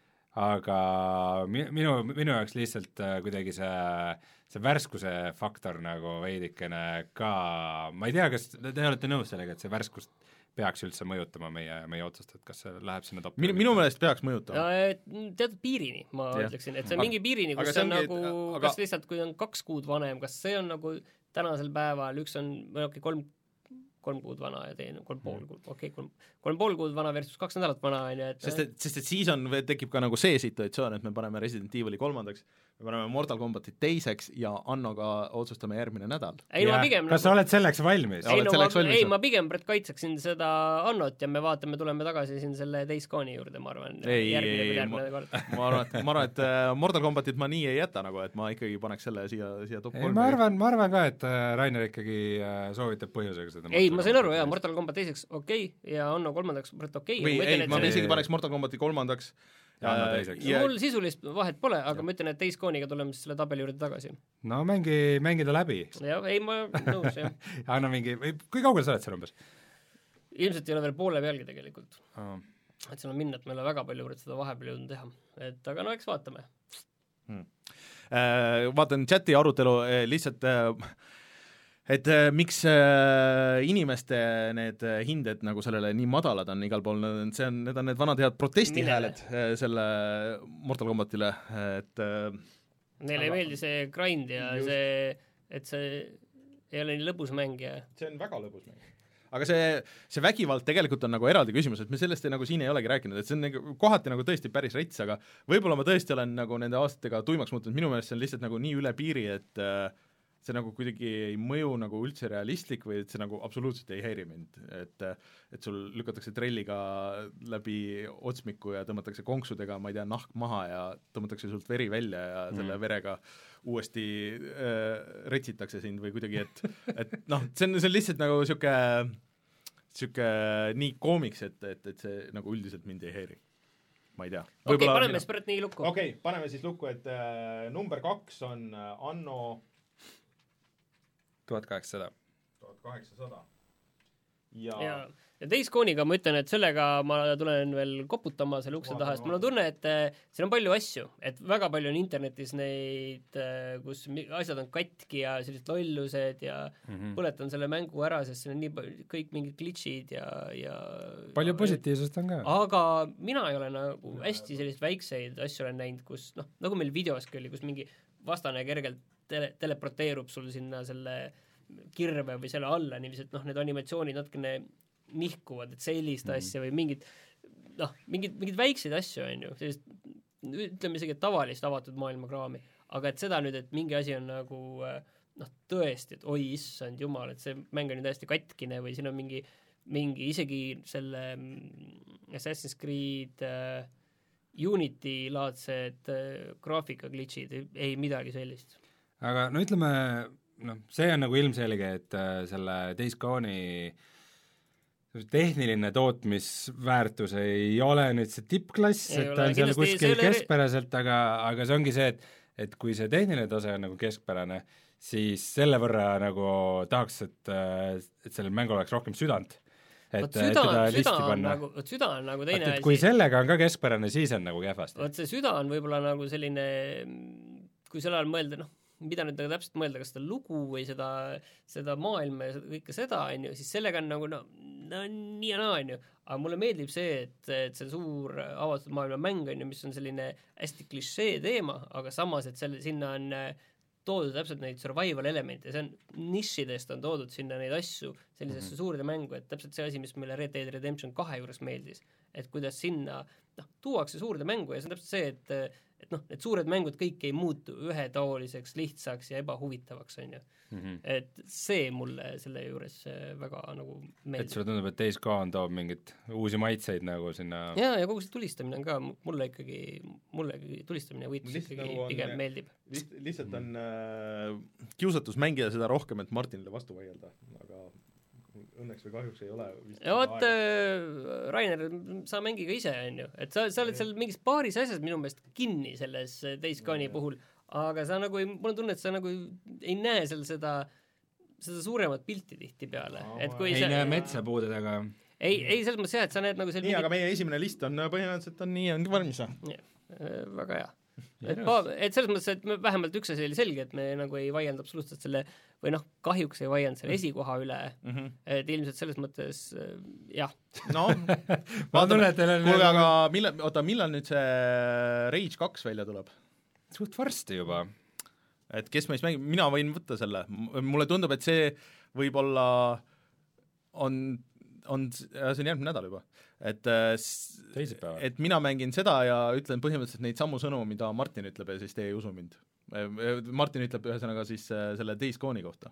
aga mi-, minu, minu jaoks lihtsalt kuidagi see, see värskuse faktor nagu veidikene ka, ma ei tea, kas te olete nõus sellega, et see värskust peaks üldse mõjutama meie, meie otsust, et kas see läheb sinna toppi? Minu, minu meelest peaks mõjutama. Teatud piirini, ma yeah. ütleksin, et see on aga, mingi piirini, kus see on nagu, aga... kas lihtsalt, kui on kaks kuud vanem, kas see on nagu tänasel päeval, üks on, või okei, kolm, kolm kuud vana ja teine kolm pool kuud, okei okay,, kolm, kolm pool kuud vana versus kaks nädalat vana, on ju, et sest et, sest et siis on, tekib ka nagu see situatsioon, et me paneme Resident Evil'i kolmandaks, me paneme Mortal Combatit teiseks ja Annoga otsustame järgmine nädal. Ei, no, pigem, kas sa oled selleks valmis? Ei, no, ma, ei ma pigem Brett kaitseksin seda Annot ja me vaatame, tuleme tagasi siin selle Days Gone'i juurde, ma arvan. Ei, järgmine, ei, järgmine ma, ma arvan, et, ma arvan, et Mortal Combatit ma nii ei jäta nagu, et ma ikkagi paneks selle siia, siia top kolm. Ma arvan, ma arvan ka, et Rainer ikkagi soovitab põhjusega seda. Ei, ma sain aru, jah, Mortal Combat teiseks okei okay, ja Anno kolmandaks Brett okei okay,. Või ei, ma isegi paneks Mortal Combati kolmandaks ja Anno teiseks. Ja mul sisulist vahet pole, aga ja. Ma ütlen, et Days Gone'iga tuleme selle tabeli juurde tagasi. No mängi, mängi ta läbi. Jah, ei, ma nõus, jah. Anna mingi, kui kaugel sa oled seal umbes? Ilmselt ei ole veel poole pealgi tegelikult. Oh. Et seal on minna, et meil on väga palju juurde seda vahepeal jõudnud teha. Et aga no eks vaatame. Hmm. Äh, vaatan chati arutelu äh, lihtsalt äh, et äh, miks äh, inimeste need hinded nagu sellele nii madalad on igal pool, see on, need on need vanad head protestihääled äh, selle Mortal Combatile, et äh, neile ei meeldi see grind ja just. See, et see ei ole nii lõbus mäng ja see on väga lõbus mäng. Aga see, see vägivald tegelikult on nagu eraldi küsimus, et me sellest ei, nagu siin ei olegi rääkinud, et see on nagu, kohati nagu tõesti päris rets, aga võib-olla ma tõesti olen nagu nende aastatega tuimaks muutunud, minu meelest see on lihtsalt nagu nii üle piiri, et äh, see nagu kuidagi ei mõju nagu üldse realistlik või et see nagu absoluutselt ei häiri mind, et et sul lükatakse trelliga läbi otsmiku ja tõmmatakse konksudega, ma ei tea, nahk maha ja tõmmatakse sult veri välja ja mm. selle verega uuesti äh, retsitakse sind või kuidagi, et et noh, see on, see on lihtsalt nagu siuke siuke nii koomiks, et, et, et see nagu üldiselt mind ei häiri. Ma ei tea. Okei, okay, paneme mina... Spirit nii lukku. Okei, okay, paneme siis lukku, et äh, number kaks on äh, Anno tuhat kaheksasada. tuhat kaheksasada. Ja, ja, ja Days Gone'iga ma ütlen, et sellega ma tulen veel koputama selle ukse taha, sest mul on tunne, et äh, siin on palju asju, et väga palju on internetis neid, äh, kus asjad on katki ja sellised lollused ja mm -hmm. põletan selle mängu ära, sest siin on nii palju, kõik mingid glitchid ja, ja palju positiivsust on ka. Aga mina ei ole nagu hästi selliseid väikseid asju olen näinud, kus noh, nagu meil videoski oli, kus mingi vastane kergelt tele, teleproteerub sul sinna selle kirve või selle alla niiviisi, et noh, need animatsioonid natukene nihkuvad, et sellist mm. asja või mingid noh, mingid, mingid väikseid asju on ju, sellist ütleme isegi tavalist avatud maailma kraami, aga et seda nüüd, et mingi asi on nagu noh, tõesti, et oi issand jumal, et see mäng on ju täiesti katkine või siin on mingi, mingi isegi selle Assassin's Creed uh, Unity-laadsed uh, graafika glitchid, ei, ei midagi sellist. Aga no ütleme, noh, see on nagu ilmselge, et äh, selle Days Gone'i tehniline tootmisväärtus ei ole nüüd see tippklass, et ta on seal kuskil keskpäraselt, aga, aga see ongi see, et, et kui see tehniline tase on nagu keskpärane, siis selle võrra nagu tahaks, et, et sellel mängul oleks rohkem südant. Et, Võt süda, et süda, on nagu, süda on nagu teine asi. Kui sellega on ka keskpärane, siis on nagu kehvasti. Võt see süda on võib-olla nagu selline, kui selle ajal mõelda, noh, mida nüüd nagu täpselt mõelda, kas seda lugu või seda, seda maailma ja kõike seda, on ju, siis sellega on nagu no, no nii ja naa, on ju, aga mulle meeldib see, et, et see suur avatud maailma mäng on ju, mis on selline hästi klišee teema, aga samas, et selle, sinna on toodud täpselt neid survival elemente, see on nišidest on toodud sinna neid asju sellisesse mm-hmm. suurde mängu, et täpselt see asi, mis meile Red Dead Redemption kahe juures meeldis, et kuidas sinna noh, tuuakse suurde mängu ja see on täpselt see, et et noh, need suured mängud kõik ei muutu ühetooliseks, lihtsaks ja ebahuvitavaks, on ju. Mm-hmm. Et see mulle selle juures väga nagu meeldib. Et sulle tundub, et Days Gone toob mingit uusi maitseid nagu sinna... Jaa, ja kogu see tulistamine on ka, mulle ikkagi, mulle ikkagi tulistamine ja võitlus ikkagi nagu on, pigem meeldib. Liht, lihtsalt on äh, kiusatus mängida seda rohkem, et Martinile vastu vaielda, aga õnneks või kahjuks ei ole vist ja vot äh, Rainer, sa mängi ka ise, on ju, et sa, sa oled seal mingis paaris asjas minu meelest kinni selles Days Gone'i puhul, aga sa nagu ei, mul on tunne, et sa nagu ei näe seal seda seda suuremat pilti tihti peale oh,. et kui ei see... näe metsa puude taga. Ei, ei selles mõttes jah, et sa näed nagu seal nii, mingi... aga meie esimene list on põhimõtteliselt on nii, ongi valmis. Ja, väga hea. Et, pa, et selles mõttes, et me, vähemalt üks asi oli selge, et me nagu ei vaielnud absoluutselt selle, või noh, kahjuks ei vaielnud selle esikoha üle, mm -hmm. et ilmselt selles mõttes jah. No, ma tunnen, et teil on... Kuulge, aga millal, oota, millal nüüd see Rage kaks välja tuleb? Suht varsti juba. Et kes meist mängib, mina võin võtta selle. Mulle tundub, et see võib-olla on, on, see on järgmine nädal juba. Et, et mina mängin seda ja ütlen põhimõtteliselt neid samu sõnu, mida Martin ütleb ja siis te ei usu mind. Martin ütleb ühesõnaga siis selle Days Gone'i kohta.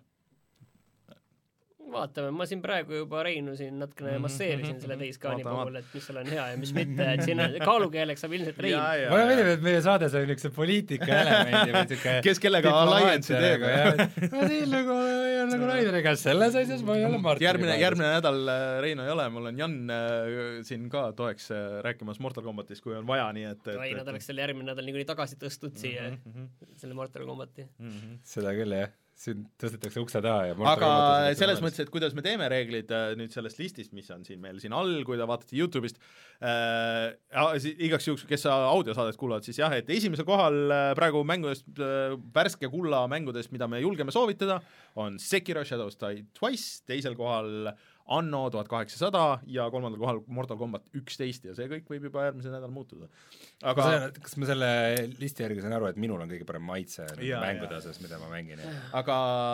Vaatame, ma siin praegu juba Reinu siin natukene masseerisin selle Days Gone'i puhul, et mis seal on hea ja mis mitte, et siin kaalukeeleks saab ilmselt Rein. Mulle meeldib, et meie saades on üks poliitika elemendi või siuke kes kellega alliance'i teeb. Ma siin nagu ei ole nagu Rainer, ega selles asjas ma ei ole Martin. Järgmine, järgmine nädal Reino ei ole, mul on Jan siin ka toeks rääkimas Mortal Kombatis, kui on vaja, nii et... Oi, nad oleks selle järgmine nädal niikuinii tagasi tõstud siia selle Mortal Kombati. Seda küll, jah. siin tõstetakse ukse taha ja aga selles mõttes, et kuidas me teeme reeglid äh, nüüd sellest listist, mis on siin meil siin all, kui te vaatate YouTube'ist äh, igaks juhuks, kes audiosaadet kuulavad, siis jah, et esimesel kohal äh, praegu mängudest äh, värske kulla mängudest, mida me julgeme soovitada, on Sekiro Shadows Die Twice, teisel kohal Anno tuhat kaheksasada ja kolmandal kohal Mortal Kombat üksteist ja see kõik võib juba järgmise nädal muutuda. Aga see, kas ma selle listi järgi saan aru, et minul on kõige parem maitse ja, mängude osas, mida ma mängin? Ja. Aga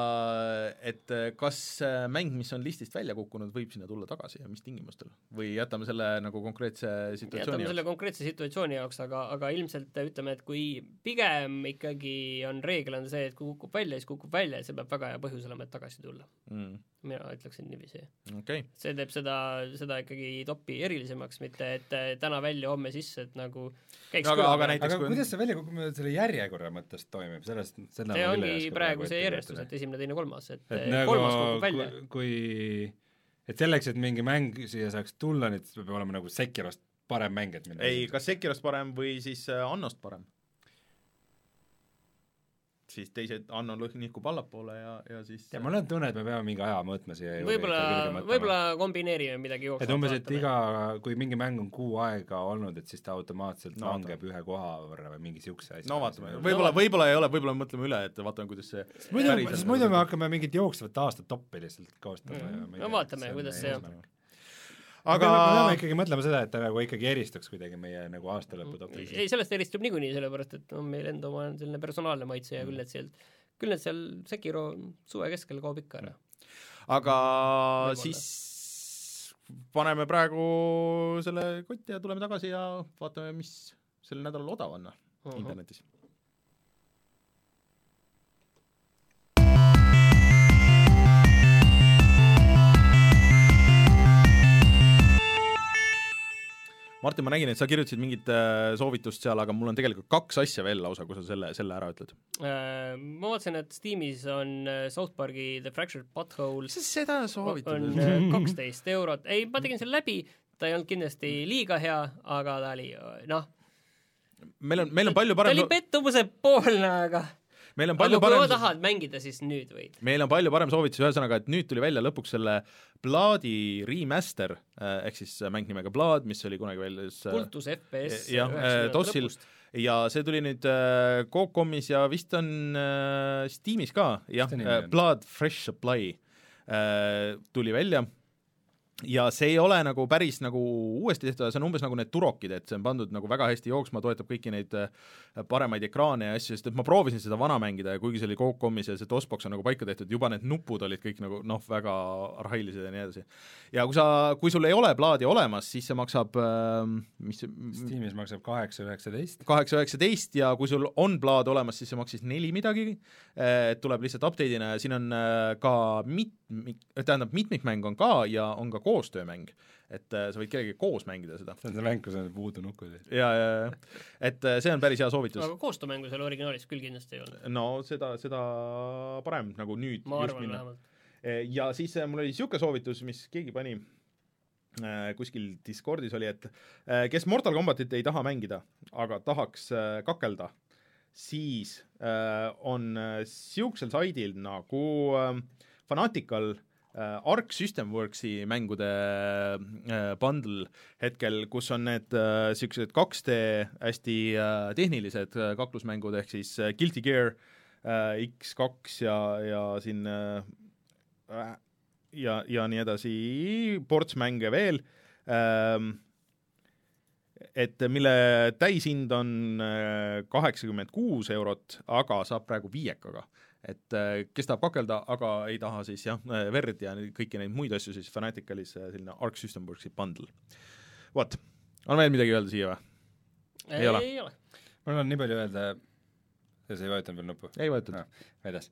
et kas mäng, mis on listist välja kukkunud, võib sinna tulla tagasi ja mis tingimustel? Või jätame selle nagu konkreetse situatsiooni jätame jaoks? selle konkreetse situatsiooni jaoks, aga, aga ilmselt ütleme, et kui pigem ikkagi on reegel on see, et kui kukub välja, siis kukub välja, et see peab väga hea põhjus olema, et tagasi tulla. Mm. Mina ütleksin niiviisi. Okay. See teeb seda, seda ikkagi topi erilisemaks, mitte et täna välja, homme sisse, et nagu käiks aga, aga, näiteks, aga kuidas see välja kukkumine selle järjekorra mõttes toimib? Sellest, see ongi praegu see järjestus, et esimene, teine, kolmas, et, et nagu, kolmas kukub välja. Kui, et selleks, et mingi mäng siia saaks tulla, nüüd peab olema nagu Sekirost parem mäng, et minna. Ei, kas Sekirost parem või siis Annost parem? Siis teised Anno nihkub allapoole ja, ja siis ja ma olen tunne, et me peame mingi aja mõõtma siia võib-olla, võib-olla kombineerime midagi jooksvat. Et umbes, et iga, kui mingi mäng on kuu aega olnud, et siis ta automaatselt no, langeb ühe koha võrra või mingi siukse asja. No vaatame, võib-olla, võib-olla ei ole, võib-olla mõtleme üle, et vaatame, kuidas see muidu, muidu me hakkame mingit jooksvat aastat toppi lihtsalt koostama. Mm. No vaatame, kuidas see on. aga me peame ikkagi mõtlema seda, et ta nagu ikkagi eristuks kuidagi meie nagu aastalõpu topis. Ei, sellest eristub niikuinii, sellepärast, et on meil enda oma selline personaalne maitse ja küll need seal, küll need seal Sekiro suve keskel kaob ikka ära. Aga Võibolla. Siis paneme praegu selle kotti ja tuleme tagasi ja vaatame, mis sel nädalal odav on uh-huh. internetis. Martin, ma nägin, et sa kirjutasid mingit äh, soovitust seal, aga mul on tegelikult kaks asja veel lausa, kui sa selle, selle ära ütled. Äh, ma vaatasin, et Steamis on South Parki The Fractured Butthole sa seda soovitad? On äh, kaksteist eurot. Ei, ma tegin selle läbi, ta ei olnud kindlasti liiga hea, aga ta oli, noh meil on, meil on palju parem ta oli pettumuse poolne, aga meil on palju aga parem kui ma tahad mängida, siis nüüd võid. Meil on palju parem soovitus, ühesõnaga, et nüüd tuli välja lõpuks selle Bloodi remaster, ehk siis mäng nimega Blood, mis oli kunagi veel Kultus F P S ja, Tossil, ja see tuli nüüd äh, Coop-Comis ja vist on äh, Steamis ka, jah, äh, Blood Fresh Supply äh, tuli välja. Ja see ei ole nagu päris nagu uuesti tehtud, see on umbes nagu need turokid, et see on pandud nagu väga hästi jooksma, toetab kõiki neid paremaid ekraane ja asju, sest et ma proovisin seda vana mängida ja kuigi see oli Coop-Comis ja see DOS-box on nagu paika tehtud, juba need nupud olid kõik nagu noh, väga arhailised ja nii edasi. Ja kui sa, kui sul ei ole plaadi olemas, siis see maksab mis Steamis maksab kaheksa üheksateist kaheksa üheksateist ja kui sul on plaad olemas, siis see maksis neli midagi, et tuleb lihtsalt update'ina ja siin on ka mit, mit, tähendab mitmikmäng on ka ja on ka koostöömäng, et äh, sa võid kellegi koos mängida seda. See on see mäng, kus on puudu nukud. Ja, ja, ja, et äh, see on päris hea soovitus. Aga koostöömängu selle originaalis küll kindlasti ei olnud. No seda, seda parem nagu nüüd ma arvan vähemalt. Ja siis äh, mul oli siuke soovitus, mis keegi pani äh, kuskil Discordis oli, et äh, kes Mortal Kombatit ei taha mängida, aga tahaks äh, kakelda, siis äh, on äh, siuksel saidil nagu äh, Fanatical äh, Arc System Worksi mängude äh, bundle hetkel, kus on need äh, sellised kaks D hästi äh, tehnilised äh, kaklusmängud, ehk siis äh, Guilty Gear äh, X kaks ja, ja siin äh, ja, ja nii edasi, ports mänge veel, ähm, et mille täishind on kaheksakümmend kuus eurot, aga saab praegu viiekaga. Et kes tahab kakelda, aga ei taha siis jah, verd ja kõiki neid muid asju, siis Fanaticalis selline Arc System Worksi bundle. Vot, on veel midagi öelda siia või? Ei, ei ole. Ei ole. Mul on nii palju öelda, ja sa ei vajutanud veel nuppu? Ei vajutanud. No, vedas.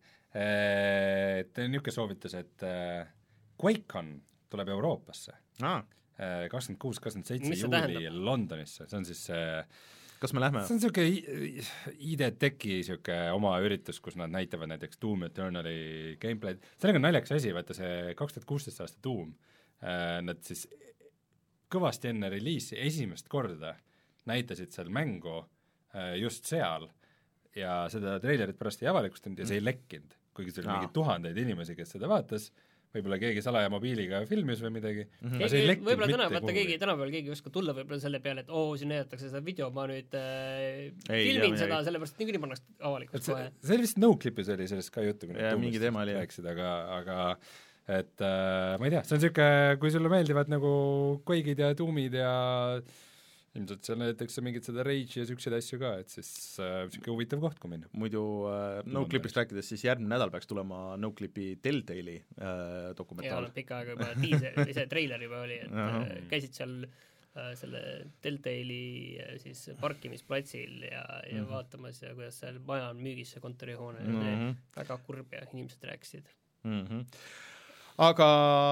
Et niisugune soovitus, et QuakeCon tuleb Euroopasse. Aa. kakskümmend kuus kakskümmend seitse juuli Londonisse, see on siis kas me lähme? see on niisugune I D Techi niisugune oma üritus, kus nad näitavad näiteks Doom Eternali gameplay'd, sellega on naljakas asi, vaata see kaks tuhat kuusteist aasta Doom, nad siis kõvasti enne reliisi esimest korda näitasid seal mängu just seal ja seda treilerit pärast ei avalikustanud ja see ei lekkinud, kuigi see oli mingi tuhandeid inimesi, kes seda vaatas, võib-olla keegi salaja mobiiliga filmis või midagi mm-hmm. Keegi, võib-olla täna, vaata keegi, tänapäeval keegi ei oska tulla võib-olla selle peale, et oo, siin näidatakse seda video, ma nüüd äh, ei, filmin seda, sellepärast niikuinii pannakse avalikult kohe. See oli vist no-clipis oli sellest ka juttu, kui ja, mingi teema oli rääksid, aga, aga et äh, ma ei tea, see on niisugune, kui sulle meeldivad nagu Quake'id ja Doom'id ja ilmselt seal näiteks mingid seda Rage ja sükseid asju ka, et siis niisugune äh, huvitav koht, kui minna. Muidu äh, no-clipist rääkides, siis järgmine nädal peaks tulema no-clipi Telltale'i äh, dokumentaal. Jaa, pikka aega juba teaser, ise treiler juba oli, et äh, käisid seal äh, selle Telltale'i äh, siis parkimisplatsil ja, ja mm-hmm. vaatamas ja kuidas seal maja on müügis, see kontorihoone mm-hmm. väga kurb ja inimesed rääkisid. Mm-hmm. Aga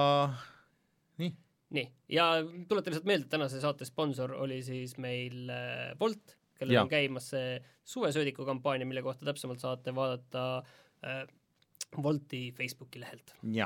nii? Nii, ja tulete lihtsalt meelde, et tänase saate sponsor oli siis meil Bolt, kellel ja. on käimas see suvesöödiku kampaania, mille kohta täpsemalt saate vaadata äh, Bolti Facebooki lehelt. Ja.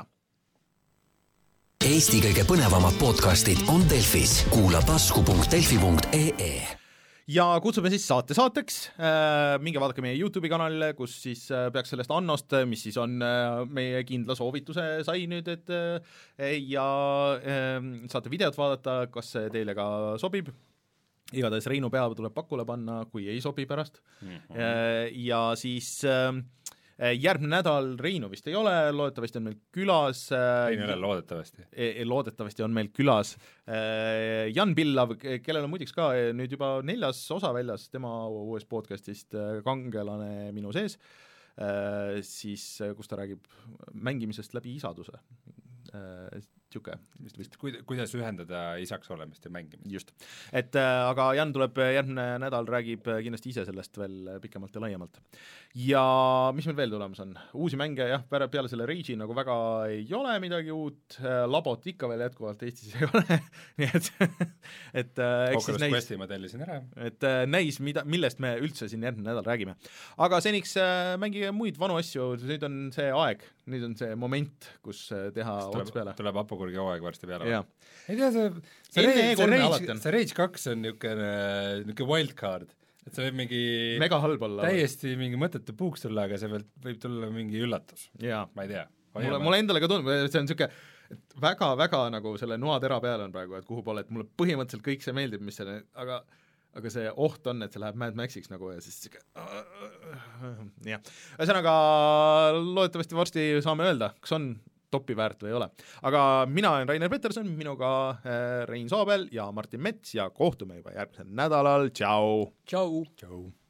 Eesti kõige põnevamad podcastid on Delfis. Kuula tasku punkt delfi punkt ee. Ja kutsume siis saate saateks, minge vaadake meie YouTube'i kanalile, kus siis peaks sellest Annost, mis siis on meie kindla soovituse sai nüüd, et ja saate videot vaadata, kas see teile ka sobib. Igatahes Reinu pea tuleb pakule panna, kui ei sobi pärast. Mm-hmm. Ja siis järgmine nädal Reinu vist ei ole, loodetavasti on meil külas Reinu ei ole loodetavasti. Loodetavasti on meil külas Jan Pillav, kellel on muidiks ka nüüd juba neljas osa väljas tema uues podcastist Kangelane minu sees, siis kus ta räägib mängimisest läbi isaduse. Tjuke, vist, vist. Kuidas ühendada isaks olemist ja mängimist. Just. Et äh, aga Jan tuleb järgmine nädal, räägib kindlasti ise sellest veel pikemalt ja laiemalt. Ja mis meil veel tulemas on? Uusi mänge, jah, peale selle Rage'i nagu väga ei ole midagi uut, labot ikka veel jätkuvalt Eestis ei ole, nii et et äh, eks siis näis, ma tellisin ära. Et äh, näis, mida, millest me üldse siin järgmine nädal räägime. Aga seniks äh, mängige muid vanu asju, nüüd on see aeg, nüüd on see moment, kus teha ots peale. Tuleb Apokurgi hooaeg varsti peale. Ei tea, see, see, Rage, see, Rage, see Rage kaks on niisugune, niisugune wildcard, et see võib mingi mega halb olla. Täiesti mingi mõttetu puuks tulla, aga see võib tulla mingi üllatus. Ma ei tea. Mulle, mulle endale ka tundub, see on niisugune väga-väga nagu selle noatera peale on praegu, et kuhu pole, et mulle põhimõtteliselt kõik see meeldib, mis selle, aga aga see oht on, et see läheb Mad Maxiks nagu ja siis jah. Ühesõnaga, loodetavasti varsti saame öelda, kas on topi väärt või ei ole. Aga mina olen Rainer Peterson, minuga Rein Soobel ja Martin Mets ja kohtume juba järgmisel nädalal. Tšau! Tšau! Tšau!